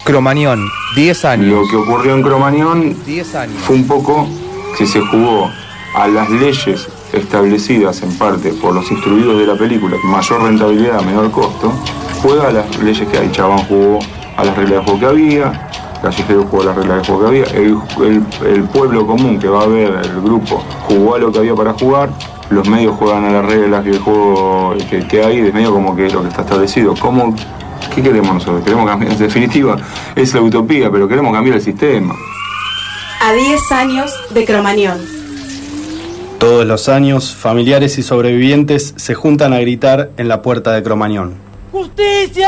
Cromañón, 10 años. Lo que ocurrió en Cromañón 10 años. fue un poco que se jugó a las leyes establecidas en parte por los instruidos de la película, mayor rentabilidad, menor costo, juega a las leyes que hay. Chabán jugó a las reglas de juego que había, Callejero jugó a las reglas de juego que había, el pueblo común que va a ver el grupo jugó a lo que había para jugar, los medios juegan a las reglas del juego que hay, de medio como que es lo que está establecido. ¿Qué queremos nosotros? Queremos cambiar, en definitiva, es la utopía, pero queremos cambiar el sistema. A 10 años de Cromañón. Todos los años, familiares y sobrevivientes se juntan a gritar en la puerta de Cromañón. ¡Justicia!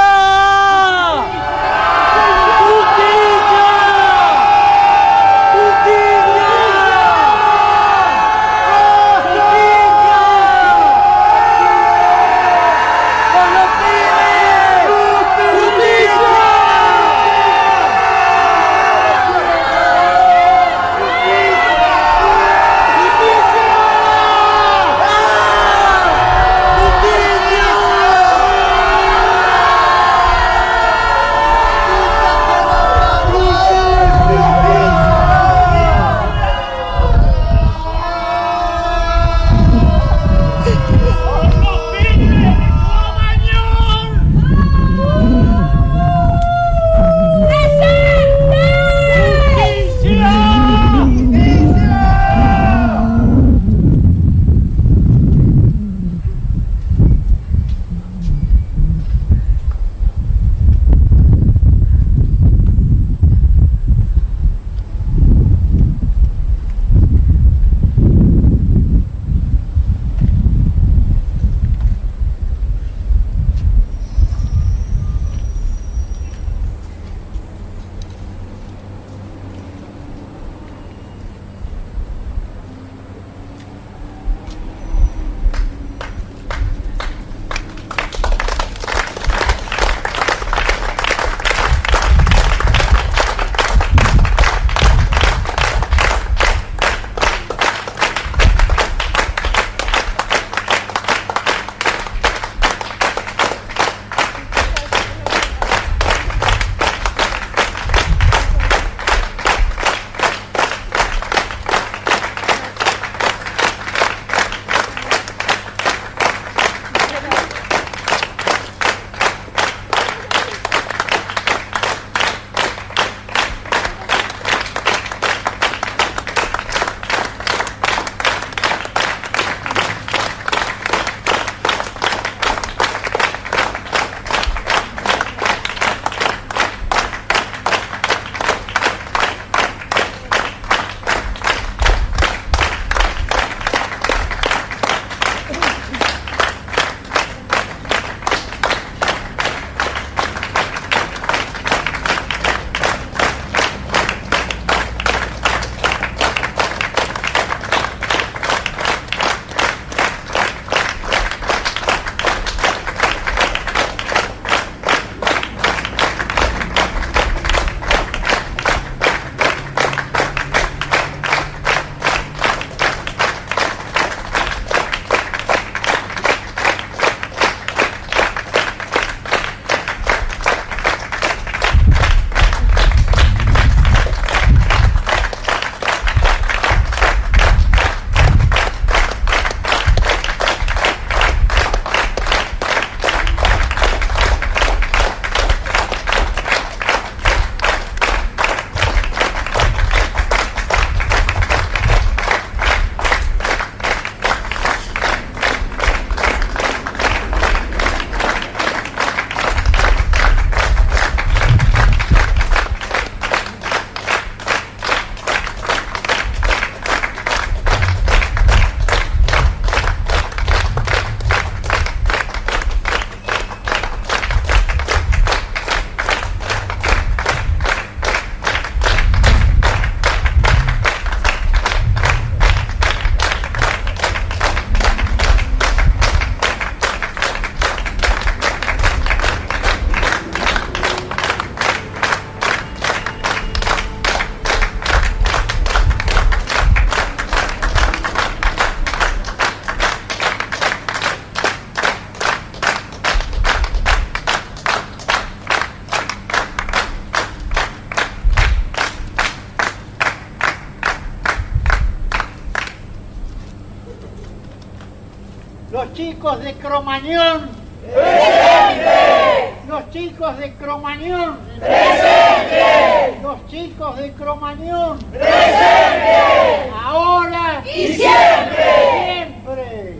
Los chicos de Cromañón. ¡Presente! Los chicos de Cromañón. ¡Presente! Los chicos de Cromañón. ¡Presente! Ahora y siempre. Siempre.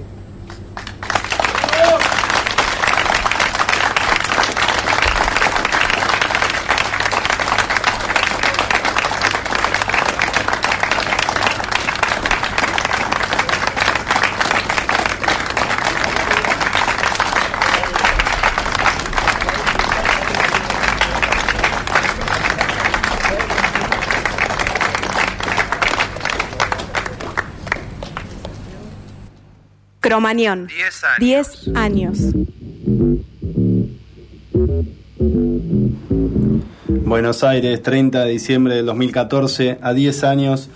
Cromañón. 10 años. Buenos Aires, 30 de diciembre del 2014, a 10 años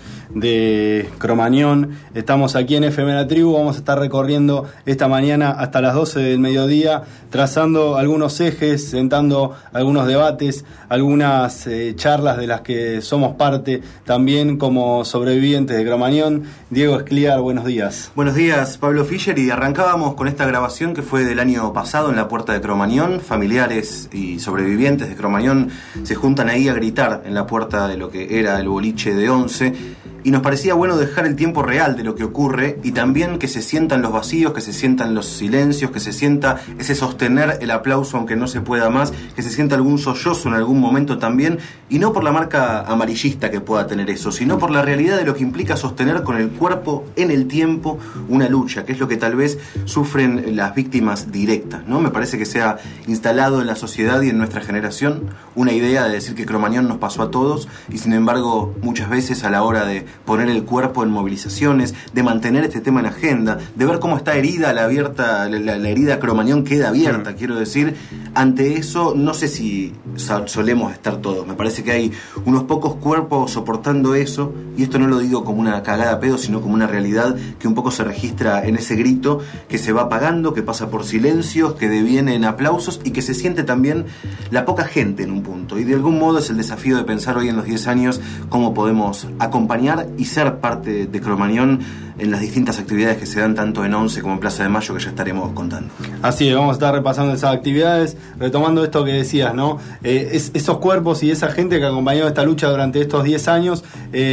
de Cromañón. Estamos aquí en FM La Tribu, vamos a estar recorriendo esta mañana hasta las 12 del mediodía, trazando algunos ejes, sentando algunos debates, algunas charlas de las que somos parte también como sobrevivientes de Cromañón. Diego Escliar, buenos días. Buenos días, Pablo Fischer, y arrancábamos con esta grabación que fue del año pasado en la puerta de Cromañón. Familiares y sobrevivientes de Cromañón se juntan ahí a gritar en la puerta de lo que era el boliche de 11. Y nos parecía bueno dejar el tiempo real de lo que ocurre y también que se sientan los vacíos, que se sientan los silencios, que se sienta ese sostener el aplauso aunque no se pueda más, que se sienta algún sollozo en algún momento también, y no por la marca amarillista que pueda tener eso, sino por la realidad de lo que implica sostener con el cuerpo en el tiempo una lucha, que es lo que tal vez sufren las víctimas directas, ¿no? Me parece que se ha instalado en la sociedad y en nuestra generación una idea de decir que Cromañón nos pasó a todos, y sin embargo muchas veces a la hora de poner el cuerpo en movilizaciones, de mantener este tema en agenda, de ver cómo está herida la herida Cromañón queda abierta, quiero decir, ante eso no sé si solemos estar todos. Me parece que hay unos pocos cuerpos soportando eso, y esto no lo digo como una cagada a pedo, sino como una realidad que un poco se registra en ese grito que se va apagando, que pasa por silencios, que deviene en aplausos y que se siente también la poca gente en un punto. Y de algún modo es el desafío de pensar hoy en los 10 años cómo podemos acompañar y ser parte de Cromañón en las distintas actividades que se dan tanto en 11 como en Plaza de Mayo, que ya estaremos contando. Así es, vamos a estar repasando esas actividades, retomando esto que decías, ¿no? Esos cuerpos y esa gente que acompañó esta lucha durante estos 10 años,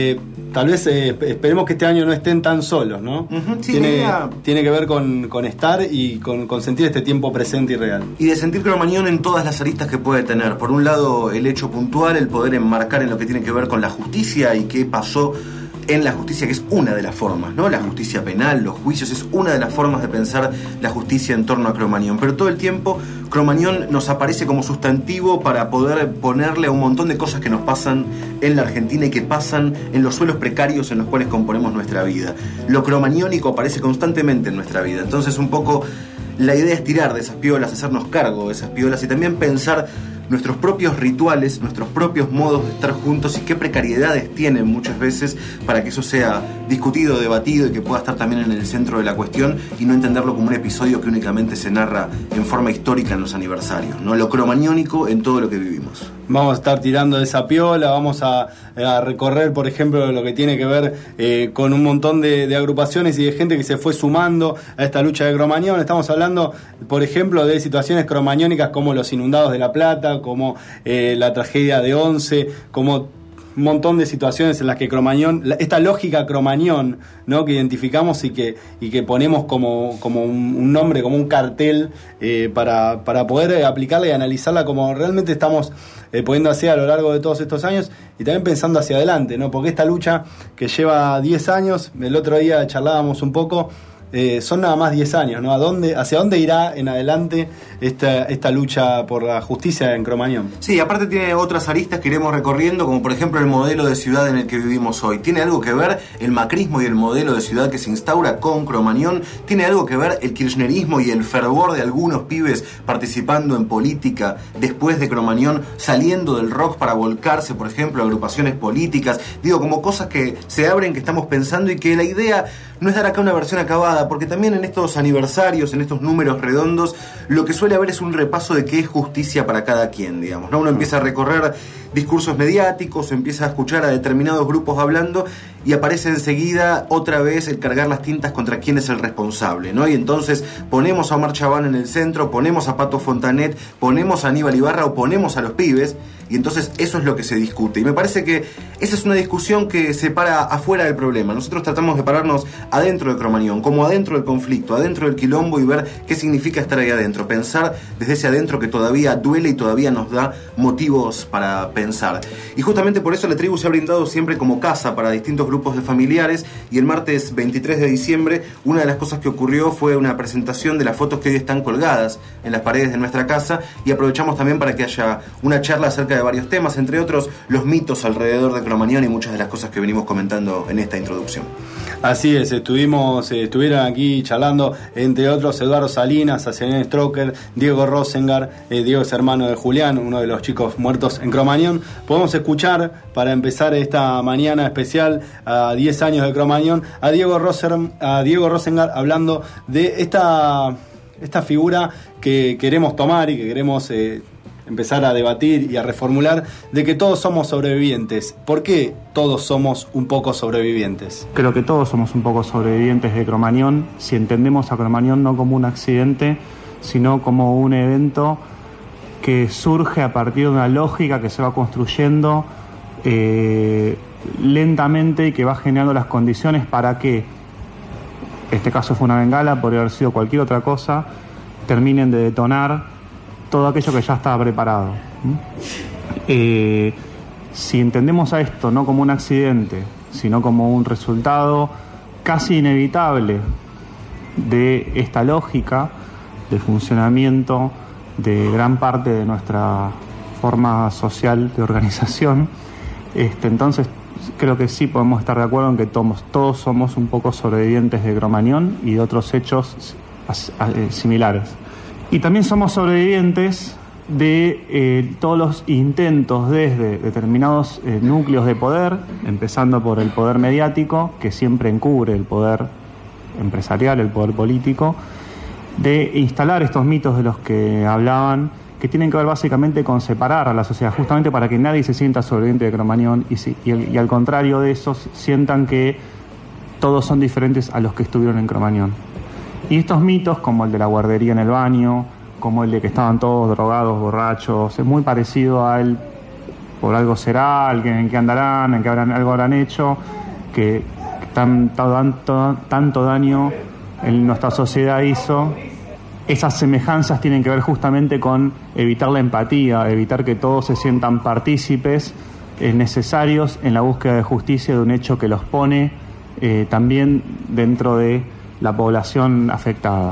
tal vez esperemos que este año no estén tan solos, ¿no? Uh-huh, sí, tiene que ver con estar y con sentir este tiempo presente y real. Y de sentir Cromañón en todas las aristas que puede tener. Por un lado, el hecho puntual, el poder enmarcar en lo que tiene que ver con la justicia y qué pasó en la justicia, que es una de las formas, ¿no? La justicia penal, los juicios, es una de las formas de pensar la justicia en torno a Cromañón. Pero todo el tiempo Cromañón nos aparece como sustantivo para poder ponerle a un montón de cosas que nos pasan en la Argentina y que pasan en los suelos precarios en los cuales componemos nuestra vida. Lo cromañónico aparece constantemente en nuestra vida. Entonces un poco la idea es tirar de esas piolas, hacernos cargo de esas piolas y también pensar nuestros propios rituales, nuestros propios modos de estar juntos y qué precariedades tienen muchas veces para que eso sea discutido, debatido y que pueda estar también en el centro de la cuestión y no entenderlo como un episodio que únicamente se narra en forma histórica en los aniversarios, ¿no? Lo cromañónico en todo lo que vivimos. Vamos a estar tirando de esa piola, vamos a recorrer, por ejemplo, lo que tiene que ver con un montón de agrupaciones y de gente que se fue sumando a esta lucha de Cromañón. Estamos hablando, por ejemplo, de situaciones cromañónicas como los inundados de La Plata, como la tragedia de 11, como un montón de situaciones en las que Cromañón, esta lógica Cromañón, ¿no? Que identificamos y que ponemos como un nombre, como un cartel para poder aplicarla y analizarla como realmente estamos pudiendo hacer a lo largo de todos estos años y también pensando hacia adelante, ¿no? Porque esta lucha que lleva 10 años, el otro día charlábamos un poco, son nada más 10 años, ¿no? ¿Hacia dónde irá en adelante esta lucha por la justicia en Cromañón? Sí, aparte tiene otras aristas que iremos recorriendo, como por ejemplo el modelo de ciudad en el que vivimos hoy. ¿Tiene algo que ver el macrismo y el modelo de ciudad que se instaura con Cromañón? ¿Tiene algo que ver el kirchnerismo y el fervor de algunos pibes participando en política después de Cromañón, saliendo del rock para volcarse, por ejemplo, a agrupaciones políticas? Digo, como cosas que se abren, que estamos pensando y que la idea no es dar acá una versión acabada, porque también en estos aniversarios, en estos números redondos, lo que suele suele haber es un repaso de qué es justicia para cada quien, digamos, ¿no? Uno empieza a recorrer discursos mediáticos, empieza a escuchar a determinados grupos hablando y aparece enseguida otra vez el cargar las tintas contra quién es el responsable, ¿no? Y entonces ponemos a Omar Chabán en el centro, ponemos a Pato Fontanet, ponemos a Aníbal Ibarra o ponemos a los pibes, y entonces eso es lo que se discute. Y me parece que esa es una discusión que se para afuera del problema. Nosotros tratamos de pararnos adentro de Cromañón, como adentro del conflicto, adentro del quilombo, y ver qué significa estar ahí adentro, pensar desde ese adentro que todavía duele y todavía nos da motivos para pensar. Y justamente por eso la tribu se ha brindado siempre como casa para distintos grupos de familiares, y el martes 23 de diciembre una de las cosas que ocurrió fue una presentación de las fotos que hoy están colgadas en las paredes de nuestra casa, y aprovechamos también para que haya una charla acerca de varios temas, entre otros los mitos alrededor de Cromañón y muchas de las cosas que venimos comentando en esta introducción. Así es, estuvieron aquí charlando, entre otros, Eduardo Salinas, Aselén Stroker, Diego Rosengar. Diego es hermano de Julián, uno de los chicos muertos en Cromañón. Podemos escuchar, para empezar esta mañana especial, a 10 años de Cromañón, a Diego Rosengar hablando de esta figura que queremos tomar y que queremos empezar a debatir y a reformular, de que todos somos sobrevivientes. ¿Por qué todos somos un poco sobrevivientes? Creo que todos somos un poco sobrevivientes de Cromañón, si entendemos a Cromañón no como un accidente, sino como un evento que surge a partir de una lógica que se va construyendo lentamente y que va generando las condiciones para que, este caso fue una bengala, podría haber sido cualquier otra cosa, terminen de detonar todo aquello que ya estaba preparado. Si entendemos a esto no como un accidente, sino como un resultado casi inevitable de esta lógica de funcionamiento de gran parte de nuestra forma social de organización, entonces creo que sí podemos estar de acuerdo en que todos somos un poco sobrevivientes de Cromañón y de otros hechos similares. Y también somos sobrevivientes de todos los intentos desde determinados núcleos de poder, empezando por el poder mediático, que siempre encubre el poder empresarial, el poder político, de instalar estos mitos de los que hablaban, que tienen que ver básicamente con separar a la sociedad, justamente para que nadie se sienta sobreviviente de Cromañón y al contrario de eso sientan que todos son diferentes a los que estuvieron en Cromañón. Y estos mitos, como el de la guardería en el baño, como el de que estaban todos drogados, borrachos, es muy parecido a él, por algo será, en qué andarán, en qué algo habrán hecho, que tanto daño en nuestra sociedad hizo. Esas semejanzas tienen que ver justamente con evitar la empatía, evitar que todos se sientan partícipes necesarios en la búsqueda de justicia de un hecho que los pone también dentro de la población afectada.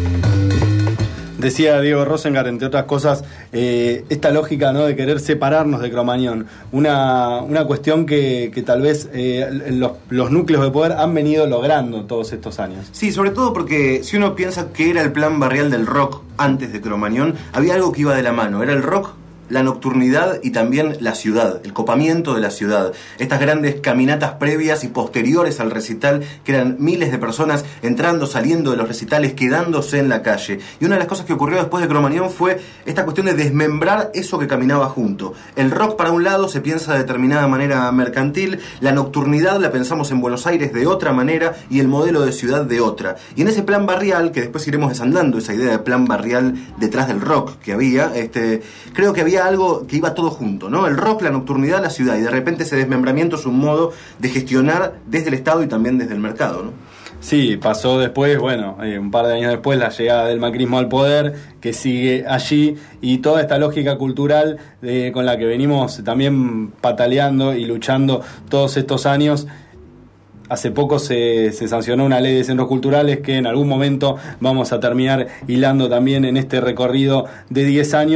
Decía Diego Rosengar, entre otras cosas, esta lógica, ¿no?, de querer separarnos de Cromañón, una cuestión que tal vez los núcleos de poder han venido logrando todos estos años. Sí, sobre todo porque si uno piensa que era el plan barrial del rock antes de Cromañón, había algo que iba de la mano, era el rock, la nocturnidad y también la ciudad, el copamiento de la ciudad. Estas grandes caminatas previas y posteriores al recital, que eran miles de personas entrando, saliendo de los recitales, quedándose en la calle. Y una de las cosas que ocurrió después de Cromañón fue esta cuestión de desmembrar eso que caminaba junto. El rock, para un lado, se piensa de determinada manera mercantil, la nocturnidad la pensamos en Buenos Aires de otra manera y el modelo de ciudad de otra. Y en ese plan barrial, que después iremos desandando esa idea de plan barrial detrás del rock que había, creo que había algo que iba todo junto, ¿no? El rock, la nocturnidad, la ciudad, y de repente ese desmembramiento es un modo de gestionar desde el Estado y también desde el mercado, ¿no? Sí, pasó después, un par de años después, la llegada del macrismo al poder, que sigue allí, y toda esta lógica cultural con la que venimos también pataleando y luchando todos estos años. Hace poco se sancionó una ley de centros culturales que en algún momento vamos a terminar hilando también en este recorrido de 10 años,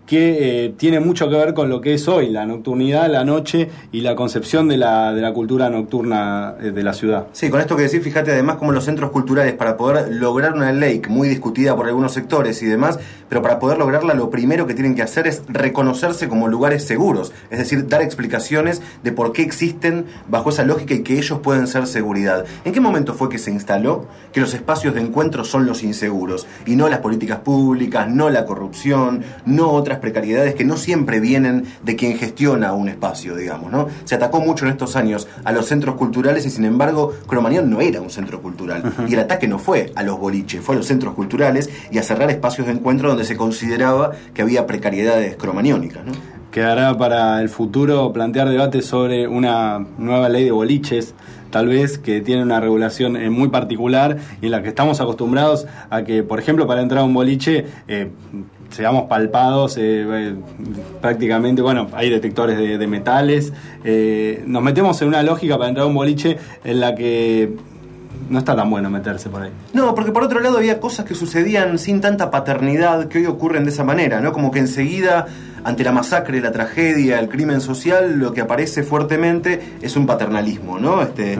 que tiene mucho que ver con lo que es hoy, la nocturnidad, la noche y la concepción de la cultura nocturna de la ciudad. Sí, con esto que decís, fíjate además como los centros culturales, para poder lograr una ley muy discutida por algunos sectores y demás, pero para poder lograrla lo primero que tienen que hacer es reconocerse como lugares seguros, es decir, dar explicaciones de por qué existen bajo esa lógica y que ellos pueden ser seguridad. ¿En qué momento fue que se instaló que los espacios de encuentro son los inseguros y no las políticas públicas, no la corrupción, no otras precariedades que no siempre vienen de quien gestiona un espacio, digamos, ¿no? Se atacó mucho en estos años a los centros culturales y sin embargo Cromañón no era un centro cultural. Y el ataque no fue a los boliches, fue a los centros culturales y a cerrar espacios de encuentro donde se consideraba que había precariedades cromañónicas, ¿no? Quedará para el futuro plantear debates sobre una nueva ley de boliches, tal vez, que tiene una regulación muy particular y en la que estamos acostumbrados a que, por ejemplo, para entrar a un boliche seamos palpados prácticamente, bueno, hay detectores de metales, nos metemos en una lógica para entrar a un boliche en la que no está tan bueno meterse por ahí. No, porque por otro lado había cosas que sucedían sin tanta paternidad que hoy ocurren de esa manera, ¿no? Como que enseguida, ante la masacre, la tragedia, el crimen social, lo que aparece fuertemente es un paternalismo, ¿no?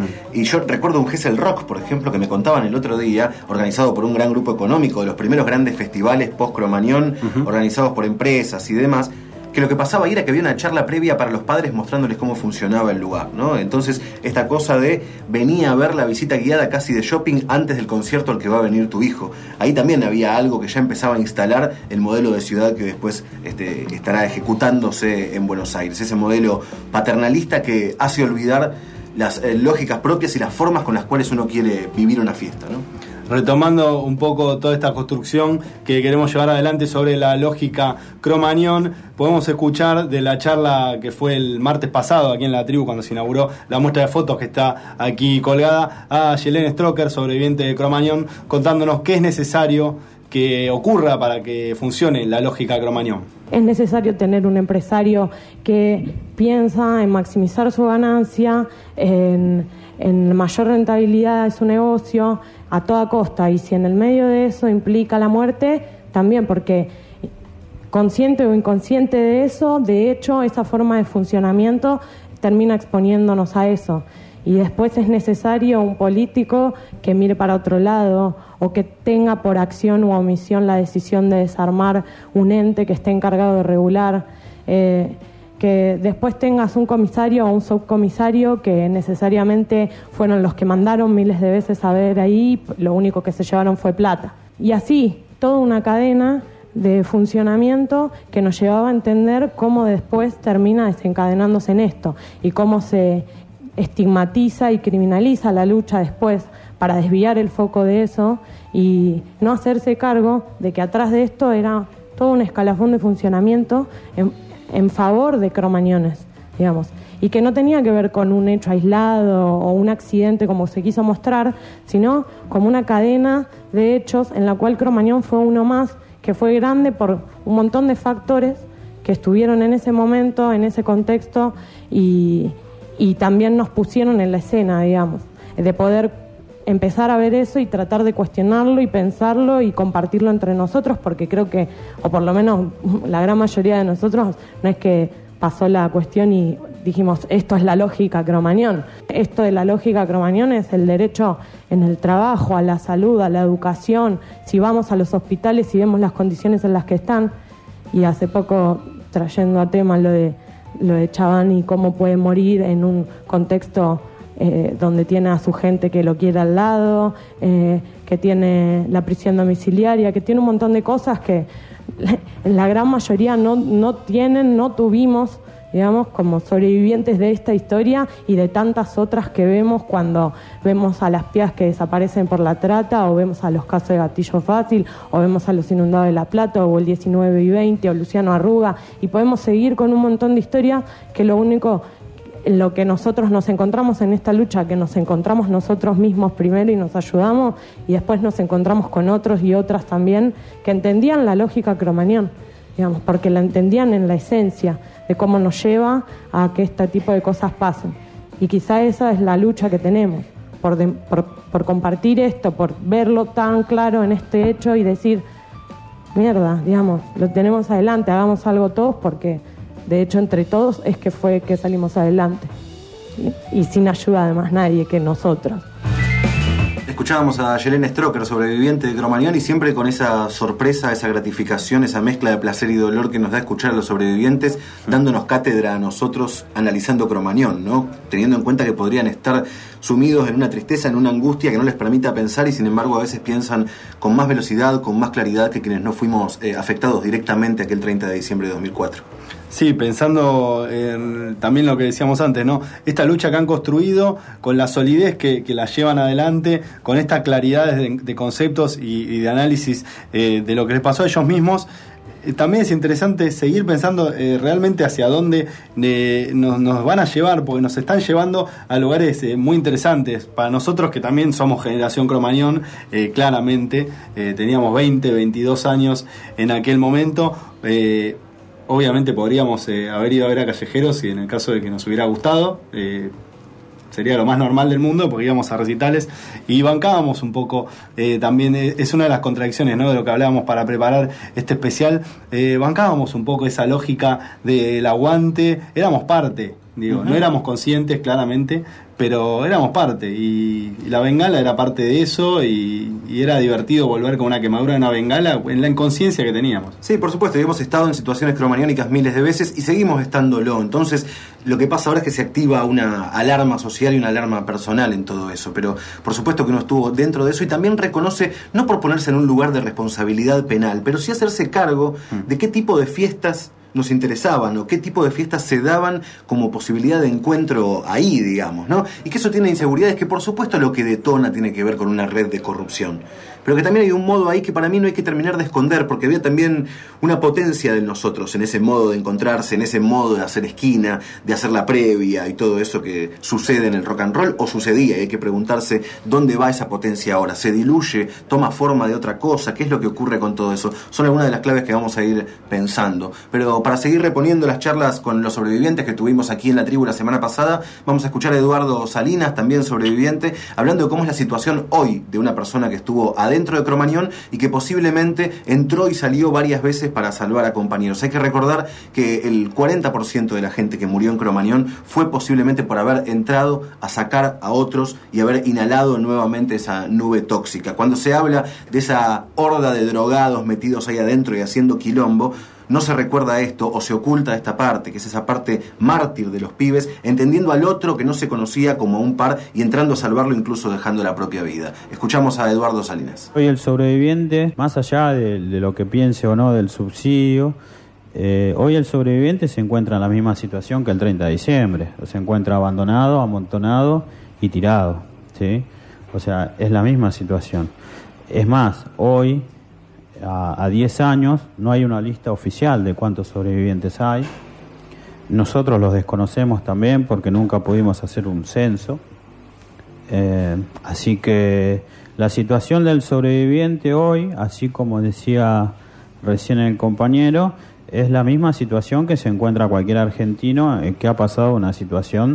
Y yo recuerdo un Gesell Rock, por ejemplo, que me contaban el otro día, organizado por un gran grupo económico, de los primeros grandes festivales post-Cromañón, organizados por empresas y demás, que lo que pasaba ahí era que había una charla previa para los padres mostrándoles cómo funcionaba el lugar, ¿no? Entonces, esta cosa de venía a ver la visita guiada casi de shopping antes del concierto al que va a venir tu hijo. Ahí también había algo que ya empezaba a instalar el modelo de ciudad que después estará ejecutándose en Buenos Aires. Ese modelo paternalista que hace olvidar las lógicas propias y las formas con las cuales uno quiere vivir una fiesta, ¿no? Retomando un poco toda esta construcción que queremos llevar adelante sobre la lógica Cromañón, podemos escuchar de la charla que fue el martes pasado aquí en La Tribu, cuando se inauguró la muestra de fotos que está aquí colgada, a Yelene Stroker, sobreviviente de Cromañón, contándonos qué es necesario que ocurra para que funcione la lógica Cromañón. Es necesario tener un empresario que piensa en maximizar su ganancia, en mayor rentabilidad de su negocio a toda costa, y si en el medio de eso implica la muerte, también, porque consciente o inconsciente de eso, de hecho, esa forma de funcionamiento termina exponiéndonos a eso. Y después es necesario un político que mire para otro lado o que tenga por acción u omisión la decisión de desarmar un ente que esté encargado de regular, que después tengas un comisario o un subcomisario que necesariamente fueron los que mandaron miles de veces a ver ahí, lo único que se llevaron fue plata. Y así, toda una cadena de funcionamiento que nos llevaba a entender cómo después termina desencadenándose en esto y cómo se estigmatiza y criminaliza la lucha después para desviar el foco de eso y no hacerse cargo de que atrás de esto era todo un escalafón de funcionamiento en favor de cromañones, digamos, y que no tenía que ver con un hecho aislado o un accidente como se quiso mostrar, sino como una cadena de hechos en la cual Cromañón fue uno más, que fue grande por un montón de factores que estuvieron en ese momento, en ese contexto, y también nos pusieron en la escena, digamos, de poder empezar a ver eso y tratar de cuestionarlo y pensarlo y compartirlo entre nosotros, porque creo que, o por lo menos la gran mayoría de nosotros, no es que pasó la cuestión y dijimos, esto es la lógica Cromañón. Esto de la lógica Cromañón es el derecho en el trabajo, a la salud, a la educación. Si vamos a los hospitales y vemos las condiciones en las que están, y hace poco, trayendo a tema lo de Chabán y cómo puede morir en un contexto donde tiene a su gente que lo quiere al lado, que tiene la prisión domiciliaria, que tiene un montón de cosas que la gran mayoría no tuvimos, digamos, como sobrevivientes de esta historia y de tantas otras que vemos cuando vemos a las pías que desaparecen por la trata, o vemos a los casos de Gatillo Fácil, o vemos a los inundados de La Plata, o el 19 y 20, o Luciano Arruga, y podemos seguir con un montón de historias que lo único en lo que nosotros nos encontramos en esta lucha, que nos encontramos nosotros mismos primero y nos ayudamos, y después nos encontramos con otros y otras también que entendían la lógica Cromañón, digamos, porque la entendían en la esencia de cómo nos lleva a que este tipo de cosas pasen. Y quizá esa es la lucha que tenemos, por compartir esto, por verlo tan claro en este hecho y decir, mierda, digamos, lo tenemos adelante, hagamos algo todos porque de hecho entre todos es que fue que salimos adelante. ¿Sí? Y sin ayuda de más nadie que nosotros. Escuchábamos a Yelena Stroker, sobreviviente de Cromañón, y siempre con esa sorpresa, esa gratificación, esa mezcla de placer y dolor que nos da escuchar a los sobrevivientes, dándonos cátedra a nosotros analizando Cromañón, ¿no? Teniendo en cuenta que podrían estar sumidos en una tristeza, en una angustia que no les permita pensar, y sin embargo a veces piensan con más velocidad, con más claridad que quienes no fuimos afectados directamente aquel 30 de diciembre de 2004. Sí, pensando en también lo que decíamos antes, ¿no? Esta lucha que han construido, con la solidez que la llevan adelante, con esta claridad de conceptos y de análisis de lo que les pasó a ellos mismos. También es interesante seguir pensando realmente hacia dónde nos van a llevar, porque nos están llevando a lugares muy interesantes. Para nosotros, que también somos generación Cromañón, claramente, teníamos 20, 22 años en aquel momento. Obviamente podríamos haber ido a ver a Callejeros, y en el caso de que nos hubiera gustado, sería lo más normal del mundo, porque íbamos a recitales y bancábamos un poco. También es una de las contradicciones, ¿no?, de lo que hablábamos para preparar este especial. Bancábamos un poco esa lógica del aguante, éramos parte, digo, no éramos conscientes claramente, pero éramos parte, y la bengala era parte de eso, y era divertido volver con una quemadura de una bengala en la inconsciencia que teníamos. Sí, por supuesto, y hemos estado en situaciones cromañónicas miles de veces y seguimos estándolo. Entonces, lo que pasa ahora es que se activa una alarma social y una alarma personal en todo eso, pero por supuesto que uno estuvo dentro de eso y también reconoce, no por ponerse en un lugar de responsabilidad penal, pero sí hacerse cargo de qué tipo de fiestas nos interesaban o qué tipo de fiestas se daban como posibilidad de encuentro ahí, digamos, ¿no? Y que eso tiene inseguridades, que por supuesto lo que detona tiene que ver con una red de corrupción, pero que también hay un modo ahí que para mí no hay que terminar de esconder, porque había también una potencia de nosotros en ese modo de encontrarse, en ese modo de hacer esquina, de hacer la previa y todo eso que sucede en el rock and roll, o sucedía, y hay que preguntarse dónde va esa potencia ahora. ¿Se diluye? ¿Toma forma de otra cosa? ¿Qué es lo que ocurre con todo eso? Son algunas de las claves que vamos a ir pensando. Pero para seguir reponiendo las charlas con los sobrevivientes que tuvimos aquí en la tribu la semana pasada, vamos a escuchar a Eduardo Salinas, también sobreviviente, hablando de cómo es la situación hoy de una persona que estuvo adentro de Cromañón y que posiblemente entró y salió varias veces para salvar a compañeros. Hay que recordar que el 40% de la gente que murió en Cromañón fue posiblemente por haber entrado a sacar a otros y haber inhalado nuevamente esa nube tóxica. Cuando se habla de esa horda de drogados metidos ahí adentro y haciendo quilombo, no se recuerda esto, o se oculta esta parte, que es esa parte mártir de los pibes, entendiendo al otro que no se conocía como un par y entrando a salvarlo, incluso dejando la propia vida. Escuchamos a Eduardo Salinas. Hoy el sobreviviente, más allá de lo que piense o no del subsidio, hoy el sobreviviente se encuentra en la misma situación que el 30 de diciembre. Se encuentra abandonado, amontonado y tirado, ¿sí? O sea, es la misma situación. Es más, hoy, a 10 años, no hay una lista oficial de cuántos sobrevivientes hay. Nosotros los desconocemos también porque nunca pudimos hacer un censo. Así que la situación del sobreviviente hoy, así como decía recién el compañero, es la misma situación que se encuentra cualquier argentino que ha pasado una situación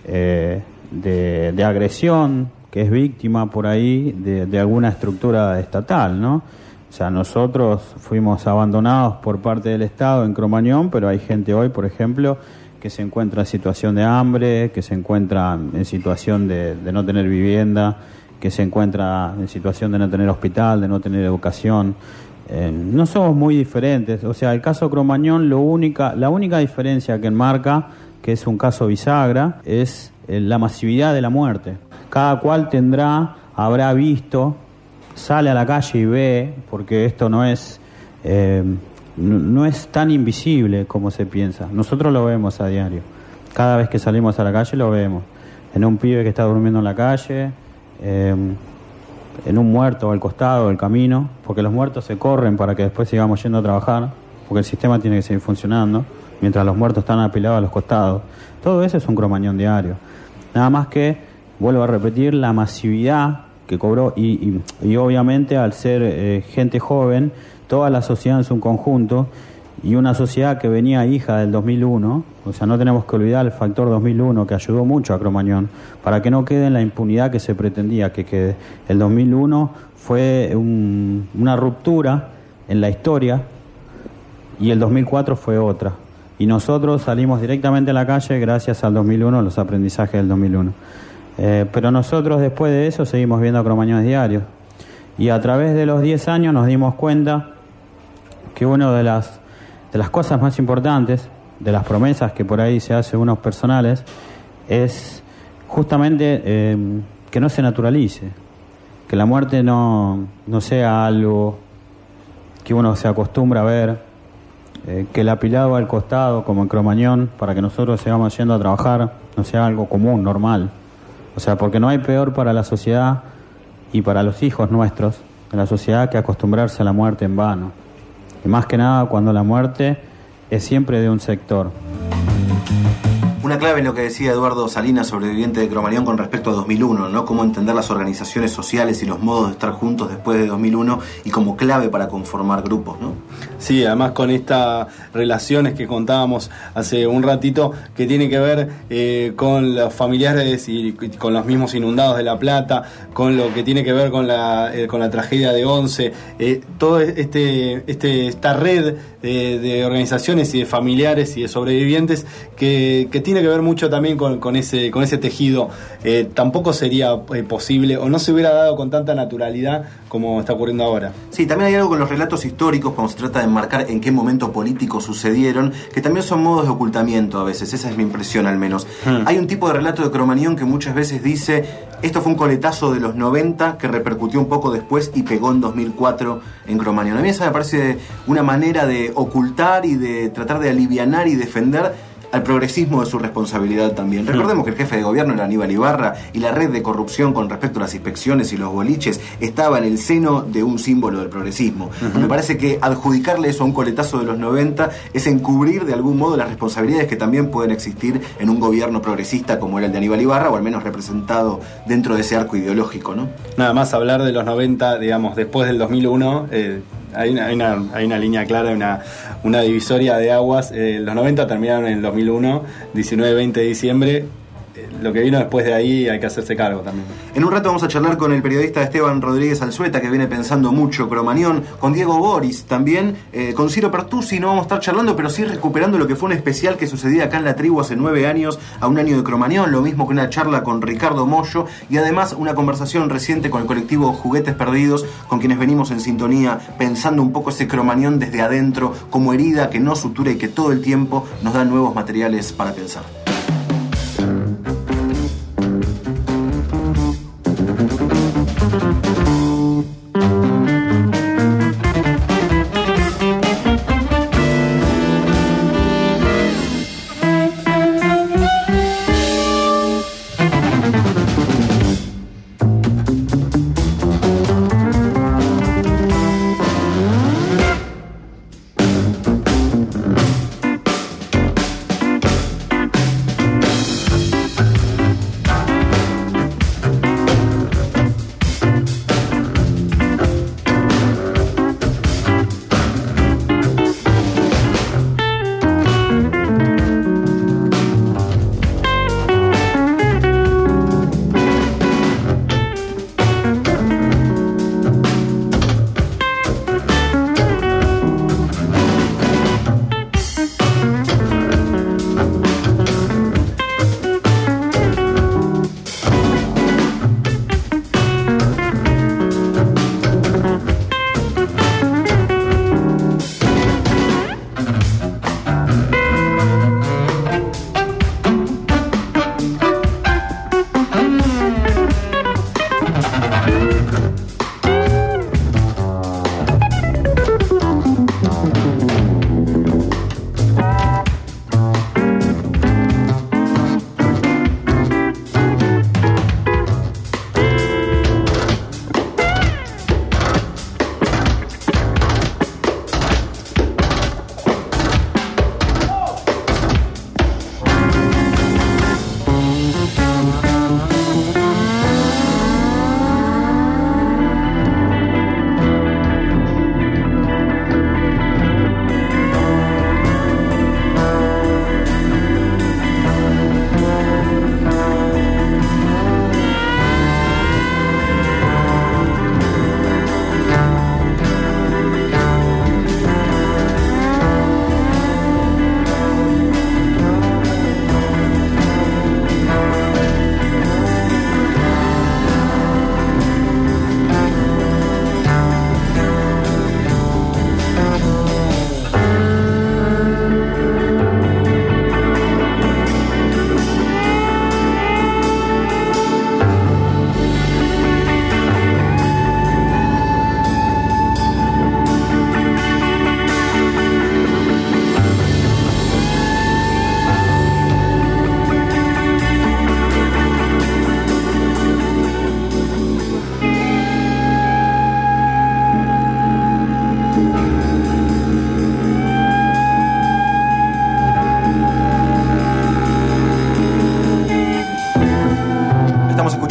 de agresión, que es víctima por ahí de alguna estructura estatal, ¿no? O sea, nosotros fuimos abandonados por parte del Estado en Cromañón, pero hay gente hoy, por ejemplo, que se encuentra en situación de hambre, que se encuentra en situación de no tener vivienda, que se encuentra en situación de no tener hospital, de no tener educación. No somos muy diferentes. O sea, el caso Cromañón, la única diferencia que enmarca, que es un caso bisagra, es la masividad de la muerte. Cada cual habrá visto, sale a la calle y ve, porque esto no es tan invisible como se piensa. Nosotros lo vemos a diario. Cada vez que salimos a la calle lo vemos. En un pibe que está durmiendo en la calle, en un muerto al costado del camino, porque los muertos se corren para que después sigamos yendo a trabajar, porque el sistema tiene que seguir funcionando, mientras los muertos están apilados a los costados. Todo eso es un Cromañón diario. Nada más que, vuelvo a repetir, la masividad que cobró, y obviamente al ser gente joven, toda la sociedad en su conjunto, y una sociedad que venía hija del 2001, o sea, no tenemos que olvidar el factor 2001 que ayudó mucho a Cromañón, para que no quede en la impunidad que se pretendía que quede. El 2001 fue una ruptura en la historia, y el 2004 fue otra. Y nosotros salimos directamente a la calle gracias al 2001, los aprendizajes del 2001. Pero nosotros después de eso seguimos viendo Cromañones diarios. Y a través de los 10 años nos dimos cuenta que una de las cosas más importantes, de las promesas que por ahí se hace unos personales, es justamente que no se naturalice, que la muerte no sea algo que uno se acostumbra a ver, que el apilado al costado, como en Cromañón, para que nosotros sigamos yendo a trabajar, no sea algo común, normal. O sea, porque no hay peor para la sociedad y para los hijos nuestros de la sociedad que acostumbrarse a la muerte en vano. Y más que nada cuando la muerte es siempre de un sector. Una clave en lo que decía Eduardo Salinas, sobreviviente de Cromañón, con respecto a 2001, ¿no? Cómo entender las organizaciones sociales y los modos de estar juntos después de 2001 y como clave para conformar grupos, ¿no? Sí, además con estas relaciones que contábamos hace un ratito, que tiene que ver con los familiares y con los mismos inundados de La Plata, con lo que tiene que ver con la tragedia de Once, todo esta red de organizaciones y de familiares y de sobrevivientes que tiene que ver mucho también con ese tejido. Tampoco sería posible o no se hubiera dado con tanta naturalidad como está ocurriendo ahora. Sí, también hay algo con los relatos históricos cuando se trata de enmarcar en qué momento político sucedieron, que también son modos de ocultamiento a veces, esa es mi impresión al menos. Hay un tipo de relato de Cromañón que muchas veces dice: esto fue un coletazo de los 90 que repercutió un poco después y pegó en 2004 en Cromañón. A mí esa me parece una manera de ocultar y de tratar de alivianar y defender al progresismo de su responsabilidad también. Recordemos que el jefe de gobierno era Aníbal Ibarra y la red de corrupción con respecto a las inspecciones y los boliches estaba en el seno de un símbolo del progresismo. Me parece que adjudicarle eso a un coletazo de los 90 es encubrir de algún modo las responsabilidades que también pueden existir en un gobierno progresista como era el de Aníbal Ibarra, o al menos representado dentro de ese arco ideológico, ¿no? Nada más hablar de los 90, digamos, después del 2001... Hay una línea clara, una divisoria de aguas. Los 90 terminaron en el 2001, 19-20 de diciembre. Lo que vino después de ahí hay que hacerse cargo también. En un rato vamos a charlar con el periodista Esteban Rodríguez Alzueta, que viene pensando mucho Cromañón, con Diego Boris también, con Ciro Pertusi no vamos a estar charlando, pero sí recuperando lo que fue un especial que sucedía acá en La Tribu hace 9 años, a un año de Cromañón, lo mismo que una charla con Ricardo Mollo, y además una conversación reciente con el colectivo Juguetes Perdidos, con quienes venimos en sintonía, pensando un poco ese Cromañón desde adentro, como herida que no sutura y que todo el tiempo nos da nuevos materiales para pensar.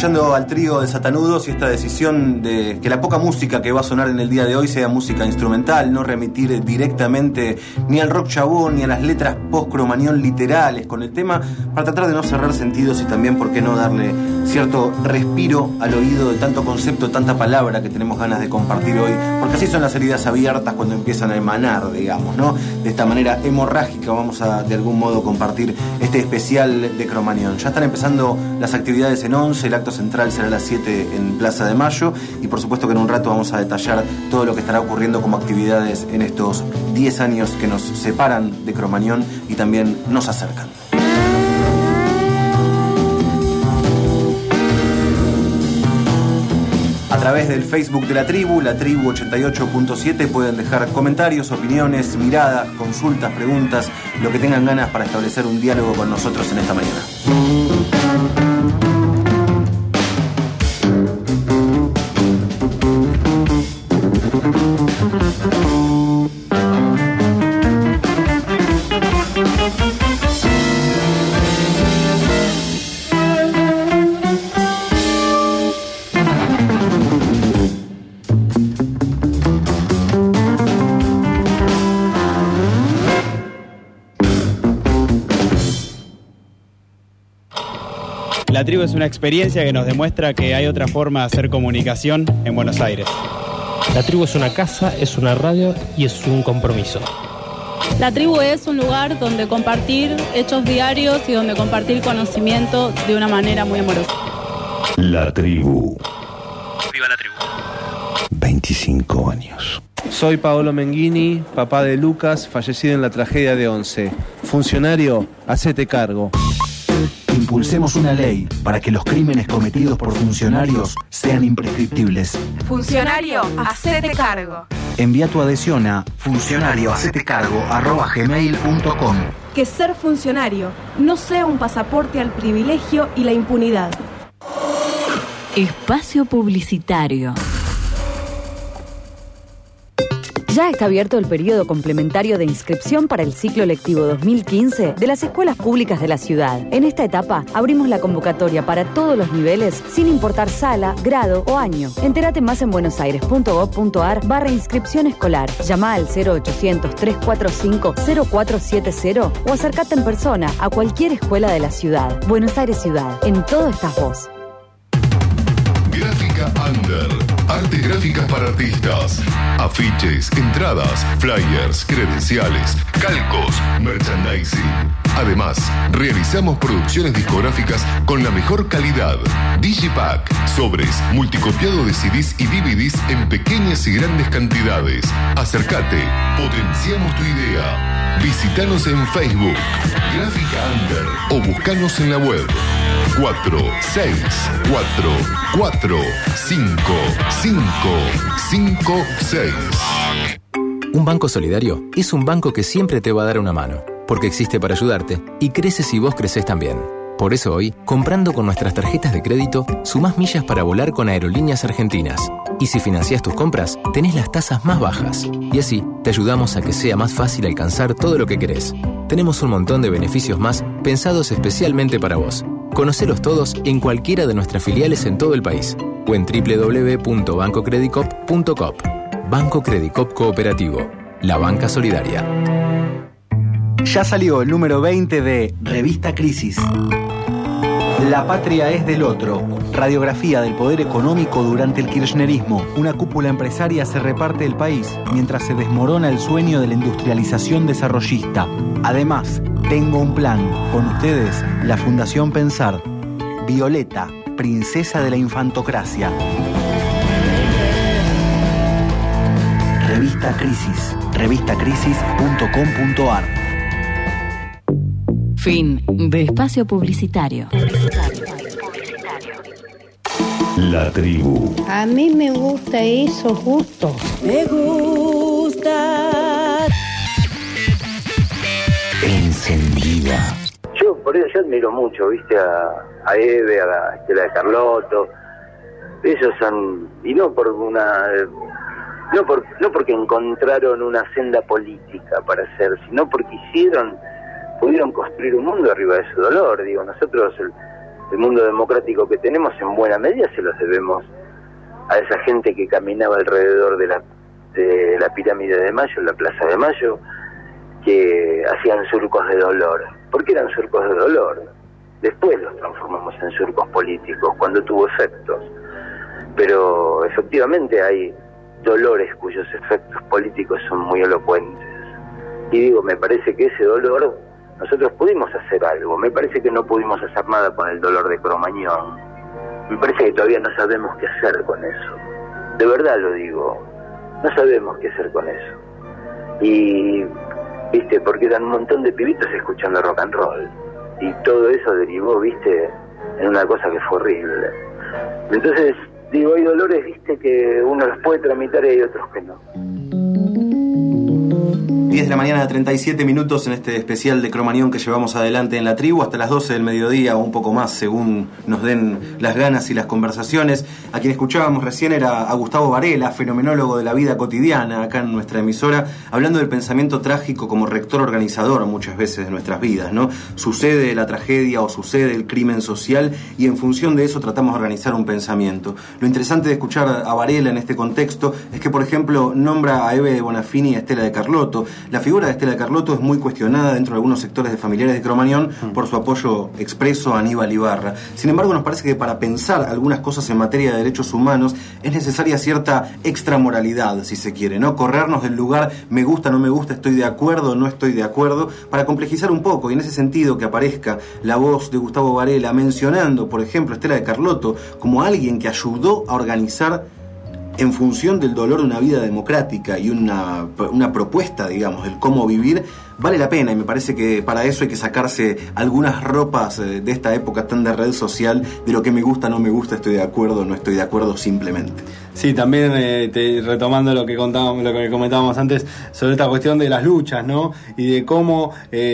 escuchando al trío de Satanudos y esta decisión de que la poca música que va a sonar en el día de hoy sea música instrumental, no remitir directamente ni al rock chabón ni a las letras post-Cromañón literales con el tema, para tratar de no cerrar sentidos y también, por qué no, darle cierto respiro al oído de tanto concepto, tanta palabra que tenemos ganas de compartir hoy, porque así son las heridas abiertas cuando empiezan a emanar, digamos, ¿no? De esta manera hemorrágica vamos a de algún modo compartir este especial de Cromañón. Ya están empezando las actividades en 11, el acto central será a las 7 en Plaza de Mayo y por supuesto que en un rato vamos a detallar todo lo que estará ocurriendo como actividades en estos 10 años que nos separan de Cromañón y también nos acercan. A través del Facebook de la tribu 88.7, pueden dejar comentarios, opiniones, miradas, consultas, preguntas, lo que tengan ganas para establecer un diálogo con nosotros en esta mañana. La tribu es una experiencia que nos demuestra que hay otra forma de hacer comunicación en Buenos Aires. La tribu es una casa, es una radio y es un compromiso. La tribu es un lugar donde compartir hechos diarios y donde compartir conocimiento de una manera muy amorosa. La tribu. Viva la tribu. 25 años. Soy Paolo Menghini, papá de Lucas, fallecido en la tragedia de Once. Funcionario, hacete cargo. Impulsemos una ley para que los crímenes cometidos por funcionarios sean imprescriptibles. Funcionario, hacete cargo. Envía tu adhesión a funcionariohacetecargo@gmail.com. Que ser funcionario no sea un pasaporte al privilegio y la impunidad. Espacio publicitario. Ya está abierto el periodo complementario de inscripción para el ciclo lectivo 2015 de las escuelas públicas de la ciudad. En esta etapa abrimos la convocatoria para todos los niveles, sin importar sala, grado o año. Entérate más en buenosaires.gov.ar/inscripción escolar. Llama al 0800-345-0470 o acércate en persona a cualquier escuela de la ciudad. Buenos Aires Ciudad, en todo estás vos. Gráfica Under. Artes gráficas para artistas. Afiches, entradas, flyers, credenciales, calcos, merchandising. Además, realizamos producciones discográficas con la mejor calidad. Digipack, sobres, multicopiado de CDs y DVDs en pequeñas y grandes cantidades. Acércate, potenciamos tu idea. Visítanos en Facebook, Gráfica Under, o buscanos en la web. 464455556. Un banco solidario es un banco que siempre te va a dar una mano, porque existe para ayudarte y crece si vos creces también. Por eso hoy, comprando con nuestras tarjetas de crédito, sumás millas para volar con Aerolíneas Argentinas. Y si financiás tus compras, tenés las tasas más bajas. Y así, te ayudamos a que sea más fácil alcanzar todo lo que querés. Tenemos un montón de beneficios más pensados especialmente para vos. Conocelos todos en cualquiera de nuestras filiales en todo el país o en www.bancocredicop.com. Banco Credicop Cooperativo, la banca solidaria. Ya salió el número 20 de Revista Crisis. La patria es del otro. Radiografía del poder económico durante el kirchnerismo. Una cúpula empresaria se reparte el país mientras se desmorona el sueño de la industrialización desarrollista. Además, tengo un plan. Con ustedes, la Fundación Pensar. Violeta, princesa de la infantocracia. Revista Crisis. revistacrisis.com.ar. Fin de espacio publicitario. La tribu. A mí me gusta eso justo. Me gusta. Encendida. Yo por eso admiro mucho, viste, a Eve, a Estela de Carlotto. Ellos han, y no por una, no porque encontraron una senda política para hacer, sino porque pudieron construir un mundo arriba de su dolor. Digo, nosotros el mundo democrático que tenemos en buena medida se los debemos a esa gente que caminaba alrededor de la pirámide de Mayo, la Plaza de Mayo, que hacían surcos de dolor. ¿Por qué eran surcos de dolor? Después los transformamos en surcos políticos, cuando tuvo efectos. Pero efectivamente hay dolores cuyos efectos políticos son muy elocuentes. Y digo, me parece que ese dolor, nosotros pudimos hacer algo. Me parece que no pudimos hacer nada con el dolor de Cromañón. Me parece que todavía no sabemos qué hacer con eso. De verdad lo digo, no sabemos qué hacer con eso. Y, viste, porque eran un montón de pibitos escuchando rock and roll. Y todo eso derivó, viste, en una cosa que fue horrible. Entonces, digo, hay dolores, viste, que uno los puede tramitar y hay otros que no. 10 de la mañana, 37 minutos en este especial de Cromañón que llevamos adelante en la tribu hasta las 12 del mediodía o un poco más según nos den las ganas y las conversaciones. A quien escuchábamos recién era a Gustavo Varela, fenomenólogo de la vida cotidiana acá en nuestra emisora, hablando del pensamiento trágico como rector organizador muchas veces de nuestras vidas, ¿no? Sucede la tragedia o sucede el crimen social y en función de eso tratamos de organizar un pensamiento. Lo interesante de escuchar a Varela en este contexto es que, por ejemplo, nombra a Eve de Bonafini y a Estela de Carlotto. La figura de Estela de Carlotto es muy cuestionada dentro de algunos sectores de familiares de Cromañón por su apoyo expreso a Aníbal Ibarra. Sin embargo, nos parece que para pensar algunas cosas en materia de derechos humanos es necesaria cierta extramoralidad, si se quiere, ¿no? Corrernos del lugar me gusta, no me gusta, estoy de acuerdo, no estoy de acuerdo, para complejizar un poco. Y en ese sentido que aparezca la voz de Gustavo Varela mencionando, por ejemplo, a Estela de Carlotto como alguien que ayudó a organizar en función del dolor una vida democrática y una propuesta, digamos, del cómo vivir, vale la pena. Y me parece que para eso hay que sacarse algunas ropas de esta época tan de red social, de lo que me gusta, no me gusta, estoy de acuerdo, no estoy de acuerdo, simplemente. Sí, también retomando lo que comentábamos antes sobre esta cuestión de las luchas, ¿no? Y de cómo,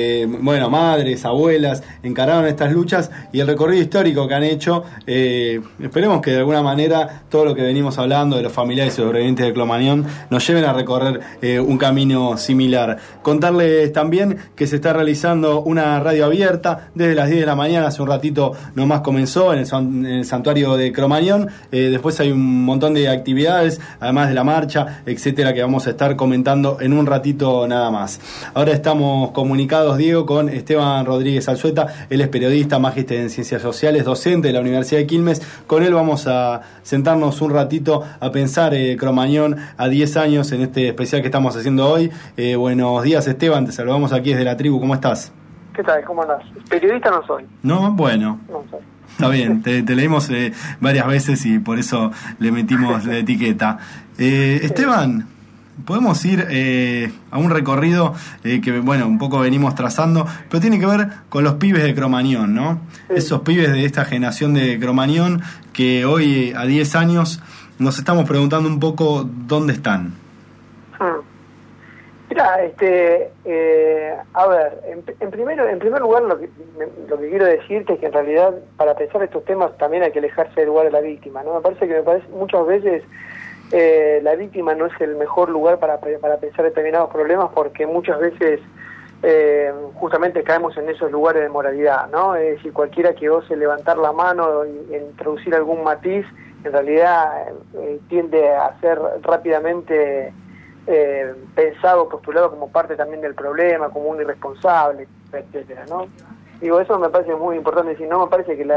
madres, abuelas encararon estas luchas y el recorrido histórico que han hecho. Esperemos que de alguna manera todo lo que venimos hablando de los familiares y sobrevivientes de Cromañón nos lleven a recorrer un camino similar. Contarles también que se está realizando una radio abierta desde las 10 de la mañana, hace un ratito nomás comenzó en el santuario de Cromañón. Después hay un montón de actividades, además de la marcha, etcétera, que vamos a estar comentando en un ratito nada más. Ahora estamos comunicados, Diego, con Esteban Rodríguez Alzueta. Él es periodista, magíster en Ciencias Sociales, docente de la Universidad de Quilmes. Con él vamos a sentarnos un ratito a pensar Cromañón a 10 años en este especial que estamos haciendo hoy. Buenos días, Esteban, te saludamos aquí desde la tribu. ¿Cómo estás? ¿Qué tal? ¿Cómo andás? Periodista no soy. No, bueno. No soy. Está bien, te leímos varias veces y por eso le metimos la etiqueta. Esteban, podemos ir a un recorrido que, un poco venimos trazando, pero tiene que ver con los pibes de Cromañón, ¿no? Sí. Esos pibes de esta generación de Cromañón que hoy, a 10 años, nos estamos preguntando un poco dónde están. Mira, a ver, en primer lugar lo que quiero decirte es que en realidad para pensar estos temas también hay que alejarse del lugar de la víctima, ¿no? Me parece muchas veces la víctima no es el mejor lugar para pensar determinados problemas, porque muchas veces justamente caemos en esos lugares de moralidad, ¿no? Es decir, cualquiera que ose levantar la mano e introducir algún matiz, en realidad tiende a ser rápidamente pensado, postulado como parte también del problema, como un irresponsable, etcétera, ¿no? Digo, eso me parece muy importante decir, no me parece que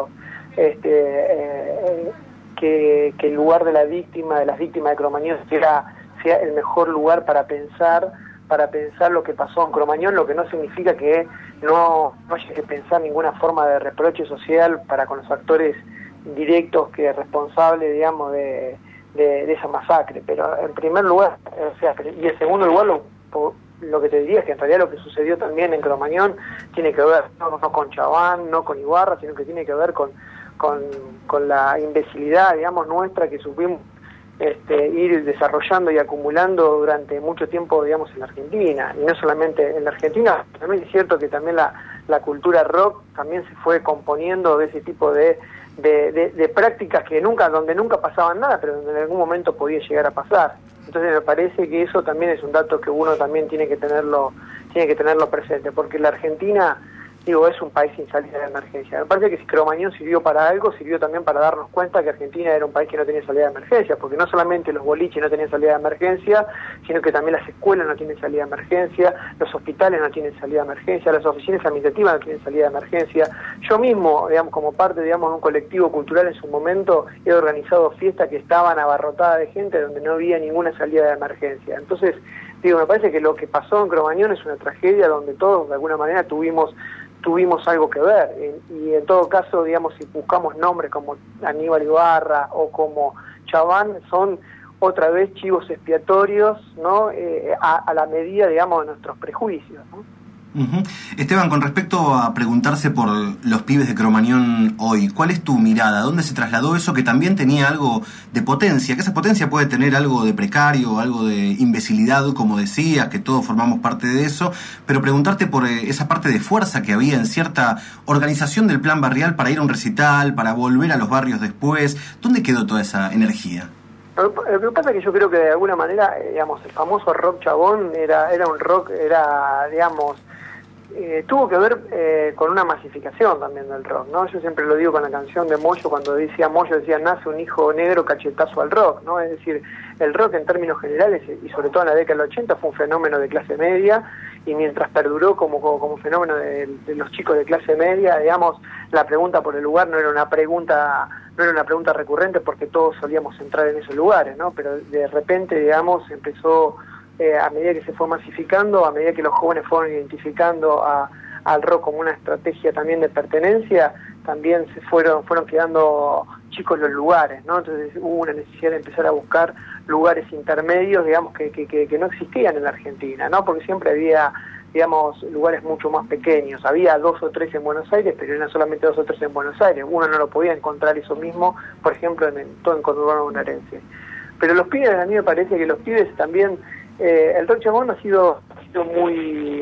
que el lugar de las víctimas de Cromañón sea el mejor lugar para pensar lo que pasó en Cromañón, lo que no significa que no haya que pensar ninguna forma de reproche social para con los actores directos que responsables, digamos, de esa masacre. Pero en primer lugar, y en segundo lugar, lo que te diría es que en realidad lo que sucedió también en Cromañón tiene que ver no con Chaván, no con Ibarra, sino que tiene que ver con la imbecilidad, digamos, nuestra, que supimos ir desarrollando y acumulando durante mucho tiempo, digamos, en la Argentina. Y no solamente en la Argentina, también es cierto que también la cultura rock también se fue componiendo de ese tipo de prácticas donde nunca pasaban nada, pero donde en algún momento podía llegar a pasar. Entonces me parece que eso también es un dato que uno también tiene que tenerlo presente, porque la Argentina es un país sin salida de emergencia. Me parece que si Cromañón sirvió para algo, sirvió también para darnos cuenta que Argentina era un país que no tenía salida de emergencia, porque no solamente los boliches no tenían salida de emergencia, sino que también las escuelas no tienen salida de emergencia, los hospitales no tienen salida de emergencia, las oficinas administrativas no tienen salida de emergencia. Yo mismo, digamos, como parte, digamos, de un colectivo cultural en su momento, he organizado fiestas que estaban abarrotadas de gente donde no había ninguna salida de emergencia. Entonces, me parece que lo que pasó en Cromañón es una tragedia donde todos, de alguna manera, tuvimos algo que ver, y en todo caso, digamos, si buscamos nombres como Aníbal Ibarra o como Chabán, son otra vez chivos expiatorios, ¿no? A la medida, digamos, de nuestros prejuicios, ¿no? Esteban, con respecto a preguntarse por los pibes de Cromañón hoy, ¿cuál es tu mirada? ¿Dónde se trasladó eso que también tenía algo de potencia? Que esa potencia puede tener algo de precario, algo de imbecilidad, como decías, que todos formamos parte de eso, pero preguntarte por esa parte de fuerza que había en cierta organización del plan barrial para ir a un recital, para volver a los barrios después. ¿Dónde quedó toda esa energía? Lo que pasa es que yo creo que de alguna manera, digamos, el famoso rock chabón era un rock, digamos, tuvo que ver con una masificación también del rock, ¿no? Yo siempre lo digo con la canción de Moyo, cuando decía Moyo, decía, nace un hijo negro, cachetazo al rock, ¿no? Es decir, el rock en términos generales, y sobre todo en la década del 80, fue un fenómeno de clase media, y mientras perduró como fenómeno de los chicos de clase media, digamos, la pregunta por el lugar no era una pregunta recurrente, porque todos solíamos entrar en esos lugares, ¿no? Pero de repente, digamos, empezó, a medida que se fue masificando, a medida que los jóvenes fueron identificando al rock como una estrategia también de pertenencia, también se fueron quedando chicos los lugares, ¿no? Entonces hubo una necesidad de empezar a buscar lugares intermedios, digamos, que no existían en la Argentina, ¿no? Porque siempre había, digamos, lugares mucho más pequeños. Había 2 o 3 en Buenos Aires, pero eran solamente 2 o 3 en Buenos Aires. Uno no lo podía encontrar eso mismo, por ejemplo, todo en conurbano bonaerense. Pero los pibes, a mí me parece que los pibes también, el rock chabón ha sido muy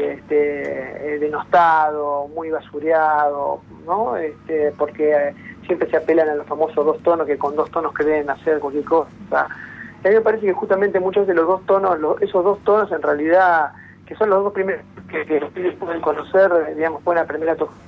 denostado, muy basureado, ¿no? Porque siempre se apelan a los famosos 2 tonos, que con 2 tonos creen hacer cualquier cosa. Y a mí me parece que justamente muchos de los 2 tonos, esos 2 tonos en realidad, que son los 2 primeros que los pibes pueden conocer, digamos, pueden aprender a tocar.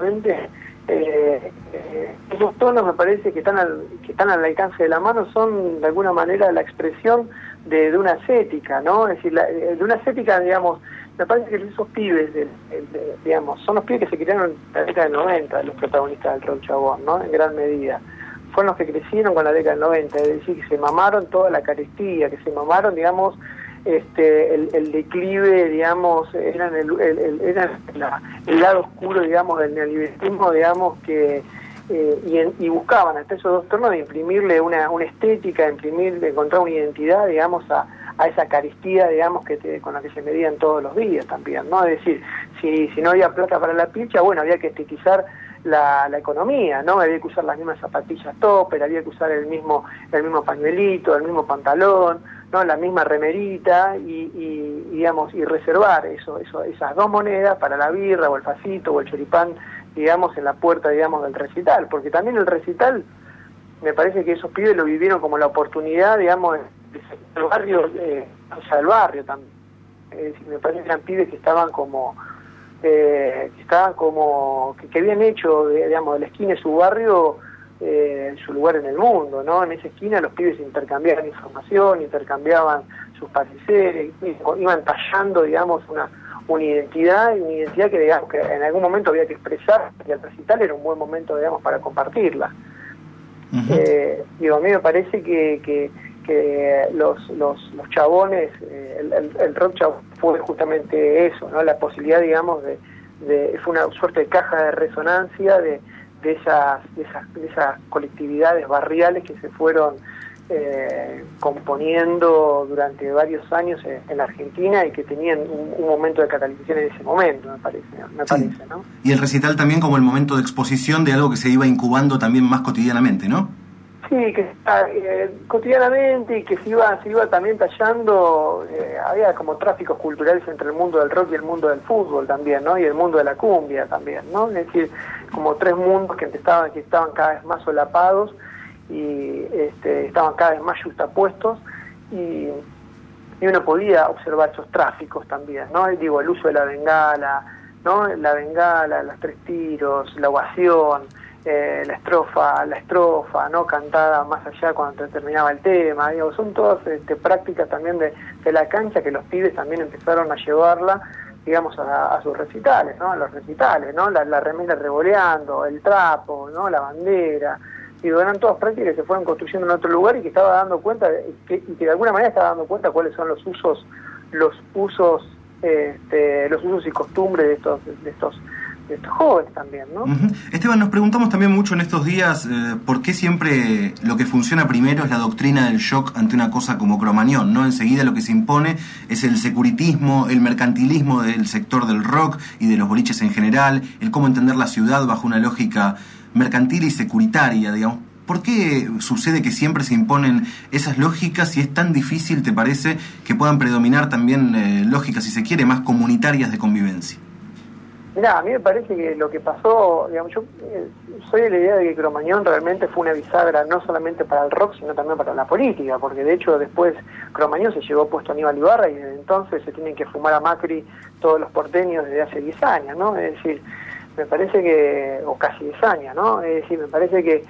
Esos tonos me parece que están al alcance de la mano, son de alguna manera la expresión de una ascética, ¿no? Es decir, de una ascética, digamos, me parece que esos pibes, digamos, son los pibes que se criaron en la década del 90, de los protagonistas del rock chabón, ¿no? En gran medida. Fueron los que crecieron con la década del 90, es decir, que se mamaron toda la carestía, que se mamaron, digamos, el declive, digamos, eran el lado oscuro, digamos, del neoliberalismo, digamos, que y buscaban hasta esos 2 tonos de imprimirle una estética, de encontrar una identidad, digamos, a esa carestía, digamos, con la que se medían todos los días también, ¿no? Es decir, si no había plata para la pilcha, bueno, había que estetizar la economía, ¿no? Había que usar las mismas zapatillas topper, había que usar el mismo pañuelito, el mismo pantalón, ¿no? La misma remerita y digamos, y reservar esas 2 monedas para la birra o el facito o el choripán, digamos, en la puerta, digamos, del recital, porque también el recital, me parece que esos pibes lo vivieron como la oportunidad, digamos, de salir del barrio, del barrio también. Es decir, me parece que eran pibes que estaban que habían hecho, digamos, de la esquina de su barrio su lugar en el mundo, ¿no? En esa esquina los pibes intercambiaban información, intercambiaban sus pareceres, iban tallando, digamos, una identidad que, digamos, que en algún momento había que expresar, y el recital era un buen momento, digamos, para compartirla. A mí me parece que los chabones, el rock chabón fue justamente eso, ¿no? La posibilidad, digamos, fue una suerte de caja de resonancia de esas colectividades barriales que se fueron componiendo durante varios años en la Argentina y que tenían un momento de catalización en ese momento, me parece, ¿no? Y el recital también como el momento de exposición de algo que se iba incubando también más cotidianamente, ¿no? Sí, que cotidianamente, y que se iba también tallando, había como tráficos culturales entre el mundo del rock y el mundo del fútbol también, ¿no? Y el mundo de la cumbia también, ¿no? Es decir, como 3 mundos que estaban cada vez más solapados y estaban cada vez más justapuestos, y uno podía observar esos tráficos también, ¿no? Y digo, el uso de la bengala, ¿no? La bengala, los 3 tiros, la ovación, la estrofa, ¿no? Cantada más allá cuando terminaba el tema, digo, son todas prácticas también de la cancha que los pibes también empezaron a llevarla, digamos, a sus recitales, ¿no? A los recitales, ¿no? La remera revoleando, el trapo, ¿no? La bandera, digo, eran todas prácticas que se fueron construyendo en otro lugar y que estaba dando cuenta, que de alguna manera estaba dando cuenta cuáles son los usos y costumbres de estos jóvenes también, ¿no? Esteban, nos preguntamos también mucho en estos días por qué siempre lo que funciona primero es la doctrina del shock ante una cosa como Cromañón, ¿no? Enseguida lo que se impone es el securitismo, el mercantilismo del sector del rock y de los boliches en general, el cómo entender la ciudad bajo una lógica mercantil y securitaria, digamos. ¿Por qué sucede que siempre se imponen esas lógicas y es tan difícil, te parece, que puedan predominar también lógicas, si se quiere, más comunitarias de convivencia? Mirá, a mí me parece que lo que pasó, digamos, yo soy de la idea de que Cromañón realmente fue una bisagra no solamente para el rock, sino también para la política, porque de hecho después Cromañón se llevó puesto a Aníbal Ibarra y desde entonces se tienen que fumar a Macri todos los porteños desde hace 10 años, ¿no? Es decir, me parece que, o casi 10 años, ¿no? Es decir, me parece que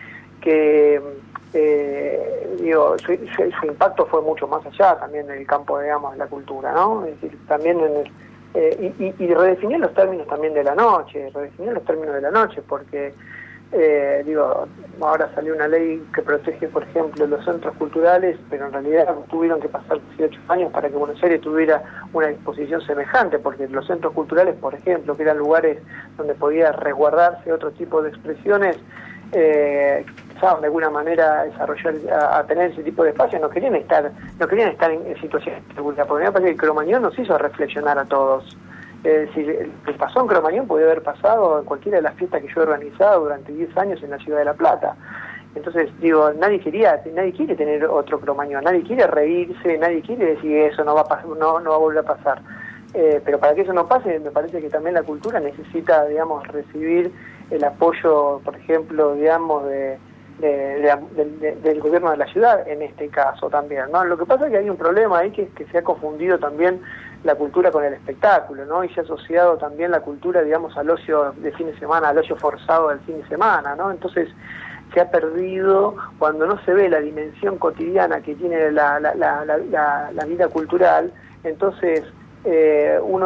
su impacto fue mucho más allá también en el campo, digamos, de la cultura, ¿no? Es decir, también y redefinir los términos también de la noche, porque ahora salió una ley que protege, por ejemplo, los centros culturales, pero en realidad tuvieron que pasar 18 años para que Buenos Aires tuviera una disposición semejante, porque los centros culturales, por ejemplo, que eran lugares donde podía resguardarse otro tipo de expresiones, de alguna manera desarrollar, a tener ese tipo de espacios, no querían estar en situaciones de seguridad, porque me parece que Cromañón nos hizo reflexionar a todos. Es decir, lo que pasó en Cromañón podía haber pasado en cualquiera de las fiestas que yo he organizado durante 10 años en la ciudad de La Plata. Entonces, nadie quiere tener otro Cromañón, nadie quiere reírse, nadie quiere decir eso no va a volver a pasar. Pero para que eso no pase, me parece que también la cultura necesita, digamos, recibir el apoyo, por ejemplo, digamos, del gobierno de la ciudad, en este caso también, ¿no? Lo que pasa es que hay un problema ahí que se ha confundido también la cultura con el espectáculo, ¿no? Y se ha asociado también la cultura, digamos, al ocio de fin de semana, al ocio forzado del fin de semana, ¿no? Entonces se ha perdido, cuando no se ve la dimensión cotidiana que tiene la vida cultural, entonces uno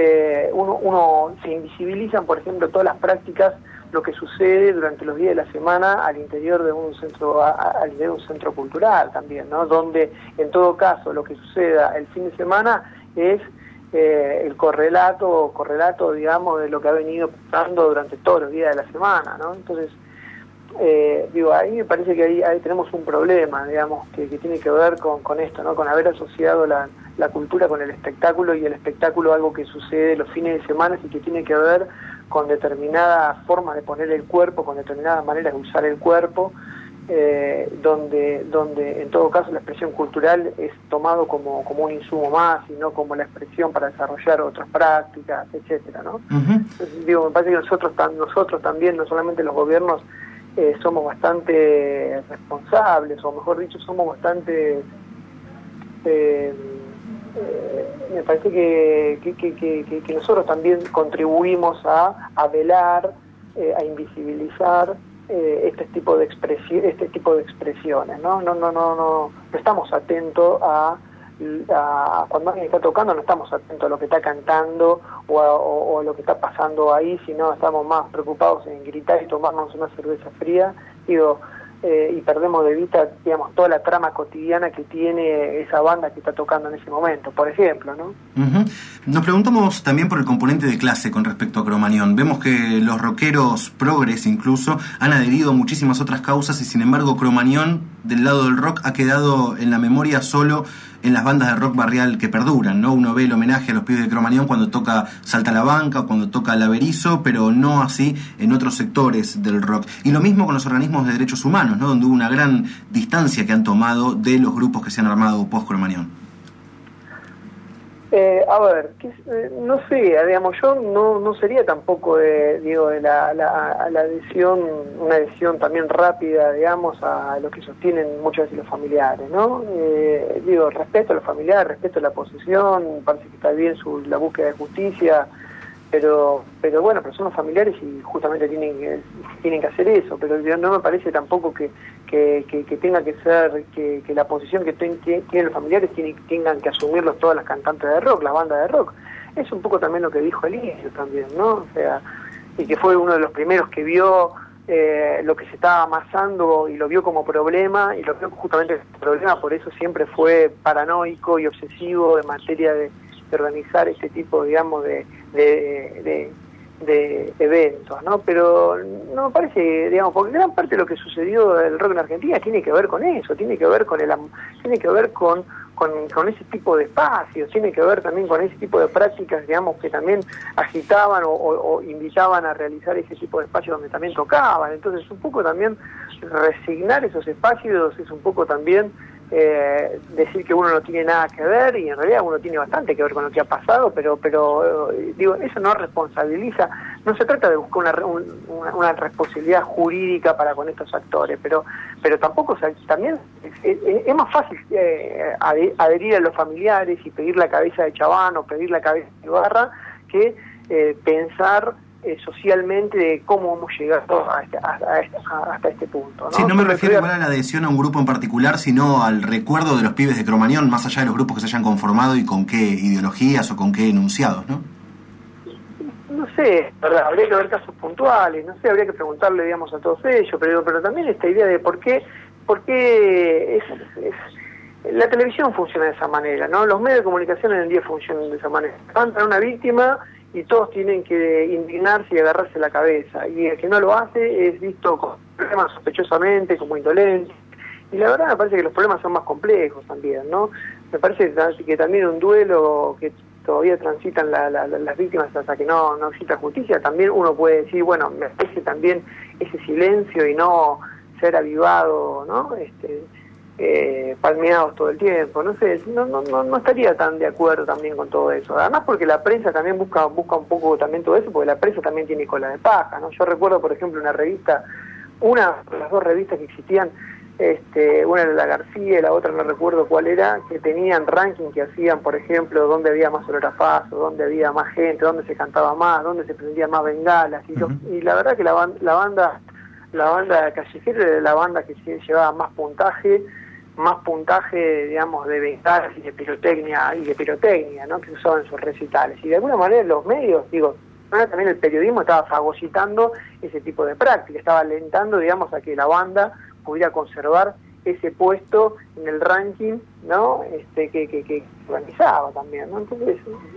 se invisibilizan, por ejemplo, todas las prácticas, lo que sucede durante los días de la semana al interior de un centro cultural también, ¿no? Donde en todo caso lo que suceda el fin de semana es el correlato, digamos, de lo que ha venido pasando durante todos los días de la semana, ¿no? Entonces, ahí me parece que ahí tenemos un problema, digamos, que tiene que ver con esto, ¿no? Con haber asociado la cultura con el espectáculo, y el espectáculo algo que sucede los fines de semana y que tiene que ver con determinadas formas de poner el cuerpo, con determinadas maneras de usar el cuerpo, donde en todo caso la expresión cultural es tomado como un insumo más y no como la expresión para desarrollar otras prácticas, etcétera, ¿no? Entonces, me parece que nosotros también, no solamente los gobiernos, somos bastante responsables, o mejor dicho, somos bastante me parece que nosotros también contribuimos a velar, a invisibilizar este tipo de expresiones, ¿no? No estamos atentos a cuando alguien está tocando, no estamos atentos a lo que está cantando o a lo que está pasando ahí, sino estamos más preocupados en gritar y tomarnos una cerveza fría, y perdemos de vista, digamos, toda la trama cotidiana que tiene esa banda que está tocando en ese momento, por ejemplo, ¿no? Nos preguntamos también por el componente de clase con respecto a Cromañón. Vemos que los rockeros progres incluso han adherido a muchísimas otras causas y sin embargo Cromañón, del lado del rock, ha quedado en la memoria solo en las bandas de rock barrial que perduran, ¿no? Uno ve el homenaje a los pibes de Cromañón cuando toca Salta la Banca o cuando toca El Averizo, pero no así en otros sectores del rock. Y lo mismo con los organismos de derechos humanos, ¿no? Donde hubo una gran distancia que han tomado de los grupos que se han armado post-Cromañón. No sé, digamos, yo no sería tampoco la adhesión, una adhesión también rápida, digamos, a lo que sostienen muchas veces los familiares, ¿no? Respeto a los familiares, respeto a la posición, parece que está bien la búsqueda de justicia, pero son los familiares y justamente tienen que hacer eso, pero no me parece tampoco que tenga que ser que la posición que tienen los familiares tengan que asumirlos todas las cantantes de rock, las bandas de rock. Es un poco también lo que dijo Eligio también, ¿no? O sea, y que fue uno de los primeros que vio lo que se estaba amasando y lo vio como problema, y lo vio justamente como problema, por eso siempre fue paranoico y obsesivo en materia de organizar este tipo, digamos, de eventos, ¿no? Pero no me parece, digamos, porque gran parte de lo que sucedió del rock en Argentina tiene que ver con eso, tiene que ver con ese tipo de espacios, tiene que ver también con ese tipo de prácticas, digamos, que también agitaban o invitaban a realizar ese tipo de espacios donde también tocaban. Entonces, un poco también resignar esos espacios es un poco también decir que uno no tiene nada que ver, y en realidad uno tiene bastante que ver con lo que ha pasado, pero digo, eso no responsabiliza, no se trata de buscar una responsabilidad jurídica para con estos actores, pero tampoco, o sea, también es más fácil adherir a los familiares y pedir la cabeza de Chaván o pedir la cabeza de Ibarra que pensar socialmente de cómo hemos llegado hasta este punto, ¿no? Sí, no me refiero igual a la adhesión a un grupo en particular, sino al recuerdo de los pibes de Cromañón, más allá de los grupos que se hayan conformado y con qué ideologías o con qué enunciados, ¿no? No sé, ¿verdad? Habría que ver casos puntuales, no sé, habría que preguntarle, digamos, a todos ellos, pero también esta idea de por qué la televisión funciona de esa manera, ¿no? Los medios de comunicación en el día funcionan de esa manera. Levantan a una víctima y todos tienen que indignarse y agarrarse la cabeza, y el que no lo hace es visto con problemas sospechosamente, como indolente, y la verdad me parece que los problemas son más complejos también, ¿no? Me parece que también un duelo que todavía transitan las víctimas hasta que no exista justicia, también uno puede decir, bueno, me parece también ese silencio y no ser avivado, ¿no? Palmeados todo el tiempo, no sé, no estaría tan de acuerdo también con todo eso, además porque la prensa también busca un poco también todo eso, porque la prensa también tiene cola de paja, ¿no? Yo recuerdo, por ejemplo, una de las dos revistas que existían, una era La García y la otra no recuerdo cuál era, que tenían ranking que hacían, por ejemplo, dónde había más olor a paso, dónde había más gente, dónde se cantaba más, dónde se prendían más bengalas, y la verdad que la banda callejera era la banda que llevaba más puntaje, digamos, de bengalas y de pirotecnia, ¿no? Que se usaban en sus recitales. Y de alguna manera los medios, también el periodismo estaba fagocitando ese tipo de práctica, estaba alentando, digamos, a que la banda pudiera conservar ese puesto en el ranking, ¿no? Que organizaba también, ¿no? Entonces,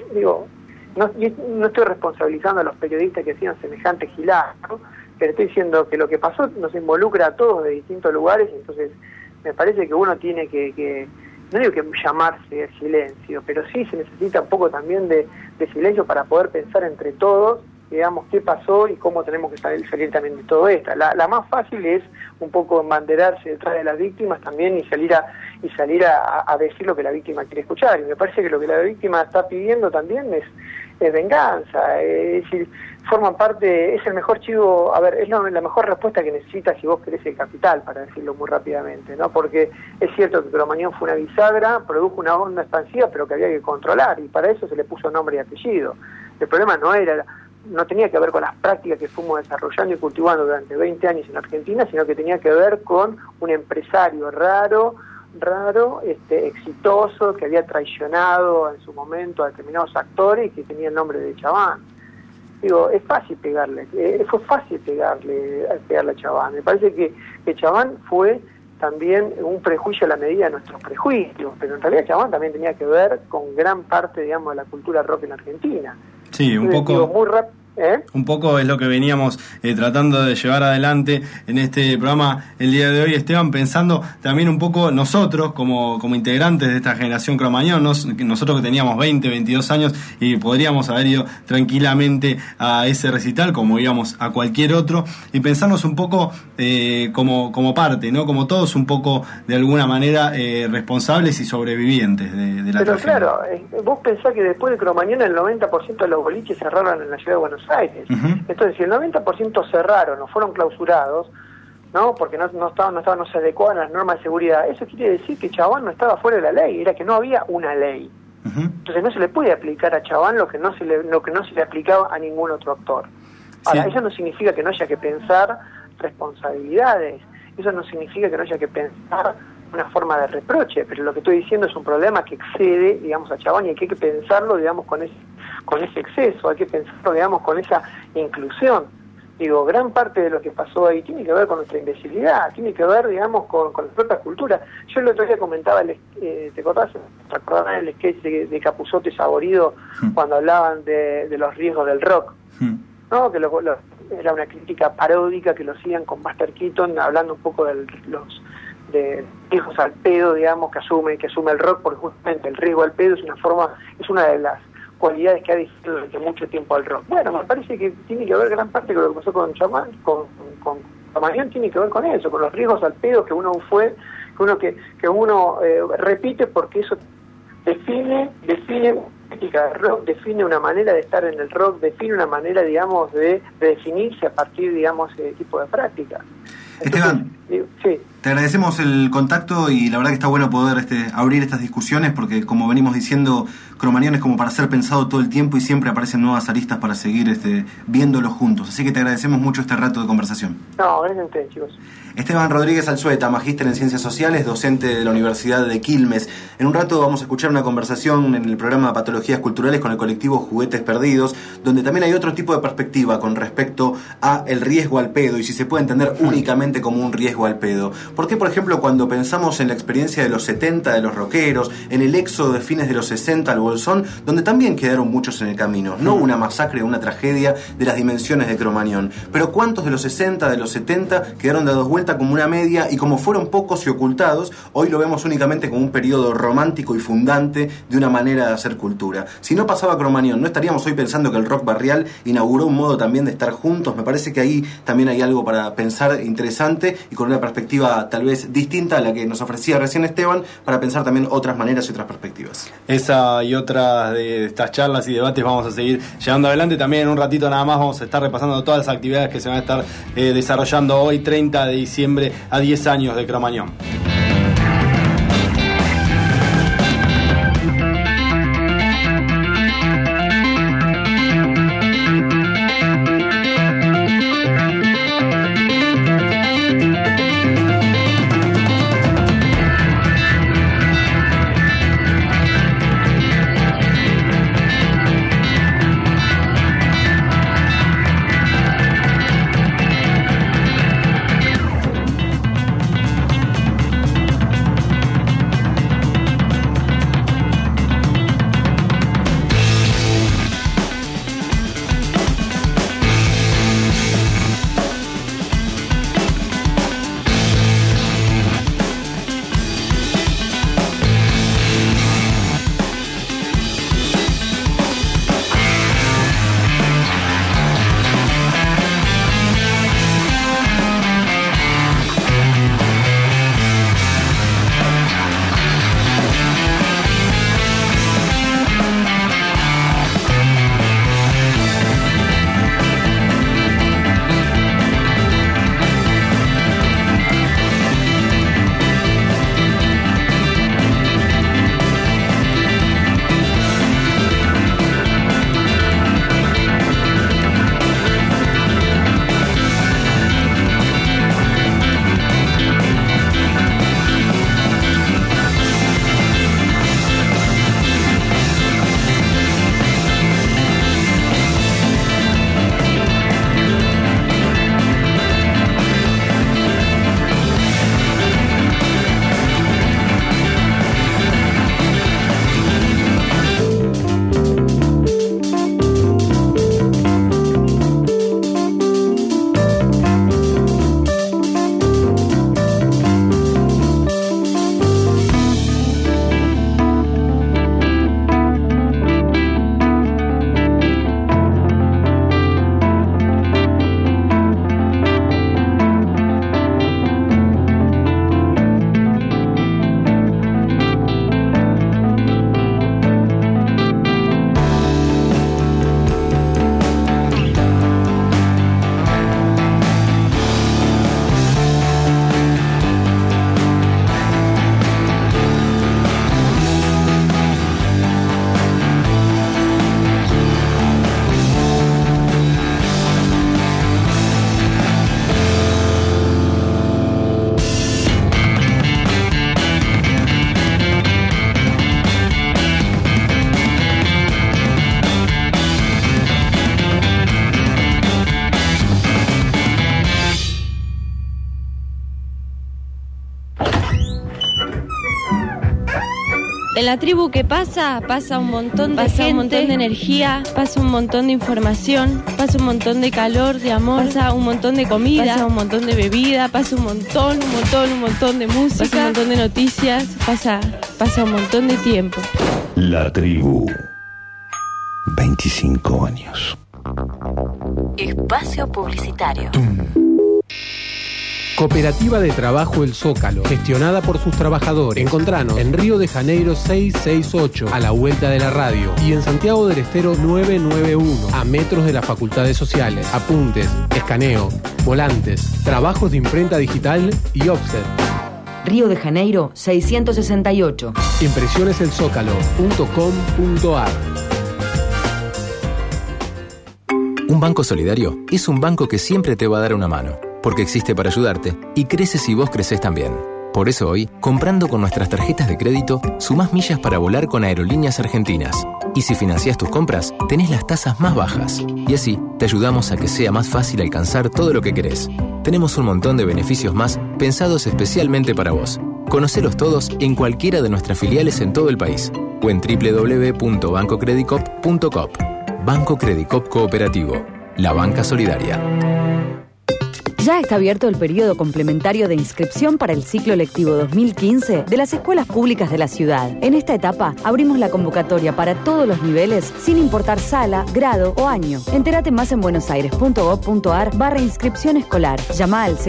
no estoy responsabilizando a los periodistas que hacían semejante gilada, ¿no? Pero estoy diciendo que lo que pasó nos involucra a todos de distintos lugares, entonces me parece que uno tiene que no digo que llamarse al silencio, pero sí se necesita un poco también de silencio para poder pensar entre todos, digamos, qué pasó y cómo tenemos que salir también de todo esto. La más fácil es un poco embanderarse detrás de las víctimas también y salir a decir lo que la víctima quiere escuchar, y me parece que lo que la víctima está pidiendo también es venganza, es decir, forman parte, es el mejor chivo, es la mejor respuesta que necesitas si vos querés el capital, para decirlo muy rápidamente, ¿no? Porque es cierto que Cromañón fue una bisagra, produjo una onda expansiva, pero que había que controlar, y para eso se le puso nombre y apellido. El problema no tenía que ver con las prácticas que fuimos desarrollando y cultivando durante 20 años en Argentina, sino que tenía que ver con un empresario raro, exitoso, que había traicionado en su momento a determinados actores y que tenía el nombre de Chaván. Es fácil pegarle, fue fácil pegarle a Chaván. Me parece que Chaván fue también un prejuicio a la medida de nuestros prejuicios, pero en realidad Chaván también tenía que ver con gran parte, digamos, de la cultura rock en Argentina. Sí, un poco. Un poco es lo que veníamos tratando de llevar adelante en este programa el día de hoy, Esteban, pensando también un poco nosotros como integrantes de esta generación Cromañón, nosotros que teníamos 20, 22 años y podríamos haber ido tranquilamente a ese recital como íbamos a cualquier otro, y pensarnos un poco como parte, ¿no? Como todos un poco de alguna manera responsables y sobrevivientes de la tragedia. Pero claro, vos pensás que después de Cromañón el 90% de los boliches cerraron en la ciudad de Buenos Aires. Entonces, si el 90% cerraron o fueron clausurados, ¿no? Porque no se adecuaban a las normas de seguridad, eso quiere decir que Chaván no estaba fuera de la ley, era que no había una ley. Entonces no se le puede aplicar a Chabán lo que no se le aplicaba a ningún otro actor. Ahora, eso no significa que no haya que pensar responsabilidades, eso no significa que no haya que pensar una forma de reproche, pero lo que estoy diciendo es un problema que excede, digamos, a Chabán, y hay que pensarlo, digamos, con ese exceso, hay que pensarlo, digamos, con esa inclusión. Digo, gran parte de lo que pasó ahí tiene que ver con nuestra imbecilidad, tiene que ver, digamos, con la propia cultura. Yo el otro día comentaba, ¿te acordás el sketch de Capusotto y Saborido cuando hablaban de los riesgos del rock? ¿No? Que era una crítica paródica que lo hacían con Buster Keaton, hablando un poco de riesgos al pedo, digamos, que asume el rock, porque justamente el riesgo al pedo es una de las cualidades que ha distinto durante mucho tiempo al rock. Bueno, me parece que tiene que ver gran parte con lo que pasó con Chabán, con Cromañón, tiene que ver con eso, con los riesgos al pedo que uno repite, porque eso define ética del rock, define una manera de estar en el rock, define una manera, digamos, de definirse a partir, digamos, de tipo de práctica. Esteban, sí. Te agradecemos el contacto y la verdad que está bueno poder abrir estas discusiones porque, como venimos diciendo, Cromañón es como para ser pensado todo el tiempo y siempre aparecen nuevas aristas para seguir viéndolo juntos. Así que te agradecemos mucho este rato de conversación. No, gracias a ustedes, chicos. Esteban Rodríguez Alzueta, magíster en Ciencias Sociales, docente de la Universidad de Quilmes. En un rato vamos a escuchar una conversación en el programa Patologías Culturales con el colectivo Juguetes Perdidos, donde también hay otro tipo de perspectiva con respecto a el riesgo al pedo y si se puede entender únicamente como un riesgo al pedo. ¿Por qué, por ejemplo, cuando pensamos en la experiencia de los 70 de los rockeros, en el éxodo de fines de los 60 al Bolsón, donde también quedaron muchos en el camino? No una masacre, una tragedia de las dimensiones de Cromañón. Pero ¿cuántos de los 60, de los 70 quedaron dados vuelta como una media y como fueron pocos y ocultados, hoy lo vemos únicamente como un periodo romántico y fundante de una manera de hacer cultura? Si no pasaba Cromañón, ¿no estaríamos hoy pensando que el rock barrial inauguró un modo también de estar juntos? Me parece que ahí también hay algo para pensar interesante y con una perspectiva tal vez distinta a la que nos ofrecía recién Esteban, para pensar también otras maneras y otras perspectivas. Esa y otras de estas charlas y debates vamos a seguir llevando adelante. También en un ratito nada más vamos a estar repasando todas las actividades que se van a estar desarrollando hoy, 30 de diciembre, a 10 años de Cromañón. En la tribu, ¿qué pasa? Pasa un montón de gente, un montón de energía, pasa un montón de información, pasa un montón de calor, de amor, pasa un montón de comida, pasa un montón de bebida, pasa un montón de música, pasa un montón de noticias, pasa un montón de tiempo. La tribu. 25 años. Espacio publicitario. Cooperativa de Trabajo El Zócalo, gestionada por sus trabajadores. Encontranos en Río de Janeiro 668, a la vuelta de la radio, y en Santiago del Estero 991, a metros de las facultades sociales. Apuntes, escaneo, volantes, trabajos de imprenta digital y offset. Río de Janeiro 668. Impresioneselzócalo.com.ar. Un banco solidario es un banco que siempre te va a dar una mano, porque existe para ayudarte y crece si vos crecés también. Por eso hoy, comprando con nuestras tarjetas de crédito, sumás millas para volar con Aerolíneas Argentinas. Y si financiás tus compras, tenés las tasas más bajas. Y así, te ayudamos a que sea más fácil alcanzar todo lo que querés. Tenemos un montón de beneficios más pensados especialmente para vos. Conocelos todos en cualquiera de nuestras filiales en todo el país o en www.bancocredicop.com. Banco Credicop Cooperativo, la banca solidaria. Ya está abierto el periodo complementario de inscripción para el ciclo lectivo 2015 de las escuelas públicas de la ciudad. En esta etapa abrimos la convocatoria para todos los niveles, sin importar sala, grado o año. Entérate más en buenosaires.gov.ar/inscripción escolar. Llama al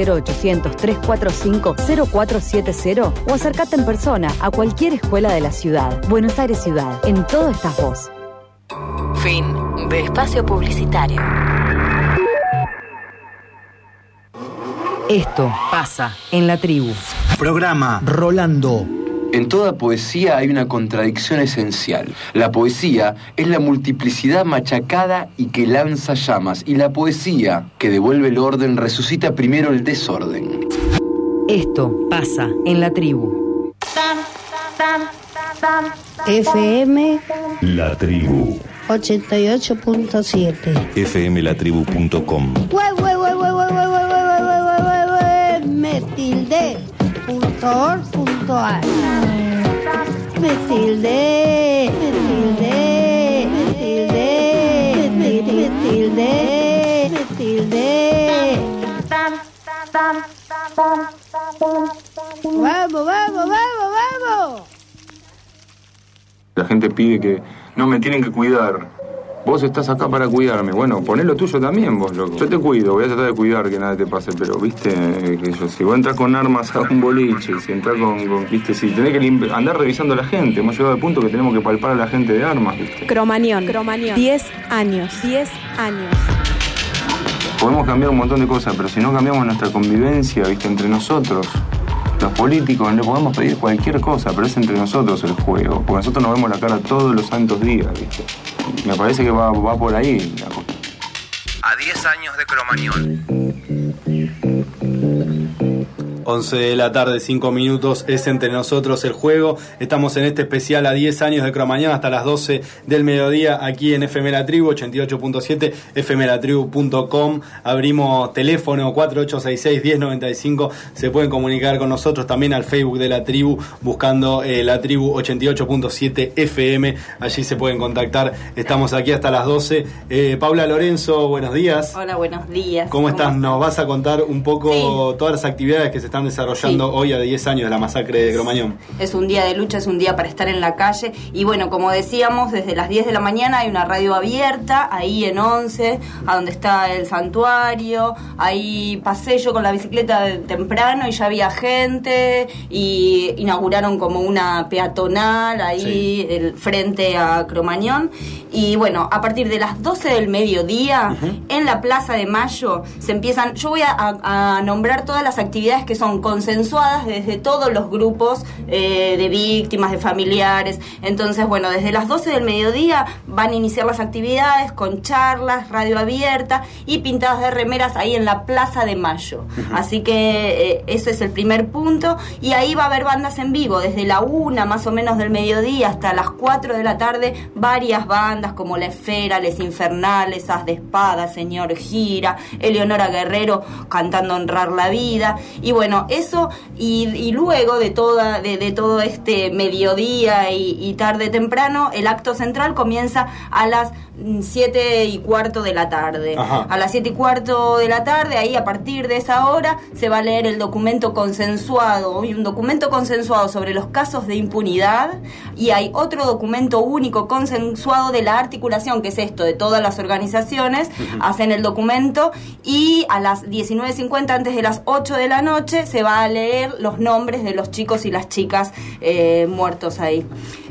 0800-345-0470 o acércate en persona a cualquier escuela de la ciudad. Buenos Aires Ciudad, en todo estás vos. Fin de espacio publicitario. Esto pasa en la tribu. Programa Rolando. En toda poesía hay una contradicción esencial. La poesía es la multiplicidad machacada y que lanza llamas. Y la poesía, que devuelve el orden, resucita primero el desorden. Esto pasa en la tribu. FM La tribu. 88.7 fmlatribu.com. Metilde.org.ar. Vamos. La gente pide que no me tienen que cuidar. Vos estás acá para cuidarme. Bueno, poné lo tuyo también vos, loco. Yo te cuido, voy a tratar de cuidar que nada te pase, pero, viste, que yo, si vos entras con armas a un boliche, si entras con viste, si tenés que andar revisando a la gente, hemos llegado al punto que tenemos que palpar a la gente de armas, viste. Cromañón. 10 años. Podemos cambiar un montón de cosas, pero si no cambiamos nuestra convivencia, viste, entre nosotros, los políticos, le podemos pedir cualquier cosa, pero es entre nosotros el juego, porque nosotros nos vemos la cara todos los santos días, viste. Me parece que va por ahí la cosa. A 10 años de Cromañón. 11 de la tarde, 5 minutos, es entre nosotros el juego. Estamos en este especial a 10 años de Cromañón hasta las 12 del mediodía aquí en FM La Tribu, 88.7, fmlatribu.com. Abrimos teléfono 4866-1095. Se pueden comunicar con nosotros también al Facebook de La Tribu, buscando La Tribu 88.7 FM. Allí se pueden contactar. Estamos aquí hasta las 12. Paula Lorenzo, buenos días. Hola, buenos días. ¿Cómo estás? Nos vas a contar un poco todas las actividades que se están desarrollando hoy a 10 años de la masacre de Cromañón. Es un día de lucha, es un día para estar en la calle y bueno, como decíamos, desde las 10 de la mañana hay una radio abierta ahí en 11, a donde está el santuario. Ahí pasé yo con la bicicleta temprano y ya había gente y inauguraron como una peatonal ahí frente a Cromañón. Y bueno, a partir de las 12 del mediodía en la Plaza de Mayo se empiezan, yo voy a nombrar todas las actividades que son consensuadas desde todos los grupos de víctimas, de familiares. Entonces, bueno, desde las 12 del mediodía van a iniciar las actividades con charlas, radio abierta y pintadas de remeras ahí en la Plaza de Mayo. Así que ese es el primer punto. Y ahí va a haber bandas en vivo desde la 1 más o menos del mediodía hasta las 4 de la tarde. Varias bandas como La Esfera, Les Infernales, As de Espada, Señor Gira, Eleonora Guerrero cantando Honrar la Vida. Y bueno, bueno, eso y luego de todo este mediodía y tarde temprano, el acto central comienza a las 7:15 de la tarde. Ajá. A las 7:15 de la tarde, ahí a partir de esa hora se va a leer el documento consensuado, y un documento consensuado sobre los casos de impunidad, y hay otro documento único consensuado de la articulación, que es esto, de todas las organizaciones, hacen el documento, y a las 19:50, antes de las 8 de la noche, se va a leer los nombres de los chicos y las chicas muertos ahí.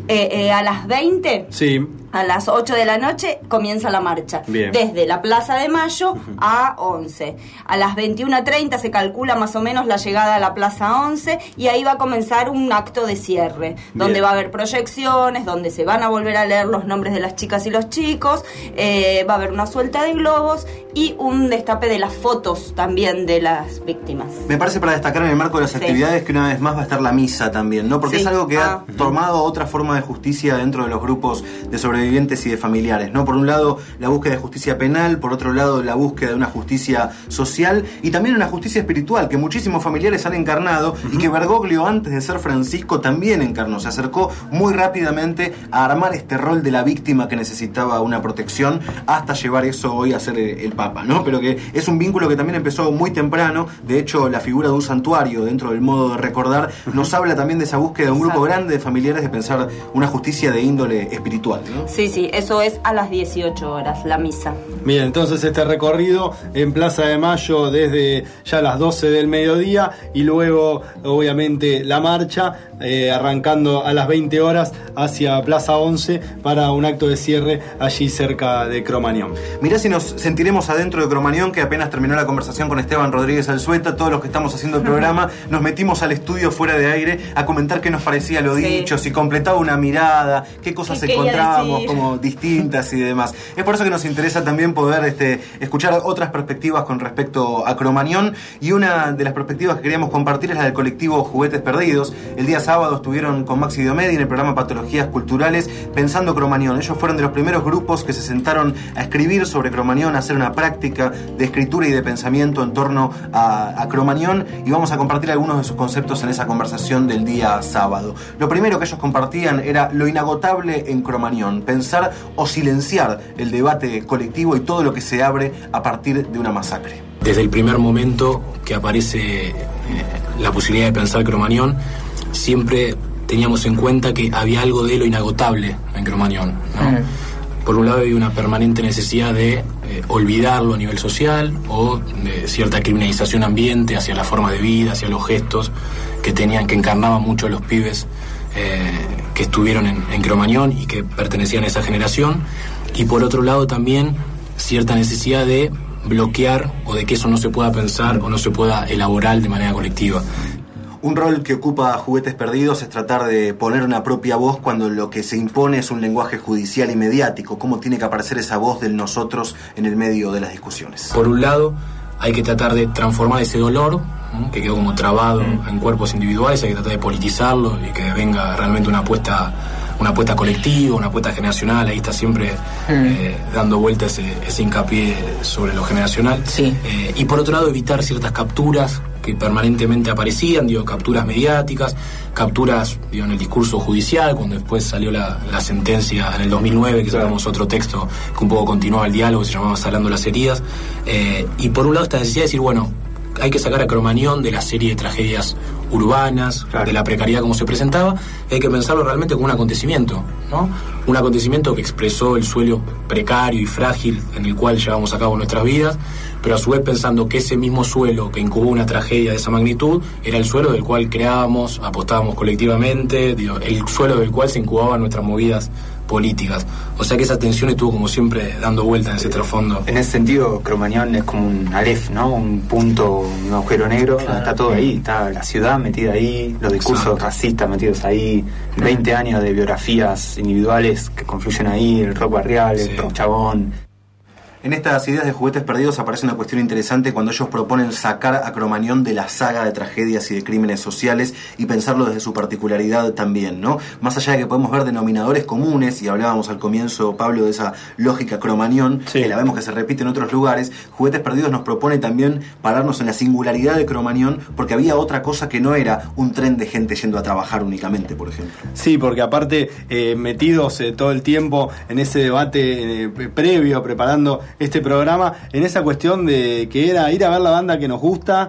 A las 20... Sí. A las 8 de la noche comienza la marcha. Bien. Desde la Plaza de Mayo a 11. A las 21:30 se calcula más o menos la llegada a la Plaza 11, y ahí va a comenzar un acto de cierre, donde va a haber proyecciones, donde se van a volver a leer los nombres de las chicas y los chicos, va a haber una suelta de globos y un destape de las fotos también de las víctimas. Me parece para destacar en el marco de las actividades que una vez más va a estar la misa también, ¿no? Porque es algo que ha tomado otra forma de justicia dentro de los grupos de sobrevivientes y de familiares, ¿no? Por un lado, la búsqueda de justicia penal, por otro lado, la búsqueda de una justicia social y también una justicia espiritual que muchísimos familiares han encarnado y que Bergoglio, antes de ser Francisco, también encarnó. Se acercó muy rápidamente a armar este rol de la víctima que necesitaba una protección, hasta llevar eso hoy a ser el Papa, ¿no? Pero que es un vínculo que también empezó muy temprano. De hecho, la figura de un santuario dentro del modo de recordar nos habla también de esa búsqueda de un grupo grande de familiares de pensar una justicia de índole espiritual, ¿no? Sí, eso es a las 18 horas, la misa. Bien, entonces este recorrido en Plaza de Mayo desde ya las 12 del mediodía, y luego obviamente la marcha arrancando a las 20 horas hacia Plaza 11 para un acto de cierre allí cerca de Cromañón. Mirá si nos sentiremos adentro de Cromañón, que apenas terminó la conversación con Esteban Rodríguez Alzueta, todos los que estamos haciendo el programa nos metimos al estudio fuera de aire a comentar qué nos parecía lo dicho, si completaba una mirada, qué cosas encontrábamos como distintas y demás. Es por eso que nos interesa también poder escuchar otras perspectivas con respecto a Cromañón, y una de las perspectivas que queríamos compartir es la del colectivo Juguetes Perdidos. El día sábado estuvieron con Maxi Diomedi en el programa Patologías Culturales pensando Cromañón. Ellos fueron de los primeros grupos que se sentaron a escribir sobre Cromañón, a hacer una práctica de escritura y de pensamiento en torno a Cromañón, y vamos a compartir algunos de sus conceptos en esa conversación del día sábado. Lo primero que ellos compartían era lo inagotable en Cromañón, pensar o silenciar el debate colectivo y todo lo que se abre a partir de una masacre. Desde el primer momento que aparece la posibilidad de pensar Cromañón, siempre teníamos en cuenta que había algo de lo inagotable en Cromañón, ¿no? Por un lado había una permanente necesidad de olvidarlo a nivel social, o de cierta criminalización ambiente hacia la forma de vida, hacia los gestos que encarnaban mucho a los pibes que estuvieron en Cromañón y que pertenecían a esa generación, y por otro lado también cierta necesidad de bloquear o de que eso no se pueda pensar o no se pueda elaborar de manera colectiva. Un rol que ocupa Juguetes Perdidos es tratar de poner una propia voz cuando lo que se impone es un lenguaje judicial y mediático. ¿Cómo tiene que aparecer esa voz del nosotros en el medio de las discusiones? Por un lado, hay que tratar de transformar ese dolor, ¿no?, que quedó como trabado en cuerpos individuales. Hay que tratar de politizarlo y que venga realmente una apuesta colectiva, una apuesta generacional. Ahí está siempre dando vuelta ese hincapié sobre lo generacional. Y por otro lado, evitar ciertas capturas que permanentemente aparecían, capturas mediáticas, capturas en el discurso judicial, cuando después salió la sentencia en el 2009, que sacamos otro texto que un poco continuaba el diálogo, se llamaba Salando las heridas, y por un lado esta necesidad de decir, bueno, hay que sacar a Cromañón de la serie de tragedias urbanas, de la precariedad como se presentaba, hay que pensarlo realmente como un acontecimiento, ¿no? Un acontecimiento que expresó el suelo precario y frágil en el cual llevamos a cabo nuestras vidas, pero a su vez pensando que ese mismo suelo que incubó una tragedia de esa magnitud era el suelo del cual creábamos, apostábamos colectivamente, el suelo del cual se incubaban nuestras movidas políticas. O sea que esa tensión estuvo como siempre dando vuelta en ese trasfondo. En ese sentido, Cromañón es como un Aleph, ¿no? Un punto, un agujero negro, está todo ahí, está la ciudad metida ahí, los discursos racistas metidos ahí, 20 años de biografías individuales que confluyen ahí, el rock barrial, el rock chabón. En estas ideas de Juguetes Perdidos aparece una cuestión interesante cuando ellos proponen sacar a Cromañón de la saga de tragedias y de crímenes sociales y pensarlo desde su particularidad también, ¿no? Más allá de que podemos ver denominadores comunes, y hablábamos al comienzo, Pablo, de esa lógica Cromañón, que la vemos que se repite en otros lugares, Juguetes Perdidos nos propone también pararnos en la singularidad de Cromañón, porque había otra cosa que no era un tren de gente yendo a trabajar únicamente, por ejemplo. Sí, porque aparte metidos todo el tiempo en ese debate previo, preparando este programa, en esa cuestión de que era ir a ver la banda que nos gusta,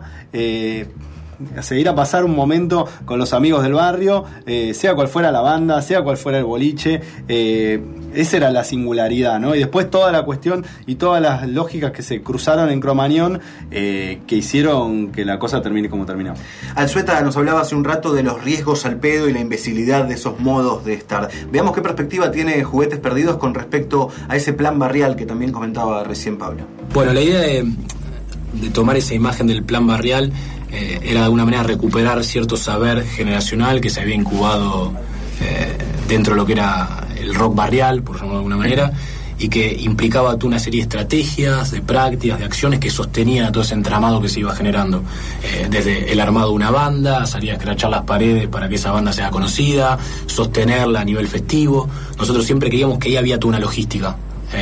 seguir a pasar un momento con los amigos del barrio, sea cual fuera la banda, sea cual fuera el boliche, esa era la singularidad, ¿no? Y después toda la cuestión y todas las lógicas que se cruzaron en Cromañón que hicieron que la cosa termine como terminó. Alzueta nos hablaba hace un rato de los riesgos al pedo y la imbecilidad de esos modos de estar. Veamos qué perspectiva tiene Juguetes Perdidos con respecto a ese plan barrial que también comentaba recién Pablo. Bueno, la idea de tomar esa imagen del plan barrial era de alguna manera recuperar cierto saber generacional que se había incubado dentro de lo que era el rock barrial, por llamarlo de alguna manera, y que implicaba toda una serie de estrategias, de prácticas, de acciones que sostenían a todo ese entramado que se iba generando. Desde el armado de una banda, salir a escrachar las paredes para que esa banda sea conocida, sostenerla a nivel festivo. Nosotros siempre creíamos que ahí había toda una logística.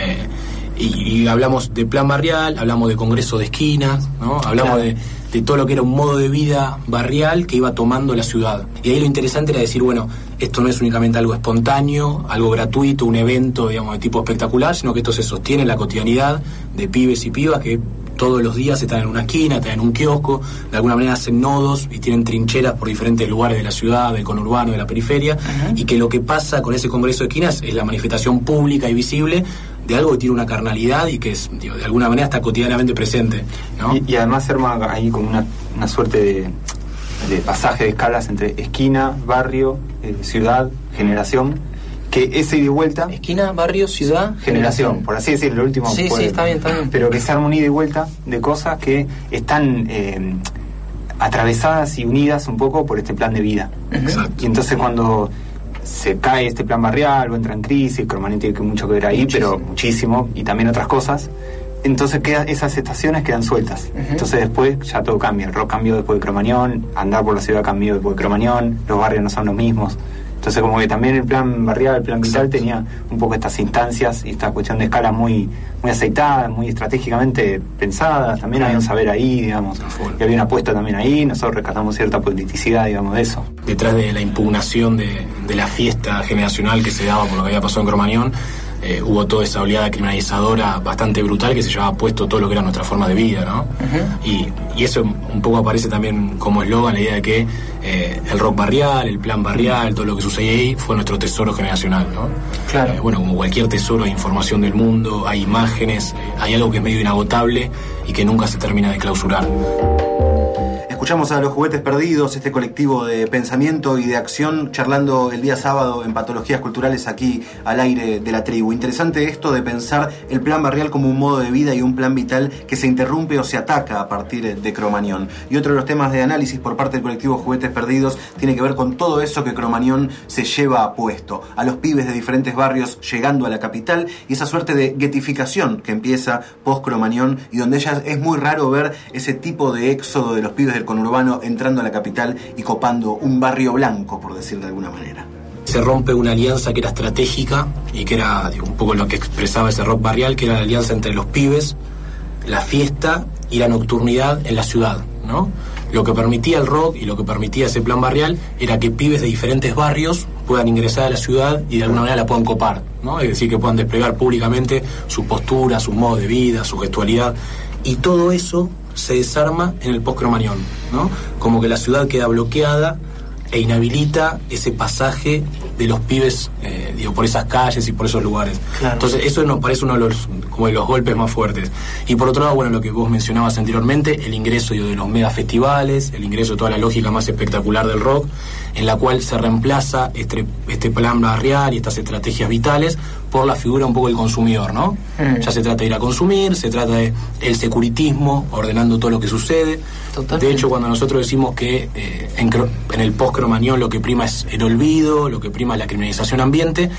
Y hablamos de plan barrial, hablamos de congreso de esquinas, ¿no? Hablamos de todo lo que era un modo de vida barrial que iba tomando la ciudad. Y ahí lo interesante era decir, bueno, esto no es únicamente algo espontáneo, algo gratuito, un evento, digamos, de tipo espectacular, sino que esto se sostiene en la cotidianidad de pibes y pibas que todos los días están en una esquina, están en un kiosco, de alguna manera hacen nodos y tienen trincheras por diferentes lugares de la ciudad, del conurbano, de la periferia, y que lo que pasa con ese congreso de esquinas es la manifestación pública y visible de algo que tiene una carnalidad y que es, digo, de alguna manera está cotidianamente presente, ¿no? Y además se arma ahí como una suerte de pasaje de escalas entre esquina, barrio, ciudad, generación, que ese ida y vuelta... Esquina, barrio, ciudad, generación, por así decirlo, lo último. Sí, sí, está bien. Pero que se arma un ida y vuelta de cosas que están atravesadas y unidas un poco por este plan de vida. Exacto. Y entonces cuando se cae este plan barrial o entra en crisis, Cromañón tiene mucho que ver ahí, pero muchísimo, y también otras cosas, entonces esas estaciones quedan sueltas. Entonces después ya todo cambia, el rock cambió después de Cromañón, andar por la ciudad cambió después de Cromañón, los barrios no son los mismos. Entonces como que también el plan barrial, el plan vital tenía un poco estas instancias y esta cuestión de escala muy aceitada, muy estratégicamente pensadas, también había un saber ahí, digamos, y había una apuesta también ahí, nosotros rescatamos cierta politicidad, digamos, de eso. Detrás de la impugnación de la fiesta generacional que se daba por lo que había pasado en Cromañón, hubo toda esa oleada criminalizadora bastante brutal que se llevaba puesto todo lo que era nuestra forma de vida, ¿no? Y eso un poco aparece también como eslogan, la idea de que el rock barrial, el plan barrial, todo lo que sucede ahí fue nuestro tesoro generacional, ¿no? Claro. Bueno, como cualquier tesoro hay información del mundo, hay imágenes, hay algo que es medio inagotable y que nunca se termina de clausurar. Escuchamos a los Juguetes Perdidos, este colectivo de pensamiento y de acción, charlando el día sábado en Patologías Culturales aquí al aire de la tribu. Interesante esto de pensar el plan barrial como un modo de vida y un plan vital que se interrumpe o se ataca a partir de Cromañón. Y otro de los temas de análisis por parte del colectivo Juguetes Perdidos tiene que ver con todo eso que Cromañón se lleva a puesto, a los pibes de diferentes barrios llegando a la capital y esa suerte de guetificación que empieza post-Cromañón y donde ya es muy raro ver ese tipo de éxodo de los pibes del conurbano entrando a la capital y copando un barrio blanco, por decir de alguna manera. Se rompe una alianza que era estratégica y que era un poco lo que expresaba ese rock barrial, que era la alianza entre los pibes, la fiesta y la nocturnidad en la ciudad, ¿no? Lo que permitía el rock y lo que permitía ese plan barrial era que pibes de diferentes barrios puedan ingresar a la ciudad y de alguna manera la puedan copar, ¿no? Es decir, que puedan desplegar públicamente su postura, su modo de vida, su gestualidad, y todo eso se desarma en el post-Cromañón, ¿no? Como que la ciudad queda bloqueada e inhabilita ese pasaje de los pibes por esas calles y por esos lugares. Claro. Entonces eso nos parece uno de los golpes más fuertes. Y por otro lado, bueno, lo que vos mencionabas anteriormente, el ingreso de los mega festivales, el ingreso de toda la lógica más espectacular del rock, en la cual se reemplaza este plan barrial y estas estrategias vitales por la figura un poco del consumidor, ¿no? Ya se trata de ir a consumir, se trata de el securitismo, ordenando todo lo que sucede. Totalmente. De hecho, cuando nosotros decimos que en el post-Cromañón lo que prima es el olvido, lo que prima es la criminalización ambiente,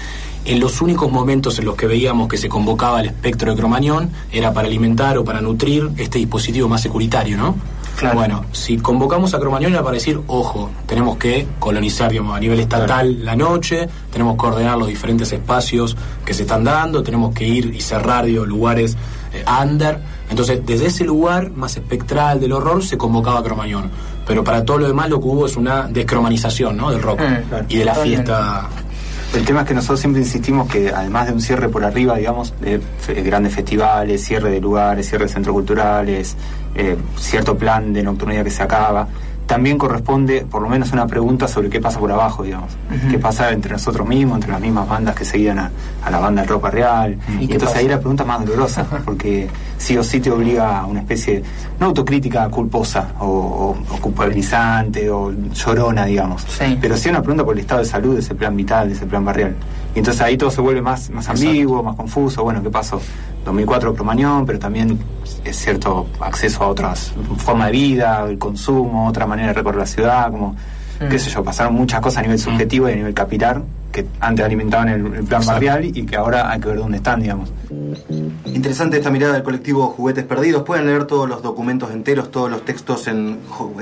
En los únicos momentos en los que veíamos que se convocaba el espectro de Cromañón era para alimentar o para nutrir este dispositivo más securitario, ¿no? Claro. Bueno, si convocamos a Cromañón era para decir, ojo, tenemos que colonizar, digamos, a nivel estatal la noche, tenemos que ordenar los diferentes espacios que se están dando, tenemos que ir y cerrar, digo, lugares under. Entonces, desde ese lugar más espectral del horror se convocaba a Cromañón. Pero para todo lo demás lo que hubo es una descromanización, ¿no? Del rock y de la fiesta. El tema es que nosotros siempre insistimos que además de un cierre por arriba, digamos, de grandes festivales, cierre de lugares, cierre de centros culturales, cierto plan de nocturnidad que se acaba, también corresponde por lo menos una pregunta sobre qué pasa por abajo, digamos. Qué pasa entre nosotros mismos, entre las mismas bandas que seguían a la banda del rock barrial. Y entonces pasa? Ahí la pregunta es más dolorosa, porque sí o sí te obliga a una especie, no autocrítica culposa o culpabilizante o llorona, digamos, pero sí una pregunta por el estado de salud de ese plan vital, de ese plan barrial. Y entonces ahí todo se vuelve más ambiguo, más confuso. Bueno, ¿qué pasó? 2004 Cromañón, pero también es cierto acceso a otras formas de vida, el consumo, otra manera de recorrer la ciudad, como qué sé yo, pasaron muchas cosas a nivel subjetivo y a nivel capital que antes alimentaban el plan barrial y que ahora hay que ver dónde están, digamos. Interesante esta mirada del colectivo Juguetes Perdidos. Pueden leer todos los documentos enteros, todos los textos en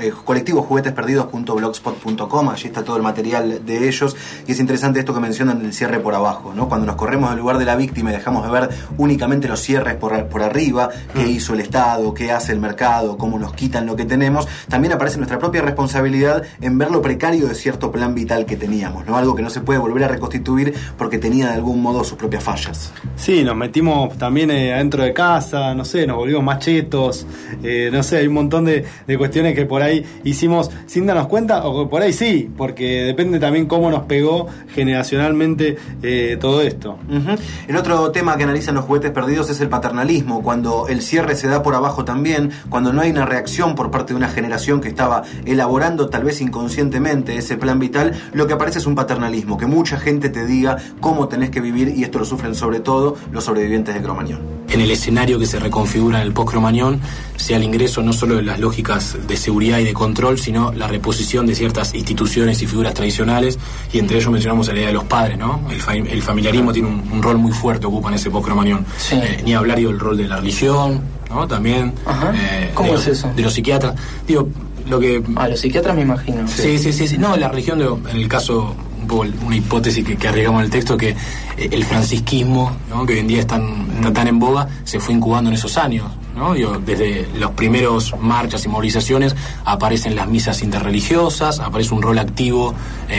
colectivojuguetesperdidos.blogspot.com. Allí está todo el material de ellos. Y es interesante esto que mencionan del cierre por abajo, ¿no? Cuando nos corremos del lugar de la víctima y dejamos de ver únicamente los cierres por arriba, qué hizo el Estado, qué hace el mercado, cómo nos quitan lo que tenemos, también aparece nuestra propia responsabilidad en ver lo precario de cierto plan vital que teníamos, ¿no? Algo que no se puede volver a reconstituir porque tenía de algún modo sus propias fallas. Sí, nos metimos también adentro de casa, no sé, nos volvimos más chetos, no sé, hay un montón de cuestiones que por ahí hicimos sin darnos cuenta, o que por ahí sí, porque depende también cómo nos pegó generacionalmente todo esto. El otro tema que analizan los Juguetes Perdidos es el paternalismo, cuando el cierre se da por abajo también, cuando no hay una reacción por parte de una generación que estaba elaborando tal vez inconscientemente ese plan vital, lo que aparece es un paternalismo, que mucha gente te diga cómo tenés que vivir, y esto lo sufren sobre todo los sobrevivientes de Cromañón. En el escenario que se reconfigura en el post-Cromañón, sea el ingreso no solo de las lógicas de seguridad y de control, sino la reposición de ciertas instituciones y figuras tradicionales, y entre ellos mencionamos la idea de los padres, ¿no? El familiarismo tiene un rol muy fuerte, ocupa en ese post-Cromañón. Ni hablar del rol de la religión, ¿no? También. ¿Cómo es eso? De los psiquiatras. Digo, lo que... los psiquiatras me imagino. Sí. No, la religión, en el caso... un poco una hipótesis que arriesgamos en el texto, que el francisquismo, ¿no? Que hoy en día está tan en boga, se fue incubando en esos años, ¿no? Desde los primeros marchas y movilizaciones aparecen las misas interreligiosas, aparece un rol activo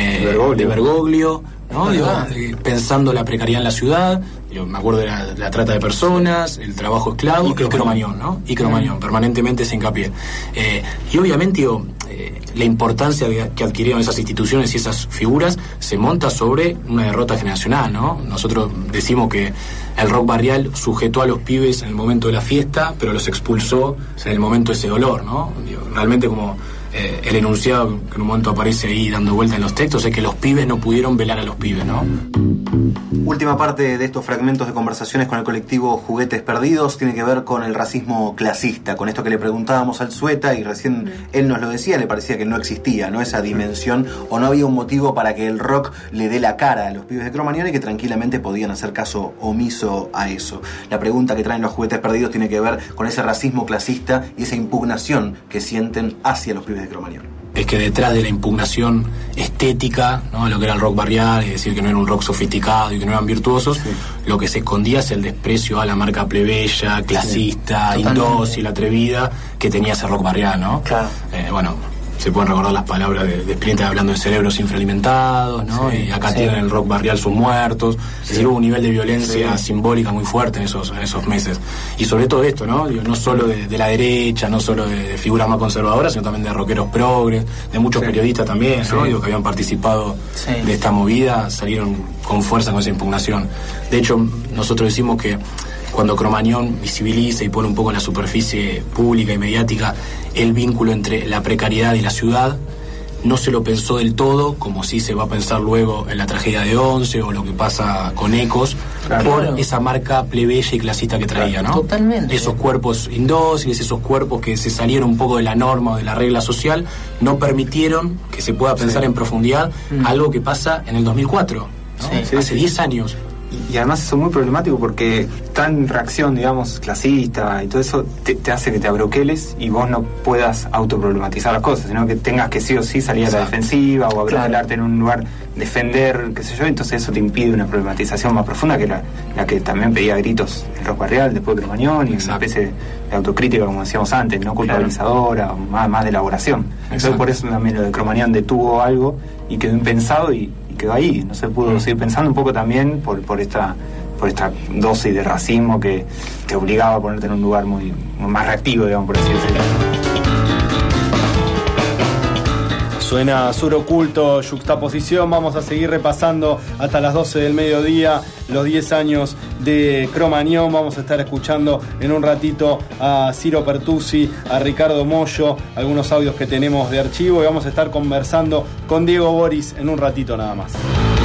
de Bergoglio, ¿no? Pensando la precariedad en la ciudad. Me acuerdo de la trata de personas, el trabajo esclavo y Cromañón, ¿no? Y Cromañón, permanentemente se hincapié. Y obviamente, la importancia que adquirieron esas instituciones y esas figuras se monta sobre una derrota generacional, ¿no? Nosotros decimos que el rock barrial sujetó a los pibes en el momento de la fiesta, pero los expulsó en el momento de ese dolor, ¿no? Realmente, como el enunciado que en un momento aparece ahí dando vuelta en los textos, es que los pibes no pudieron velar a los pibes, ¿no? Última parte de estos fragmentos de conversaciones con el colectivo Juguetes Perdidos tiene que ver con el racismo clasista, con esto que le preguntábamos al Sueta, y recién él nos lo decía, le parecía que no existía, ¿no? Esa dimensión, o no había un motivo para que el rock le dé la cara a los pibes de Cromañón, y que tranquilamente podían hacer caso omiso a eso. La pregunta que traen los Juguetes Perdidos tiene que ver con ese racismo clasista y esa impugnación que sienten hacia los pibes de Cromañón. Es que detrás de la impugnación estética, ¿no? Lo que era el rock barrial, es decir, que no era un rock sofisticado y que no eran virtuosos, lo que se escondía es el desprecio a la marca plebeya, clasista, indócil, atrevida, que tenía ese rock barrial, ¿no? Claro. Se pueden recordar las palabras de Splinter hablando de cerebros infraalimentados, ¿no? Y acá tienen el rock barrial sus muertos. Es decir, hubo un nivel de violencia simbólica muy fuerte en esos meses. Y sobre todo esto, ¿no? No solo de la derecha, no solo de figuras más conservadoras, sino también de rockeros progres, de muchos periodistas también, ¿no? Que habían participado de esta movida, salieron con fuerza con esa impugnación. De hecho, nosotros decimos que cuando Cromañón visibiliza y pone un poco en la superficie pública y mediática el vínculo entre la precariedad y la ciudad, no se lo pensó del todo, como sí se va a pensar luego en la tragedia de Once o lo que pasa con Ecos, por esa marca plebeya y clasista que traía, ¿no? Totalmente. Esos cuerpos indóciles, esos cuerpos que se salieron un poco de la norma o de la regla social, no permitieron que se pueda pensar en profundidad algo que pasa en el 2004, ¿no? Hace 10 años. y además eso es muy problemático porque tan reacción, digamos, clasista y todo eso te hace que te abroqueles y vos no puedas autoproblematizar las cosas, sino que tengas que sí o sí salir a la defensiva o abroquelarte en un lugar, defender, qué sé yo, entonces eso te impide una problematización más profunda que la que también pedía gritos el rock barrial después de Cromañón, y una especie de autocrítica, como decíamos antes, no culpabilizadora, más de elaboración. Entonces por eso también lo de Cromañón detuvo algo y quedó impensado y quedó ahí, no se pudo seguir pensando, un poco también por esta dosis de racismo que te obligaba a ponerte en un lugar muy más reactivo, digamos, por así decirlo. Suena Sur Oculto, Yuxtaposición. Vamos a seguir repasando hasta las 12 del mediodía los 10 años de Cromañón. Vamos a estar escuchando en un ratito a Ciro Pertusi, a Ricardo Mollo, algunos audios que tenemos de archivo, y vamos a estar conversando con Diego Boris en un ratito nada más.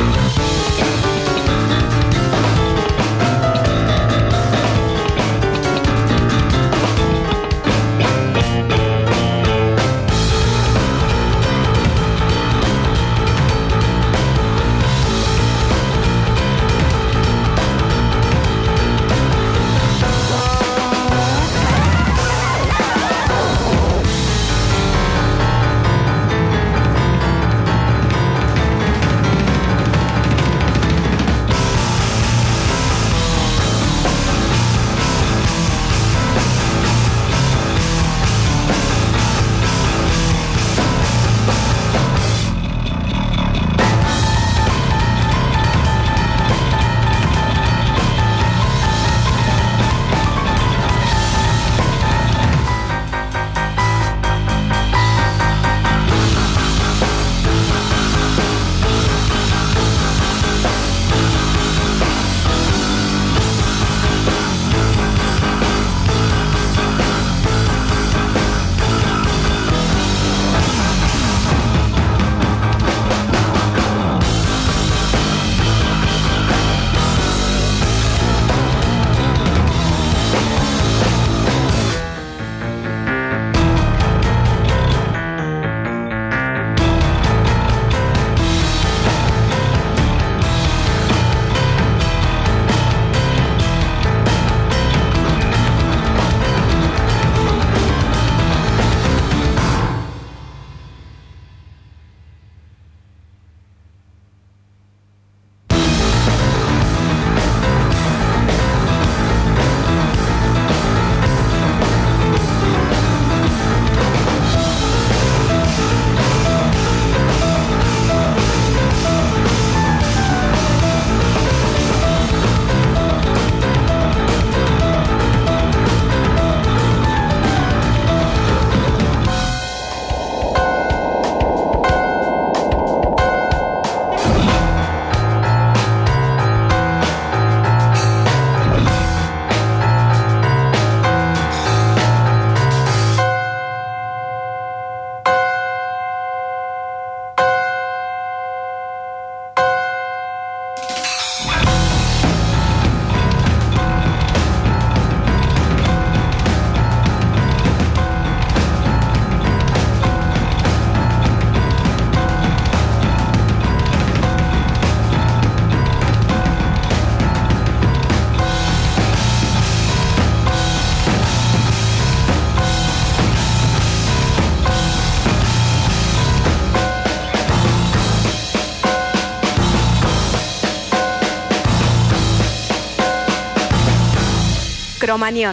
Cromañón.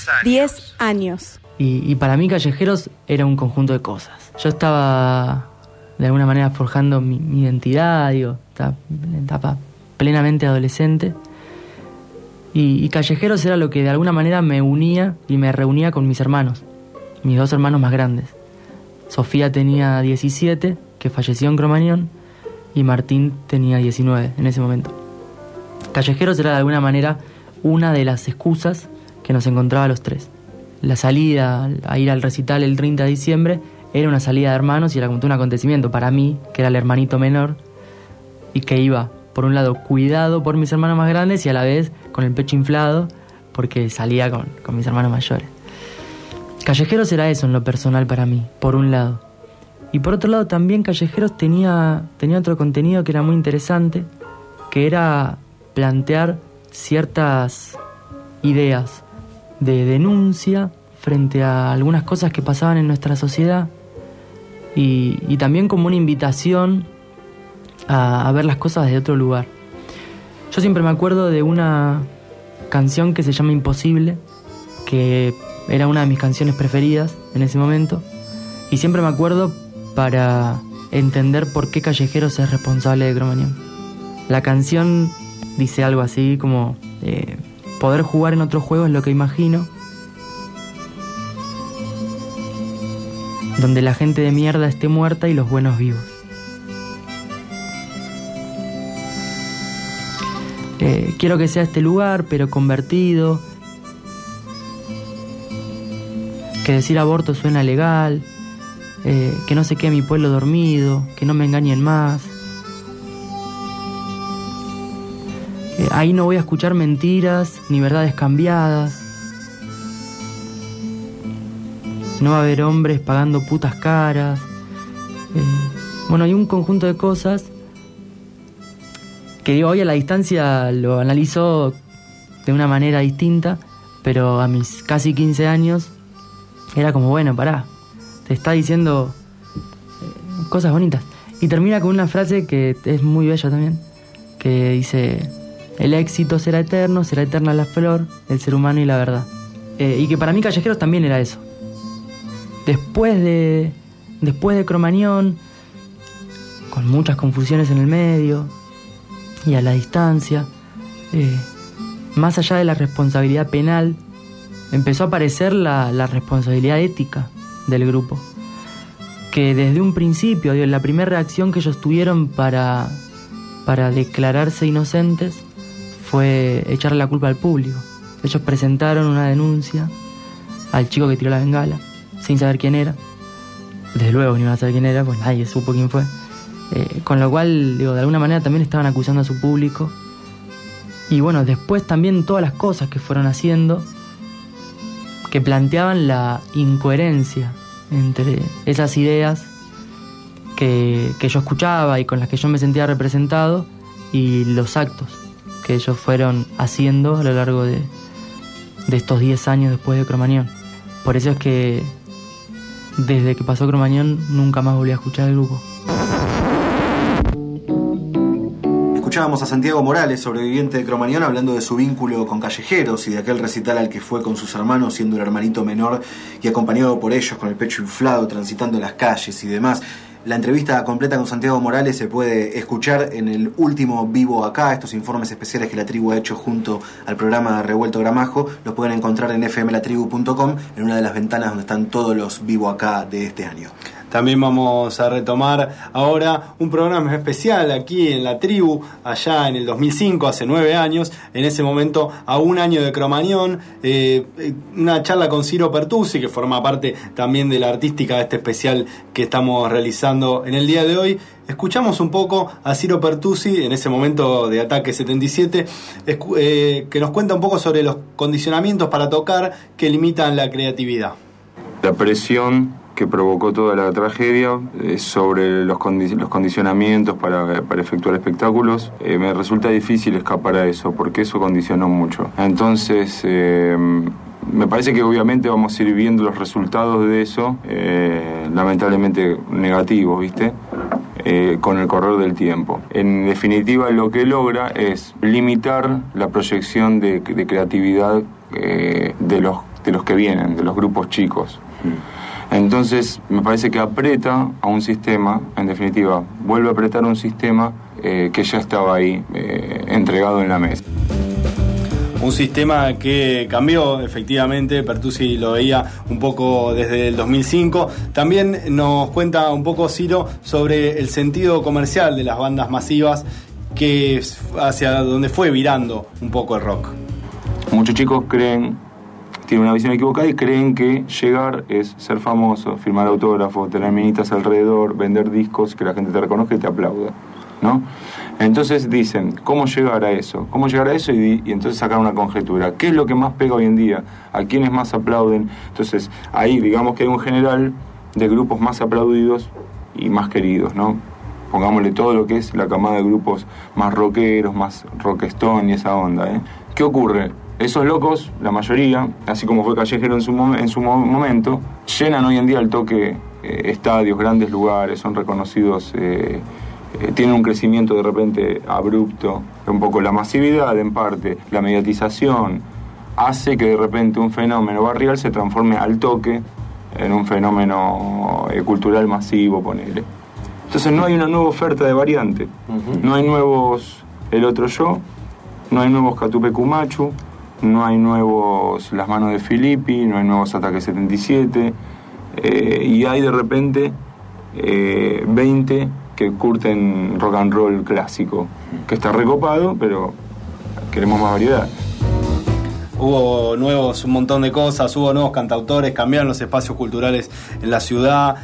10 años. Y para mí Callejeros era un conjunto de cosas. Yo estaba de alguna manera forjando mi identidad, estaba en etapa plenamente adolescente. Y Callejeros era lo que de alguna manera me unía y me reunía con mis hermanos, mis dos hermanos más grandes. Sofía tenía 17, que falleció en Cromañón, y Martín tenía 19 en ese momento. Callejeros era de alguna manera una de las excusas que nos encontraba a los tres. La salida a ir al recital el 30 de diciembre era una salida de hermanos y era como un acontecimiento para mí, que era el hermanito menor, y que iba, por un lado, cuidado por mis hermanos más grandes y a la vez con el pecho inflado porque salía con mis hermanos mayores. Callejeros era eso en lo personal para mí, por un lado. Y por otro lado también Callejeros tenía otro contenido que era muy interesante, que era plantear ciertas ideas de denuncia frente a algunas cosas que pasaban en nuestra sociedad y también como una invitación a ver las cosas desde otro lugar. Yo siempre me acuerdo de una canción que se llama Imposible, que era una de mis canciones preferidas en ese momento, y siempre me acuerdo para entender por qué Callejeros es responsable de Cromañón. La canción dice algo así como poder jugar en otro juego es lo que imagino, donde la gente de mierda esté muerta y los buenos vivos. Quiero que sea este lugar, pero convertido, que decir aborto suena legal, que no se quede mi pueblo dormido, que no me engañen más. Ahí no voy a escuchar mentiras ni verdades cambiadas. No va a haber hombres pagando putas caras. Bueno, hay un conjunto de cosas que digo, hoy a la distancia lo analizo de una manera distinta, pero a mis casi 15 años era como, bueno, pará, te está diciendo cosas bonitas. Y termina con una frase que es muy bella también, que dice: el éxito será eterna la flor, el ser humano y la verdad. Y que para mí Callejeros también era eso. Después de Cromañón, con muchas confusiones en el medio y a la distancia, más allá de la responsabilidad penal, empezó a aparecer la responsabilidad ética del grupo, que desde un principio, la primera reacción que ellos tuvieron para declararse inocentes fue echarle la culpa al público. Ellos presentaron una denuncia al chico que tiró la bengala, sin saber quién era. Desde luego ni iban a saber quién era, pues nadie supo quién fue. Con lo cual, de alguna manera también estaban acusando a su público. Y bueno, después también todas las cosas que fueron haciendo, que planteaban la incoherencia entre esas ideas que yo escuchaba y con las que yo me sentía representado, y los actos que ellos fueron haciendo a lo largo de estos 10 años después de Cromañón. Por eso es que desde que pasó Cromañón nunca más volví a escuchar el grupo. Escuchábamos a Santiago Morales, sobreviviente de Cromañón, hablando de su vínculo con Callejeros y de aquel recital al que fue con sus hermanos, siendo el hermanito menor y acompañado por ellos con el pecho inflado, transitando las calles y demás. La entrevista completa con Santiago Morales se puede escuchar en el último Vivo Acá, estos informes especiales que la tribu ha hecho junto al programa Revuelto Gramajo. Los pueden encontrar en fmlatribu.com, en una de las ventanas donde están todos los Vivo Acá de este año. También vamos a retomar ahora un programa especial aquí en la tribu, allá en el 2005, hace 9 años, en ese momento a un año de Cromañón, una charla con Ciro Pertusi, que forma parte también de la artística de este especial que estamos realizando en el día de hoy. Escuchamos un poco a Ciro Pertusi en ese momento de Ataque 77, que nos cuenta un poco sobre los condicionamientos para tocar que limitan la creatividad. La presión que provocó toda la tragedia sobre los condicionamientos para efectuar espectáculos, me resulta difícil escapar a eso, porque eso condicionó mucho. Entonces, me parece que obviamente vamos a ir viendo los resultados de eso, lamentablemente negativos, ¿viste? Con el correr del tiempo. En definitiva, lo que logra es limitar la proyección de creatividad de los que vienen, de los grupos chicos. Entonces, me parece que aprieta a un sistema, en definitiva, vuelve a apretar un sistema que ya estaba ahí, entregado en la mesa. Un sistema que cambió, efectivamente. Pertusi lo veía un poco desde el 2005. También nos cuenta un poco Ciro sobre el sentido comercial de las bandas masivas, que hacia donde fue virando un poco el rock. Muchos chicos tienen una visión equivocada y creen que llegar es ser famoso, firmar autógrafos, tener minitas alrededor, vender discos, que la gente te reconozca y te aplauda, ¿no? Entonces dicen, ¿cómo llegar a eso? ¿Cómo llegar a eso? Y entonces sacar una conjetura. ¿Qué es lo que más pega hoy en día? ¿A quiénes más aplauden? Entonces, ahí digamos que hay un general de grupos más aplaudidos y más queridos, ¿no? pongámosle todo lo que es la camada de grupos más rockeros, más rockstone y esa onda. ¿Qué ocurre? Esos locos, la mayoría, así como fue Callejero en su momento, llenan hoy en día al toque estadios, grandes lugares, son reconocidos, tienen un crecimiento de repente abrupto, un poco la masividad en parte, la mediatización, hace que de repente un fenómeno barrial se transforme al toque en un fenómeno cultural masivo, ponele. Entonces no hay una nueva oferta de variante, no hay nuevos El Otro Yo, no hay nuevos Catupecumachu, no hay nuevos Las Manos de Filippi, no hay nuevos Ataque 77, y hay de repente 20 que curten rock and roll clásico, que está recopado, pero queremos más variedad. Hubo un montón de cosas, hubo nuevos cantautores, cambiaron los espacios culturales en la ciudad,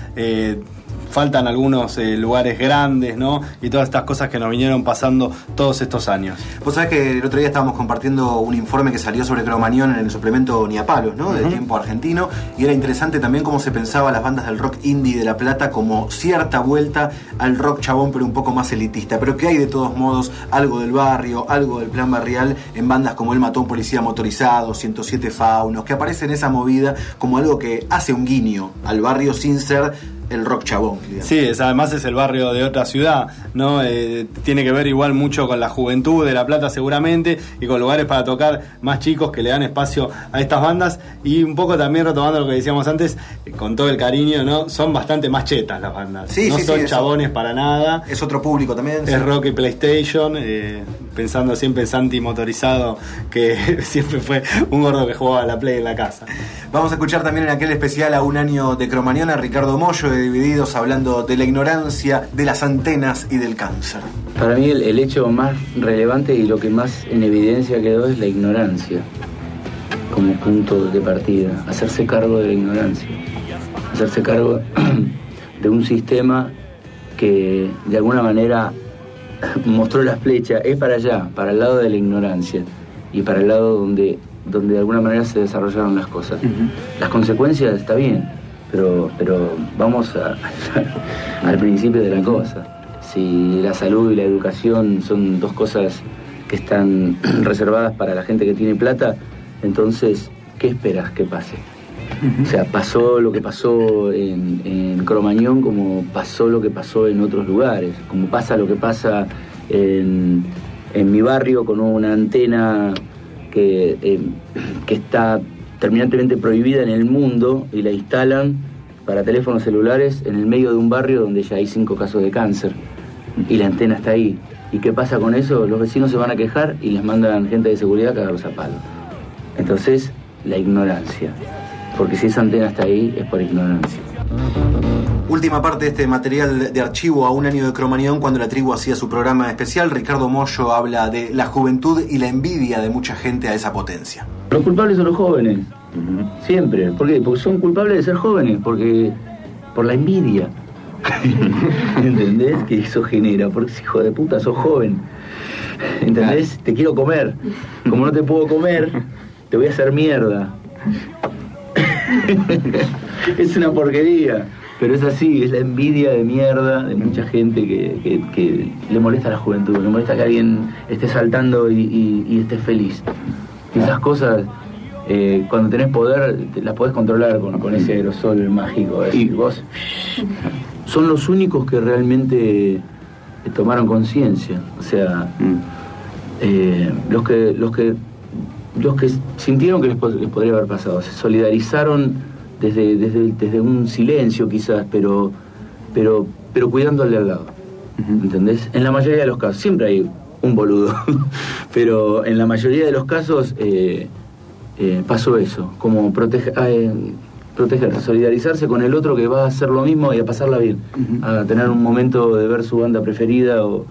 faltan algunos lugares grandes, ¿no? Y todas estas cosas que nos vinieron pasando todos estos años. Vos sabés que el otro día estábamos compartiendo un informe que salió sobre Cromañón en el suplemento Ni a Palos, ¿no? Del Tiempo Argentino, y era interesante también cómo se pensaba las bandas del rock indie de La Plata como cierta vuelta al rock chabón, pero un poco más elitista, pero que hay de todos modos algo del barrio, algo del plan barrial en bandas como El Mató a un Policía Motorizado, 107 Faunos, que aparece en esa movida como algo que hace un guiño al barrio sin ser el rock chabón, digamos. Sí, además es el barrio de otra ciudad, ¿no? Tiene que ver igual mucho con la juventud de La Plata seguramente, y con lugares para tocar más chicos que le dan espacio a estas bandas, y un poco también retomando lo que decíamos antes, con todo el cariño, ¿no? Son bastante más chetas las bandas, no son chabones para nada. Es otro público también. Es rock y PlayStation, pensando siempre en Santi Motorizado, que siempre fue un gordo que jugaba a la Play en la casa. Vamos a escuchar también en aquel especial a un año de Cromañón a Ricardo Mollo de Divididos, hablando de la ignorancia, de las antenas y del cáncer. Para mí el hecho más relevante y lo que más en evidencia quedó es la ignorancia como punto de partida, hacerse cargo de la ignorancia, hacerse cargo de un sistema que de alguna manera mostró la flecha, es para allá, para el lado de la ignorancia y para el lado donde de alguna manera se desarrollaron las cosas. Las consecuencias está bien, pero vamos al principio de la cosa. Si la salud y la educación son dos cosas que están reservadas para la gente que tiene plata, entonces, ¿qué esperas que pase? O sea, pasó lo que pasó en Cromañón, como pasó lo que pasó en otros lugares, como pasa lo que pasa en mi barrio con una antena que está terminantemente prohibida en el mundo y la instalan para teléfonos celulares en el medio de un barrio donde ya hay 5 casos de cáncer y la antena está ahí. ¿Y qué pasa con eso? Los vecinos se van a quejar y les mandan gente de seguridad a cagarlos a palo. Entonces, la ignorancia. Porque si esa antena está ahí, es por ignorancia. Última parte de este material de archivo a un año de Cromañón, cuando la tribu hacía su programa especial. Ricardo Mollo habla de la juventud y la envidia de mucha gente a esa potencia. Los culpables son los jóvenes, siempre. ¿Por qué? Porque son culpables de ser jóvenes, porque por la envidia. ¿Entendés? Que eso genera, porque hijo de puta, sos joven. ¿Entendés? Te quiero comer. Como no te puedo comer, te voy a hacer mierda. Es una porquería, pero es así, es la envidia de mierda de mucha gente que le molesta a la juventud, le molesta que alguien esté saltando y esté feliz. Y esas cosas, cuando tenés poder, las podés controlar con ese aerosol mágico. Y vos son los únicos que realmente tomaron conciencia. O sea, los que sintieron que les podría haber pasado, se solidarizaron desde un silencio quizás, pero cuidándole al lado. ¿Entendés? En la mayoría de los casos, siempre hay un boludo, pero en la mayoría de los casos pasó eso, como protegerse, solidarizarse con el otro que va a hacer lo mismo y a pasarla bien, a tener un momento de ver su banda preferida o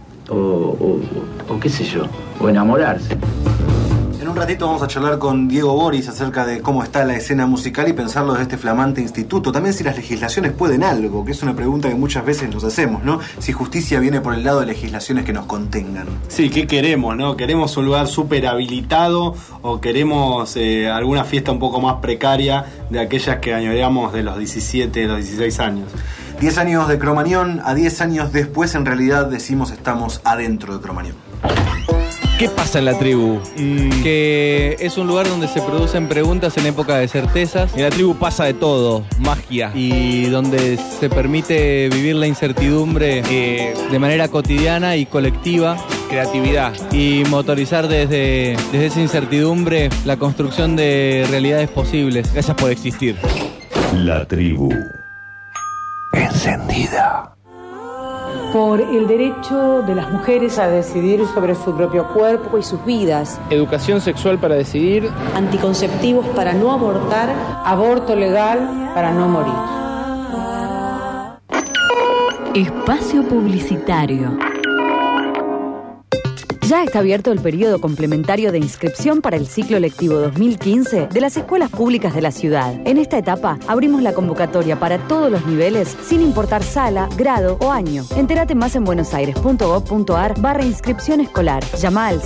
qué sé yo, o enamorarse. En un ratito vamos a charlar con Diego Boris acerca de cómo está la escena musical y pensarlo desde este flamante instituto. También si las legislaciones pueden algo, que es una pregunta que muchas veces nos hacemos, ¿no? Si justicia viene por el lado de legislaciones que nos contengan. Sí, ¿qué queremos, no? ¿Queremos un lugar súper habilitado o queremos alguna fiesta un poco más precaria de aquellas que añoreamos de los 17, los 16 años? 10 años de Cromañón, a 10 años después en realidad decimos estamos adentro de Cromañón. ¿Qué pasa en la tribu? Que es un lugar donde se producen preguntas en época de certezas. En la tribu pasa de todo, magia, y donde se permite vivir la incertidumbre de manera cotidiana y colectiva. Creatividad. Y motorizar desde esa incertidumbre la construcción de realidades posibles. Gracias por existir. La tribu. Encendida. Por el derecho de las mujeres a decidir sobre su propio cuerpo y sus vidas. Educación sexual para decidir. Anticonceptivos para no abortar. Aborto legal para no morir. Espacio publicitario. Ya está abierto el periodo complementario de inscripción para el ciclo lectivo 2015 de las escuelas públicas de la ciudad. En esta etapa abrimos la convocatoria para todos los niveles, sin importar sala, grado o año. Entérate más en buenosaires.gov.ar/inscripción escolar. Llama al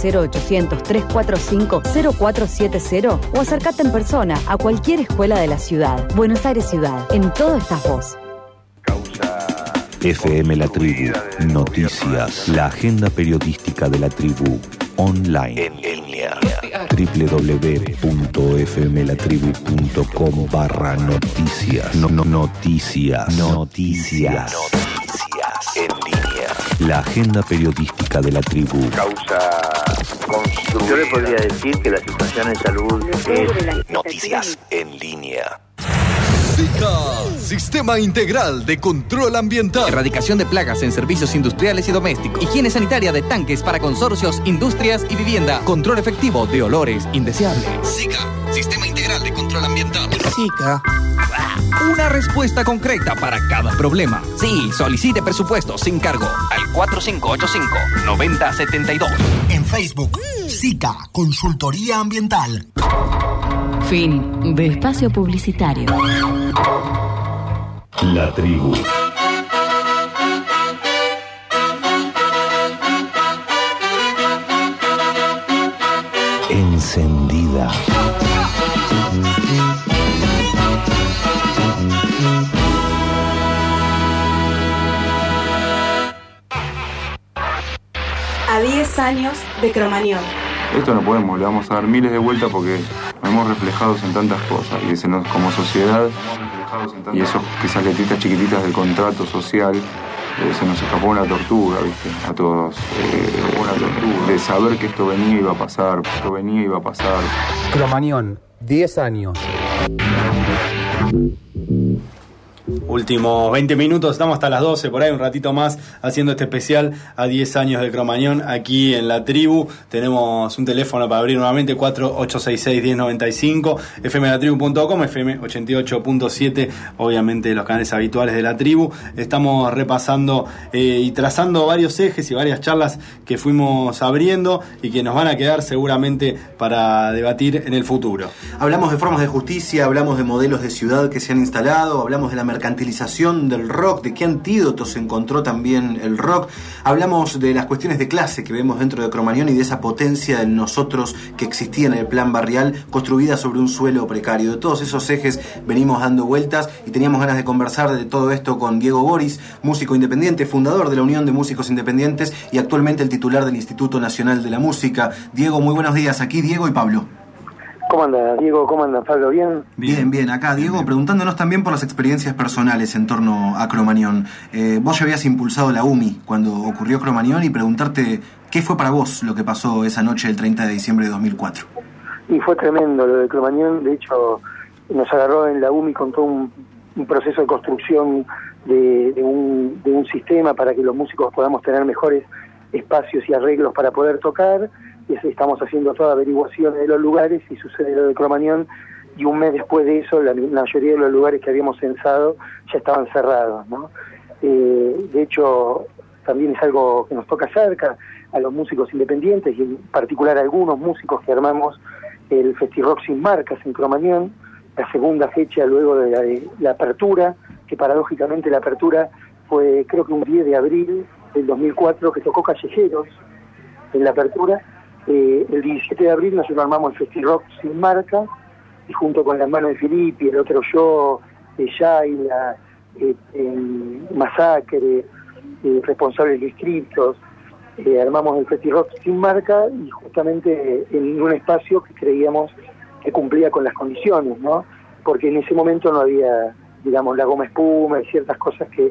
0800-345-0470 o acércate en persona a cualquier escuela de la ciudad. Buenos Aires Ciudad, en todo estás vos. FM La Tribu, noticias, la agenda periodística de la tribu, online, en línea, www.fmlatribu.com/noticias, noticias, en línea, la agenda periodística de la tribu. Yo le podría decir que la situación de salud es... Noticias en línea. SICA, Sistema Integral de Control Ambiental. Erradicación de plagas en servicios industriales y domésticos. Higiene sanitaria de tanques para consorcios, industrias y vivienda. Control efectivo de olores indeseables. SICA, Sistema Integral de Control Ambiental. SICA. Una respuesta concreta para cada problema. Sí, solicite presupuestos sin cargo al 4585-9072. En Facebook, SICA, Consultoría Ambiental. Fin de espacio publicitario. La tribu. Encendida. A 10 años de Cromañón. Esto no podemos, le vamos a dar miles de vueltas porque nos hemos reflejados en tantas cosas y como sociedad y esas letritas chiquititas del contrato social se nos escapó una tortuga, ¿viste? A todos, de saber que esto venía y iba a pasar, Cromañón, 10 años. Últimos 20 minutos, estamos hasta las 12, por ahí un ratito más haciendo este especial a 10 años de Cromañón aquí en la tribu. Tenemos un teléfono para abrir nuevamente, 4866-1095, fmlatribu.com, FM 88.7, obviamente los canales habituales de la tribu. Estamos repasando y trazando varios ejes y varias charlas que fuimos abriendo y que nos van a quedar seguramente para debatir en el futuro. Hablamos de formas de justicia, hablamos de modelos de ciudad que se han instalado, hablamos de la mercantilización del rock, de qué antídotos encontró también el rock. Hablamos de las cuestiones de clase que vemos dentro de Cromañón y de esa potencia del nosotros que existía en el plan barrial, construida sobre un suelo precario. De todos esos ejes venimos dando vueltas y teníamos ganas de conversar de todo esto con Diego Boris, músico independiente, fundador de la Unión de Músicos Independientes y actualmente el titular del Instituto Nacional de la Música. Diego, muy buenos días. Aquí Diego y Pablo. ¿Cómo anda, Diego? ¿Cómo anda, Pablo? ¿Bien? Bien. Acá, Diego, preguntándonos también por las experiencias personales en torno a Cromañón. Vos ya habías impulsado la UMI cuando ocurrió Cromañón y preguntarte qué fue para vos lo que pasó esa noche del 30 de diciembre de 2004. Y fue tremendo lo de Cromañón. De hecho, nos agarró en la UMI con todo un proceso de construcción de un sistema para que los músicos podamos tener mejores espacios y arreglos para poder tocar. Y estamos haciendo toda averiguación de los lugares y sucede lo de Cromañón y un mes después de eso la mayoría de los lugares que habíamos censado ya estaban cerrados, ¿no? De hecho también es algo que nos toca cerca a los músicos independientes y en particular a algunos músicos que armamos el Festirock Sin Marcas en Cromañón, la segunda fecha luego de la apertura, que paradójicamente la apertura fue creo que un 10 de abril del 2004 que tocó Callejeros en la apertura. El 17 de abril nosotros armamos el Festirock Sin Marca y junto con la mano de Filippi, el otro yo, Yaila Masacre, Responsables Distritos, armamos el Festi Rock sin marca y justamente en un espacio que creíamos que cumplía con las condiciones, ¿no? Porque en ese momento no había, digamos, la goma espuma y ciertas cosas que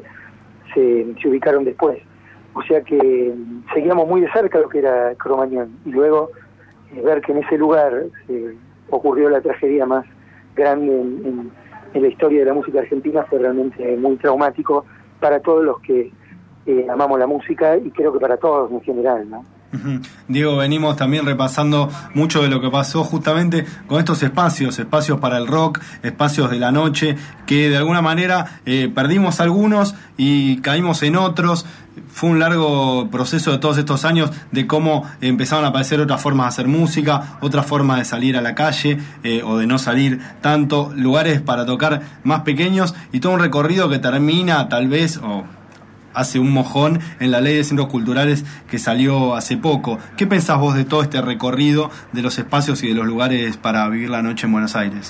se ubicaron después. O sea que seguíamos muy de cerca lo que era Cromañón y luego ver que en ese lugar ocurrió la tragedia más grande en la historia de la música argentina fue realmente muy traumático para todos los que amamos la música y creo que para todos en general, ¿no? Diego, venimos también repasando mucho de lo que pasó justamente con estos espacios para el rock, espacios de la noche, que de alguna manera perdimos algunos y caímos en otros. Fue un largo proceso de todos estos años de cómo empezaron a aparecer otras formas de hacer música, otras formas de salir a la calle o de no salir tanto, lugares para tocar más pequeños y todo un recorrido que termina tal vez hace un mojón en la ley de centros culturales que salió hace poco. ¿Qué pensás vos de todo este recorrido de los espacios y de los lugares para vivir la noche en Buenos Aires?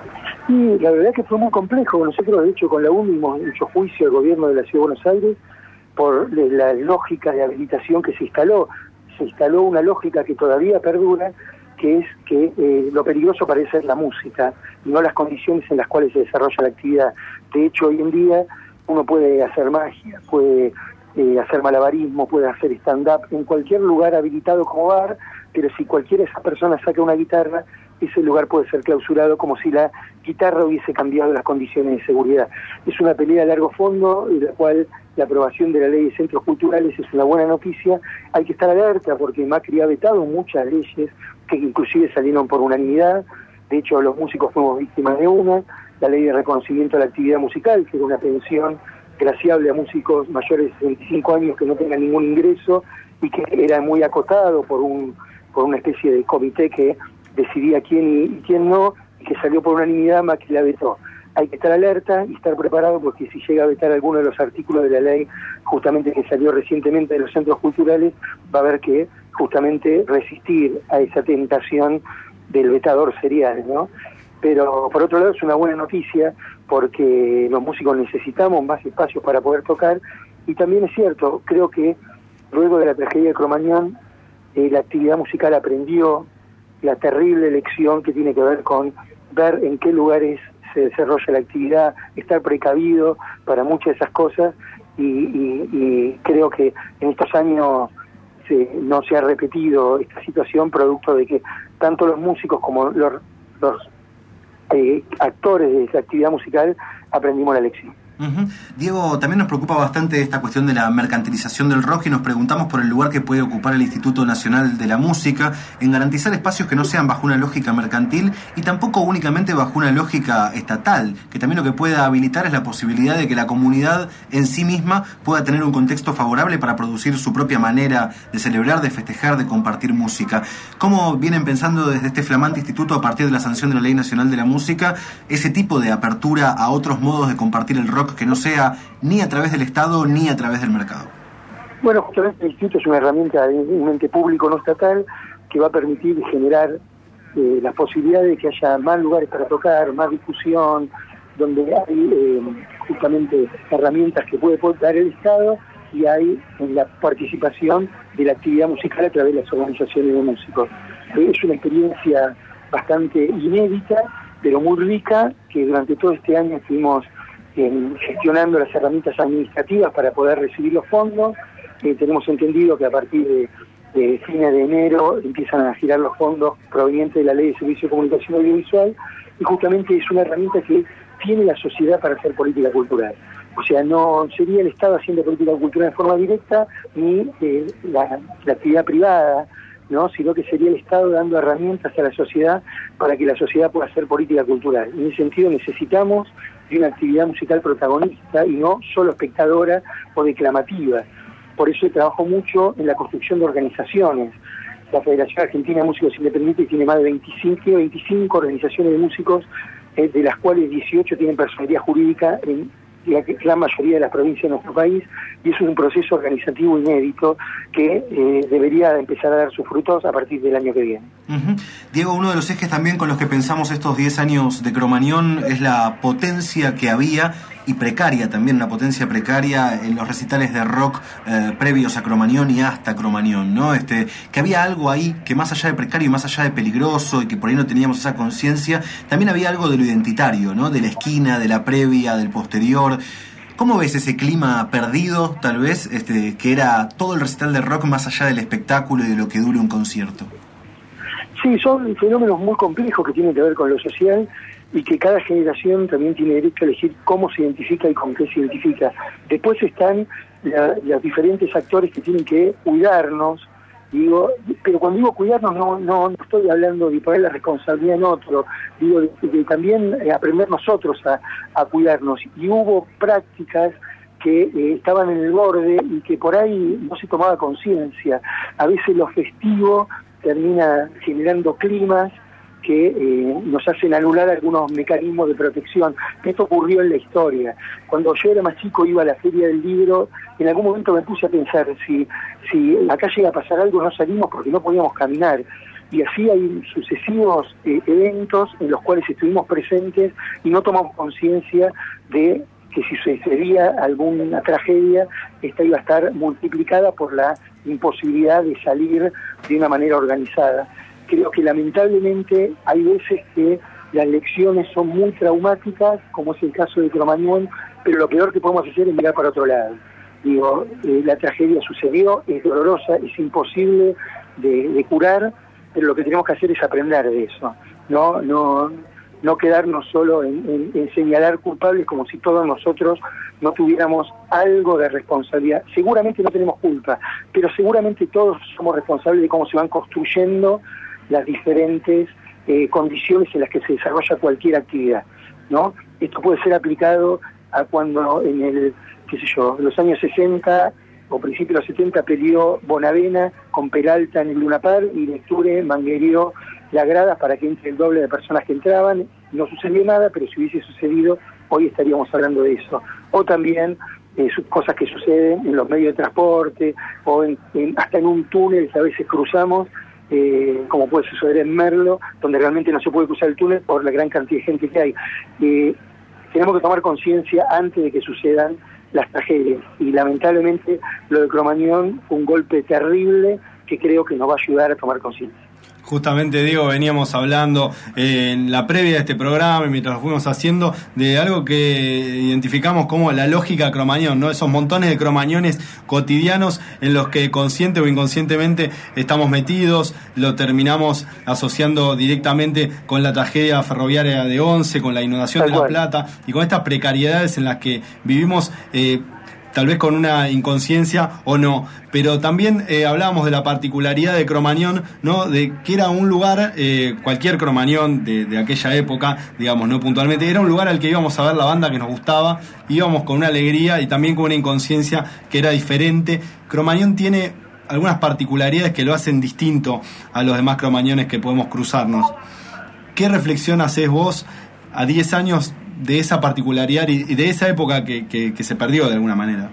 Sí, la verdad es que fue muy complejo. Nosotros, de hecho, con la UNI hemos hecho juicio al gobierno de la Ciudad de Buenos Aires por la lógica de habilitación que se instaló. Se instaló una lógica que todavía perdura, que es que lo peligroso parece ser la música y no las condiciones en las cuales se desarrolla la actividad. De hecho, hoy en día uno puede hacer magia, puede hacer malabarismo, puede hacer stand-up en cualquier lugar habilitado como bar, pero si cualquiera de esas personas saca una guitarra, ese lugar puede ser clausurado como si la guitarra hubiese cambiado las condiciones de seguridad. Es una pelea a largo fondo, en la cual la aprobación de la ley de centros culturales es una buena noticia. Hay que estar alerta porque Macri ha vetado muchas leyes que inclusive salieron por unanimidad. De hecho, los músicos fuimos víctimas de una. La ley de reconocimiento de la actividad musical, que era una pensión graciable a músicos mayores de 65 años que no tengan ningún ingreso y que era muy acotado por una especie de comité que decidía quién y quién no, y que salió por unanimidad, Macri la vetó. Hay que estar alerta y estar preparado porque si llega a vetar alguno de los artículos de la ley justamente que salió recientemente de los centros culturales, va a haber que justamente resistir a esa tentación del vetador serial, ¿no? Pero por otro lado es una buena noticia porque los músicos necesitamos más espacios para poder tocar y también es cierto, creo que luego de la tragedia de Cromañón la actividad musical aprendió la terrible lección que tiene que ver con ver en qué lugares se desarrolla la actividad, estar precavido para muchas de esas cosas y creo que en estos años no se ha repetido esta situación producto de que tanto los músicos como los actores de esa actividad musical aprendimos la lección. Diego, también nos preocupa bastante esta cuestión de la mercantilización del rock y nos preguntamos por el lugar que puede ocupar el Instituto Nacional de la Música en garantizar espacios que no sean bajo una lógica mercantil y tampoco únicamente bajo una lógica estatal, que también lo que pueda habilitar es la posibilidad de que la comunidad en sí misma pueda tener un contexto favorable para producir su propia manera de celebrar, de festejar, de compartir música. ¿Cómo vienen pensando desde este flamante instituto a partir de la sanción de la Ley Nacional de la Música ese tipo de apertura a otros modos de compartir el rock que no sea ni a través del Estado ni a través del mercado? Bueno, justamente el instituto es una herramienta de un ente público no estatal que va a permitir generar la posibilidad de que haya más lugares para tocar, más difusión, donde hay justamente herramientas que puede dar el Estado y hay la participación de la actividad musical a través de las organizaciones de músicos. Es una experiencia bastante inédita, pero muy rica, que durante todo este año estuvimos gestionando las herramientas administrativas para poder recibir los fondos. Tenemos entendido que a partir de fines de enero empiezan a girar los fondos provenientes de la Ley de Servicio de Comunicación Audiovisual y justamente es una herramienta que tiene la sociedad para hacer política cultural. O sea, no sería el Estado haciendo política cultural de forma directa ni la actividad privada, ¿no? Sino que sería el Estado dando herramientas a la sociedad para que la sociedad pueda hacer política cultural. En ese sentido necesitamos de una actividad musical protagonista y no solo espectadora o declamativa. Por eso trabajo mucho en la construcción de organizaciones. La Federación Argentina de Músicos Independientes tiene más de 25 organizaciones de músicos, de las cuales 18 tienen personalidad jurídica en la gran mayoría de las provincias de nuestro país, y eso es un proceso organizativo inédito que debería empezar a dar sus frutos a partir del año que viene. Diego, uno de los ejes también con los que pensamos estos 10 años de Cromañón es la potencia que había y precaria también, una potencia precaria en los recitales de rock previos a Cromañón y hasta Cromañón, ¿no? Que había algo ahí que más allá de precario y más allá de peligroso y que por ahí no teníamos esa conciencia, también había algo de lo identitario, ¿no? De la esquina, de la previa, del posterior. ¿Cómo ves ese clima perdido, tal vez, que era todo el recital de rock más allá del espectáculo y de lo que dure un concierto? Sí, son fenómenos muy complejos que tienen que ver con lo social y que cada generación también tiene derecho a elegir cómo se identifica y con qué se identifica. Después están los diferentes actores que tienen que cuidarnos, pero cuando digo cuidarnos no estoy hablando de poner la responsabilidad en otro, digo de también aprender nosotros a cuidarnos. Y hubo prácticas que estaban en el borde y que por ahí no se tomaba conciencia. A veces lo festivo termina generando climas que nos hacen anular algunos mecanismos de protección. Esto ocurrió en la historia. Cuando yo era más chico, iba a la Feria del Libro, en algún momento me puse a pensar, si acá llega a pasar algo, no salimos porque no podíamos caminar. Y así hay sucesivos eventos en los cuales estuvimos presentes y no tomamos conciencia de que si sucedía alguna tragedia, esta iba a estar multiplicada por la imposibilidad de salir de una manera organizada. Creo que lamentablemente hay veces que las lecciones son muy traumáticas, como es el caso de Cromañón, pero lo peor que podemos hacer es mirar para otro lado. La tragedia sucedió, es dolorosa, es imposible de curar, pero lo que tenemos que hacer es aprender de eso, no quedarnos solo en señalar culpables como si todos nosotros no tuviéramos algo de responsabilidad. Seguramente no tenemos culpa, pero seguramente todos somos responsables de cómo se van construyendo las diferentes condiciones en las que se desarrolla cualquier actividad, ¿no? Esto puede ser aplicado a cuando en los años 60 o principios de los 70 peleó Bonavena con Peralta en el Luna Park y Lecture manguereó la grada para que entre el doble de personas que entraban. No sucedió nada, pero si hubiese sucedido, hoy estaríamos hablando de eso. O también cosas que suceden en los medios de transporte o hasta en un túnel que a veces cruzamos, como puede suceder en Merlo, donde realmente no se puede cruzar el túnel por la gran cantidad de gente que hay. Tenemos que tomar conciencia antes de que sucedan las tragedias, y lamentablemente lo de Cromañón fue un golpe terrible que creo que nos va a ayudar a tomar conciencia. Justamente, Diego, veníamos hablando en la previa de este programa y mientras lo fuimos haciendo de algo que identificamos como la lógica Cromañón, ¿no? Esos montones de cromañones cotidianos en los que consciente o inconscientemente estamos metidos, lo terminamos asociando directamente con la tragedia ferroviaria de Once, con la inundación de La Plata y con estas precariedades en las que vivimos, tal vez con una inconsciencia o no, pero también hablábamos de la particularidad de Cromañón, ¿no? De que era un lugar, cualquier Cromañón de aquella época, digamos, no puntualmente, era un lugar al que íbamos a ver la banda que nos gustaba, íbamos con una alegría y también con una inconsciencia que era diferente. Cromañón tiene algunas particularidades que lo hacen distinto a los demás cromañones que podemos cruzarnos. ¿Qué reflexión haces vos a 10 años de esa particularidad y de esa época que se perdió de alguna manera?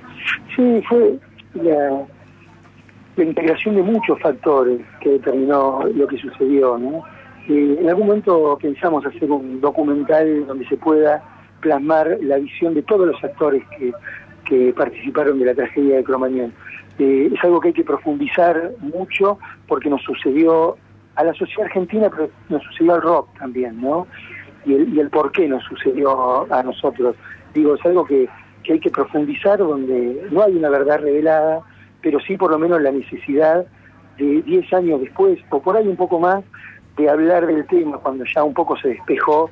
Sí, fue la integración de muchos factores que determinó lo que sucedió, ¿no? En algún momento pensamos hacer un documental donde se pueda plasmar la visión de todos los actores que participaron de la tragedia de Cromañón. Es algo que hay que profundizar mucho porque nos sucedió a la sociedad argentina, pero nos sucedió al rock también, ¿no? Y el por qué nos sucedió a nosotros. Es algo que hay que profundizar, donde no hay una verdad revelada, pero sí por lo menos la necesidad de 10 años después, o por ahí un poco más, de hablar del tema, cuando ya un poco se despejó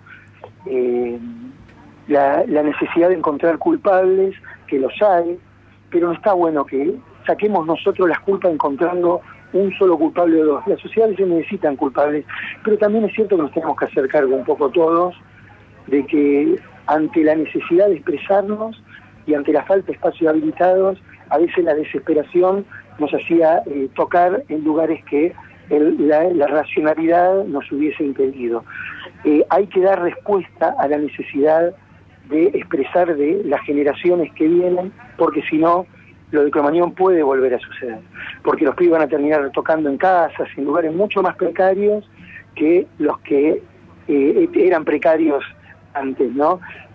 la necesidad de encontrar culpables, que los hay, pero no está bueno que saquemos nosotros las culpas encontrando un solo culpable o dos. Las sociedades se necesitan culpables, pero también es cierto que nos tenemos que hacer cargo un poco todos de que ante la necesidad de expresarnos y ante la falta de espacios habilitados, a veces la desesperación nos hacía tocar en lugares que la racionalidad nos hubiese impedido. Hay que dar respuesta a la necesidad de expresar de las generaciones que vienen, porque si no, lo de Cromañón puede volver a suceder, porque los pibes van a terminar tocando en casas, en lugares mucho más precarios que los que eran precarios antes, ¿no?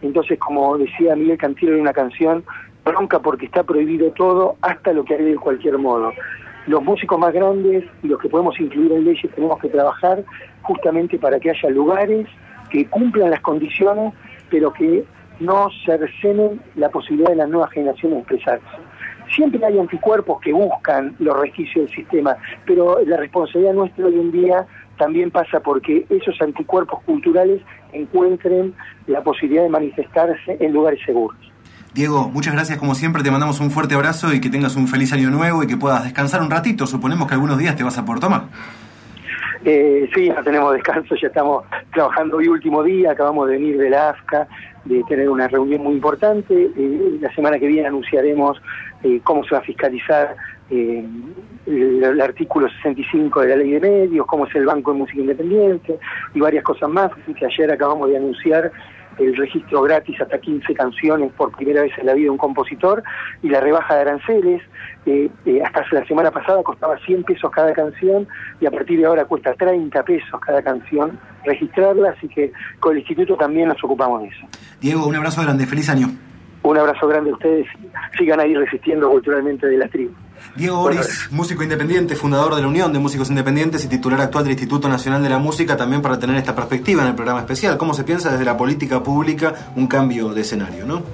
Entonces, como decía Miguel Cantillo en una canción, bronca porque está prohibido todo, hasta lo que haré de cualquier modo. Los músicos más grandes y los que podemos incluir en leyes tenemos que trabajar justamente para que haya lugares que cumplan las condiciones, pero que no cercenen la posibilidad de las nuevas generaciones de expresarse. Siempre hay anticuerpos que buscan los resquicios del sistema, pero la responsabilidad nuestra hoy en día también pasa porque esos anticuerpos culturales encuentren la posibilidad de manifestarse en lugares seguros. Diego, muchas gracias como siempre, te mandamos un fuerte abrazo y que tengas un feliz año nuevo y que puedas descansar un ratito. Suponemos que algunos días te vas a Puerto Mar. Sí, no tenemos descanso, ya estamos trabajando hoy último día, acabamos de venir de la AFCA, de tener una reunión muy importante. La semana que viene anunciaremos cómo se va a fiscalizar el artículo 65 de la Ley de Medios, cómo es el Banco de Música Independiente y varias cosas más. Que ayer acabamos de anunciar el registro gratis hasta 15 canciones por primera vez en la vida de un compositor y la rebaja de aranceles. Hasta la semana pasada costaba 100 pesos cada canción y a partir de ahora cuesta 30 pesos cada canción registrarla, así que con el instituto también nos ocupamos de eso. Diego, un abrazo grande, feliz año. Un abrazo grande a ustedes, sigan ahí resistiendo culturalmente de la tribu. Diego Boris, músico independiente, fundador de la Unión de Músicos Independientes y titular actual del Instituto Nacional de la Música, también para tener esta perspectiva en el programa especial. ¿Cómo se piensa desde la política pública un cambio de escenario, no?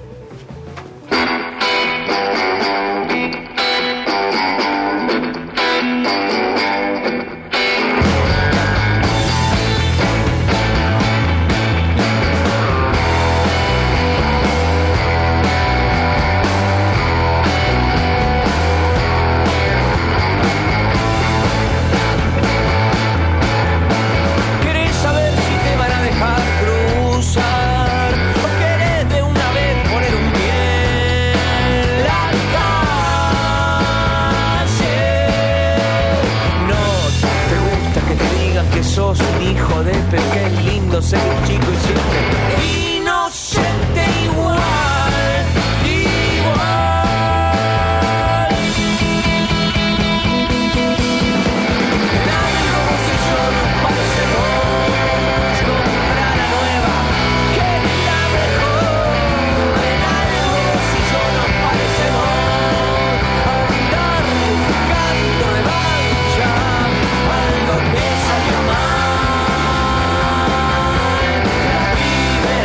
Ser un chico y siempre inocente igual. Nada como si solo parece vos, comprar la nueva, que es la mejor. Nada si solo parece vos, andar buscando revancha, algo que salió mal.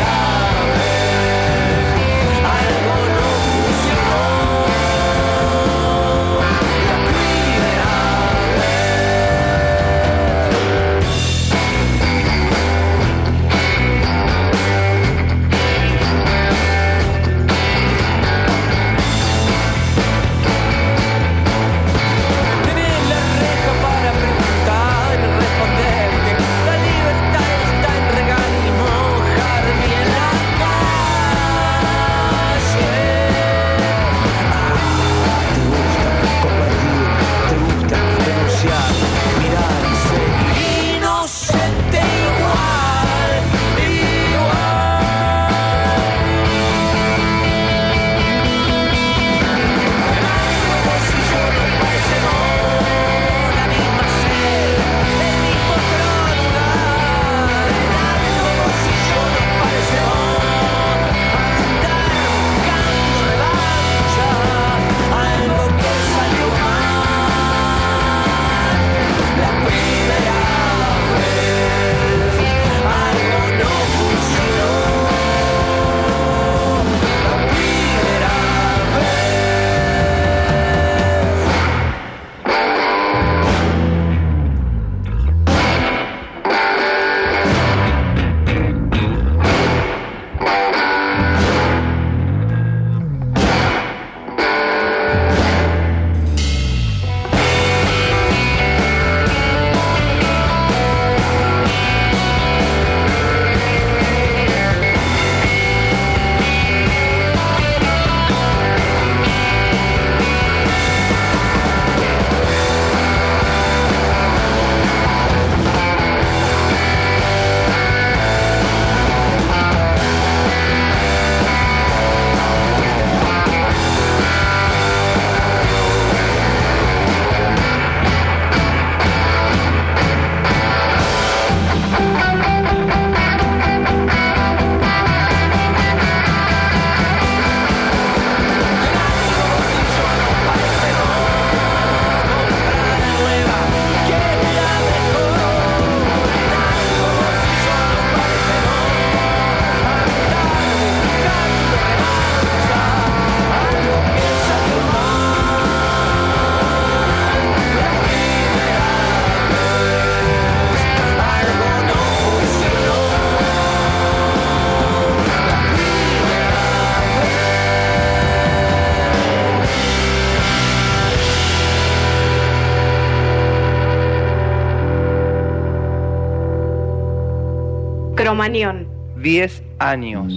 Cromañón. 10 años.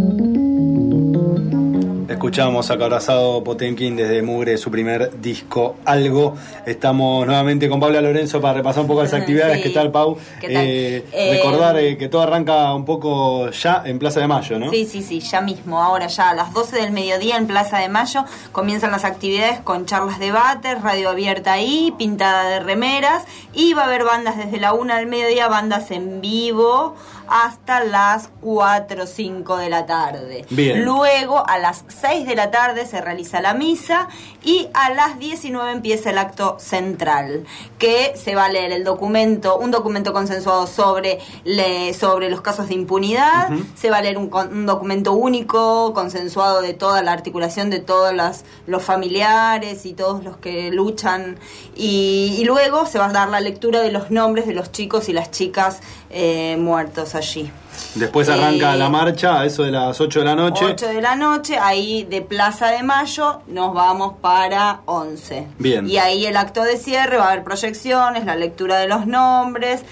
Escuchamos a Corazado Potemkin desde Mugre, su primer disco, Algo. Estamos nuevamente con Paula Lorenzo para repasar un poco las actividades. Sí. ¿Qué tal, Pau? ¿Qué tal? Recordar que todo arranca un poco ya en Plaza de Mayo, ¿no? Sí, ya mismo. Ahora ya a las 12 del mediodía en Plaza de Mayo comienzan las actividades con charlas debates, radio abierta ahí, pintada de remeras, y va a haber bandas desde la 1 del mediodía, bandas en vivo, hasta las 4 o 5 de la tarde. Bien. Luego, a las 6 de la tarde se realiza la misa y a las 19 empieza el acto central, que se va a leer un documento consensuado sobre los casos de impunidad. Uh-huh. Se va a leer un documento único, consensuado de toda la articulación de todos los familiares y todos los que luchan, y luego se va a dar la lectura de los nombres de los chicos y las chicas muertos allí. Después arranca la marcha, a eso de las 8 de la noche. 8 de la noche, ahí de Plaza de Mayo nos vamos para 11. Bien. Y ahí el acto de cierre, va a haber proyecciones, la lectura de los nombres,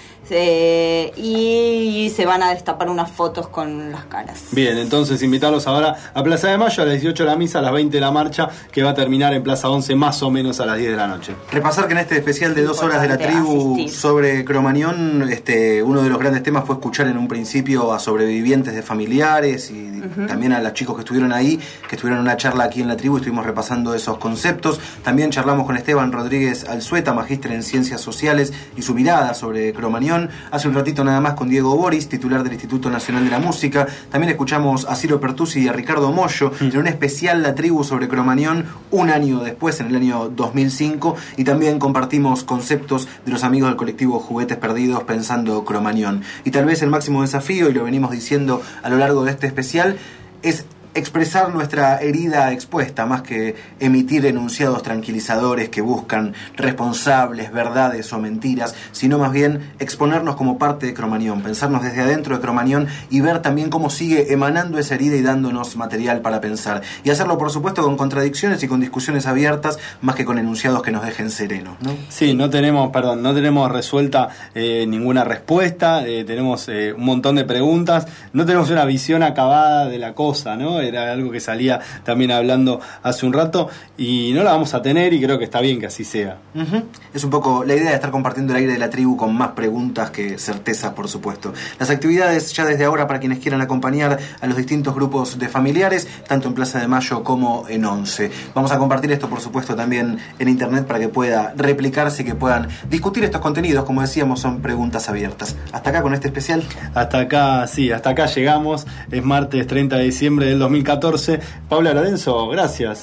y se van a destapar unas fotos con las caras. Bien, entonces invitarlos ahora a Plaza de Mayo, a las 18 la misa, a las 20 la marcha, que va a terminar en Plaza 11 más o menos a las 10 de la noche. Repasar que en este especial de 2 horas de la tribu sobre Cromañón, uno de los grandes temas fue escuchar en un principio a sobrevivientes de familiares y también a los chicos que estuvieron ahí, que estuvieron en una charla aquí en la tribu, estuvimos repasando esos conceptos. También charlamos con Esteban Rodríguez Alzueta, magíster en Ciencias Sociales, y su mirada sobre Cromañón. Hace un ratito nada más con Diego Boris, titular del Instituto Nacional de la Música. También escuchamos a Ciro Pertusi y a Ricardo Mollo en un especial La Tribu sobre Cromañón un año después, en el año 2005, y también compartimos conceptos de los amigos del colectivo Juguetes Perdidos pensando Cromañón. Y tal vez el máximo desafío, y lo venimos diciendo a lo largo de este especial, es expresar nuestra herida expuesta, más que emitir enunciados tranquilizadores que buscan responsables, verdades o mentiras, sino más bien exponernos como parte de Cromañón, pensarnos desde adentro de Cromañón y ver también cómo sigue emanando esa herida y dándonos material para pensar. Y hacerlo, por supuesto, con contradicciones y con discusiones abiertas, más que con enunciados que nos dejen serenos, ¿no? Sí, no tenemos resuelta ninguna respuesta, tenemos un montón de preguntas, no tenemos una visión acabada de la cosa, ¿no? Era algo que salía también hablando hace un rato, y no la vamos a tener, y creo que está bien que así sea. Uh-huh. Es un poco la idea de estar compartiendo el aire de la tribu con más preguntas que certezas, por supuesto. Las actividades ya desde ahora para quienes quieran acompañar a los distintos grupos de familiares, tanto en Plaza de Mayo como en 11. Vamos a compartir esto, por supuesto, también en internet para que pueda replicarse y que puedan discutir estos contenidos. Como decíamos, son preguntas abiertas. ¿Hasta acá con este especial? Hasta acá llegamos. Es martes 30 de diciembre del 2014. Paula Lorenzo, gracias.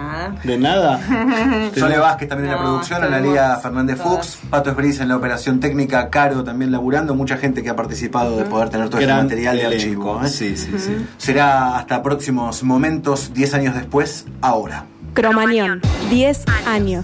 De nada. Sole Vázquez también en la producción, Analía Fernández Fuchs, Pato Esbriz en la operación técnica, Caro también laburando, mucha gente que ha participado de poder tener todo este material de archivo. Sí. Será hasta próximos momentos, 10 años después, ahora. Cromañón, 10 años.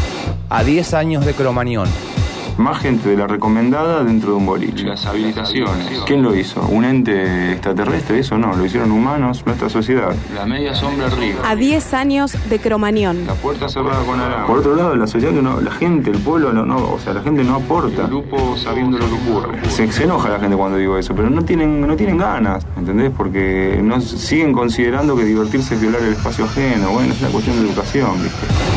A 10 años de Cromañón. Más gente de la recomendada dentro de un boliche. Las habilitaciones. ¿Quién lo hizo? ¿Un ente extraterrestre? Eso no, lo hicieron humanos, nuestra sociedad. La media sombra arriba. A 10 años de Cromañón. La puerta cerrada con alambre. Por otro lado, la sociedad, la gente, el pueblo, la gente no aporta. El grupo sabiendo lo que ocurre. Se enoja la gente cuando digo eso, pero no tienen ganas, ¿entendés? Porque siguen considerando que divertirse es violar el espacio ajeno. Bueno, es una cuestión de educación, ¿viste?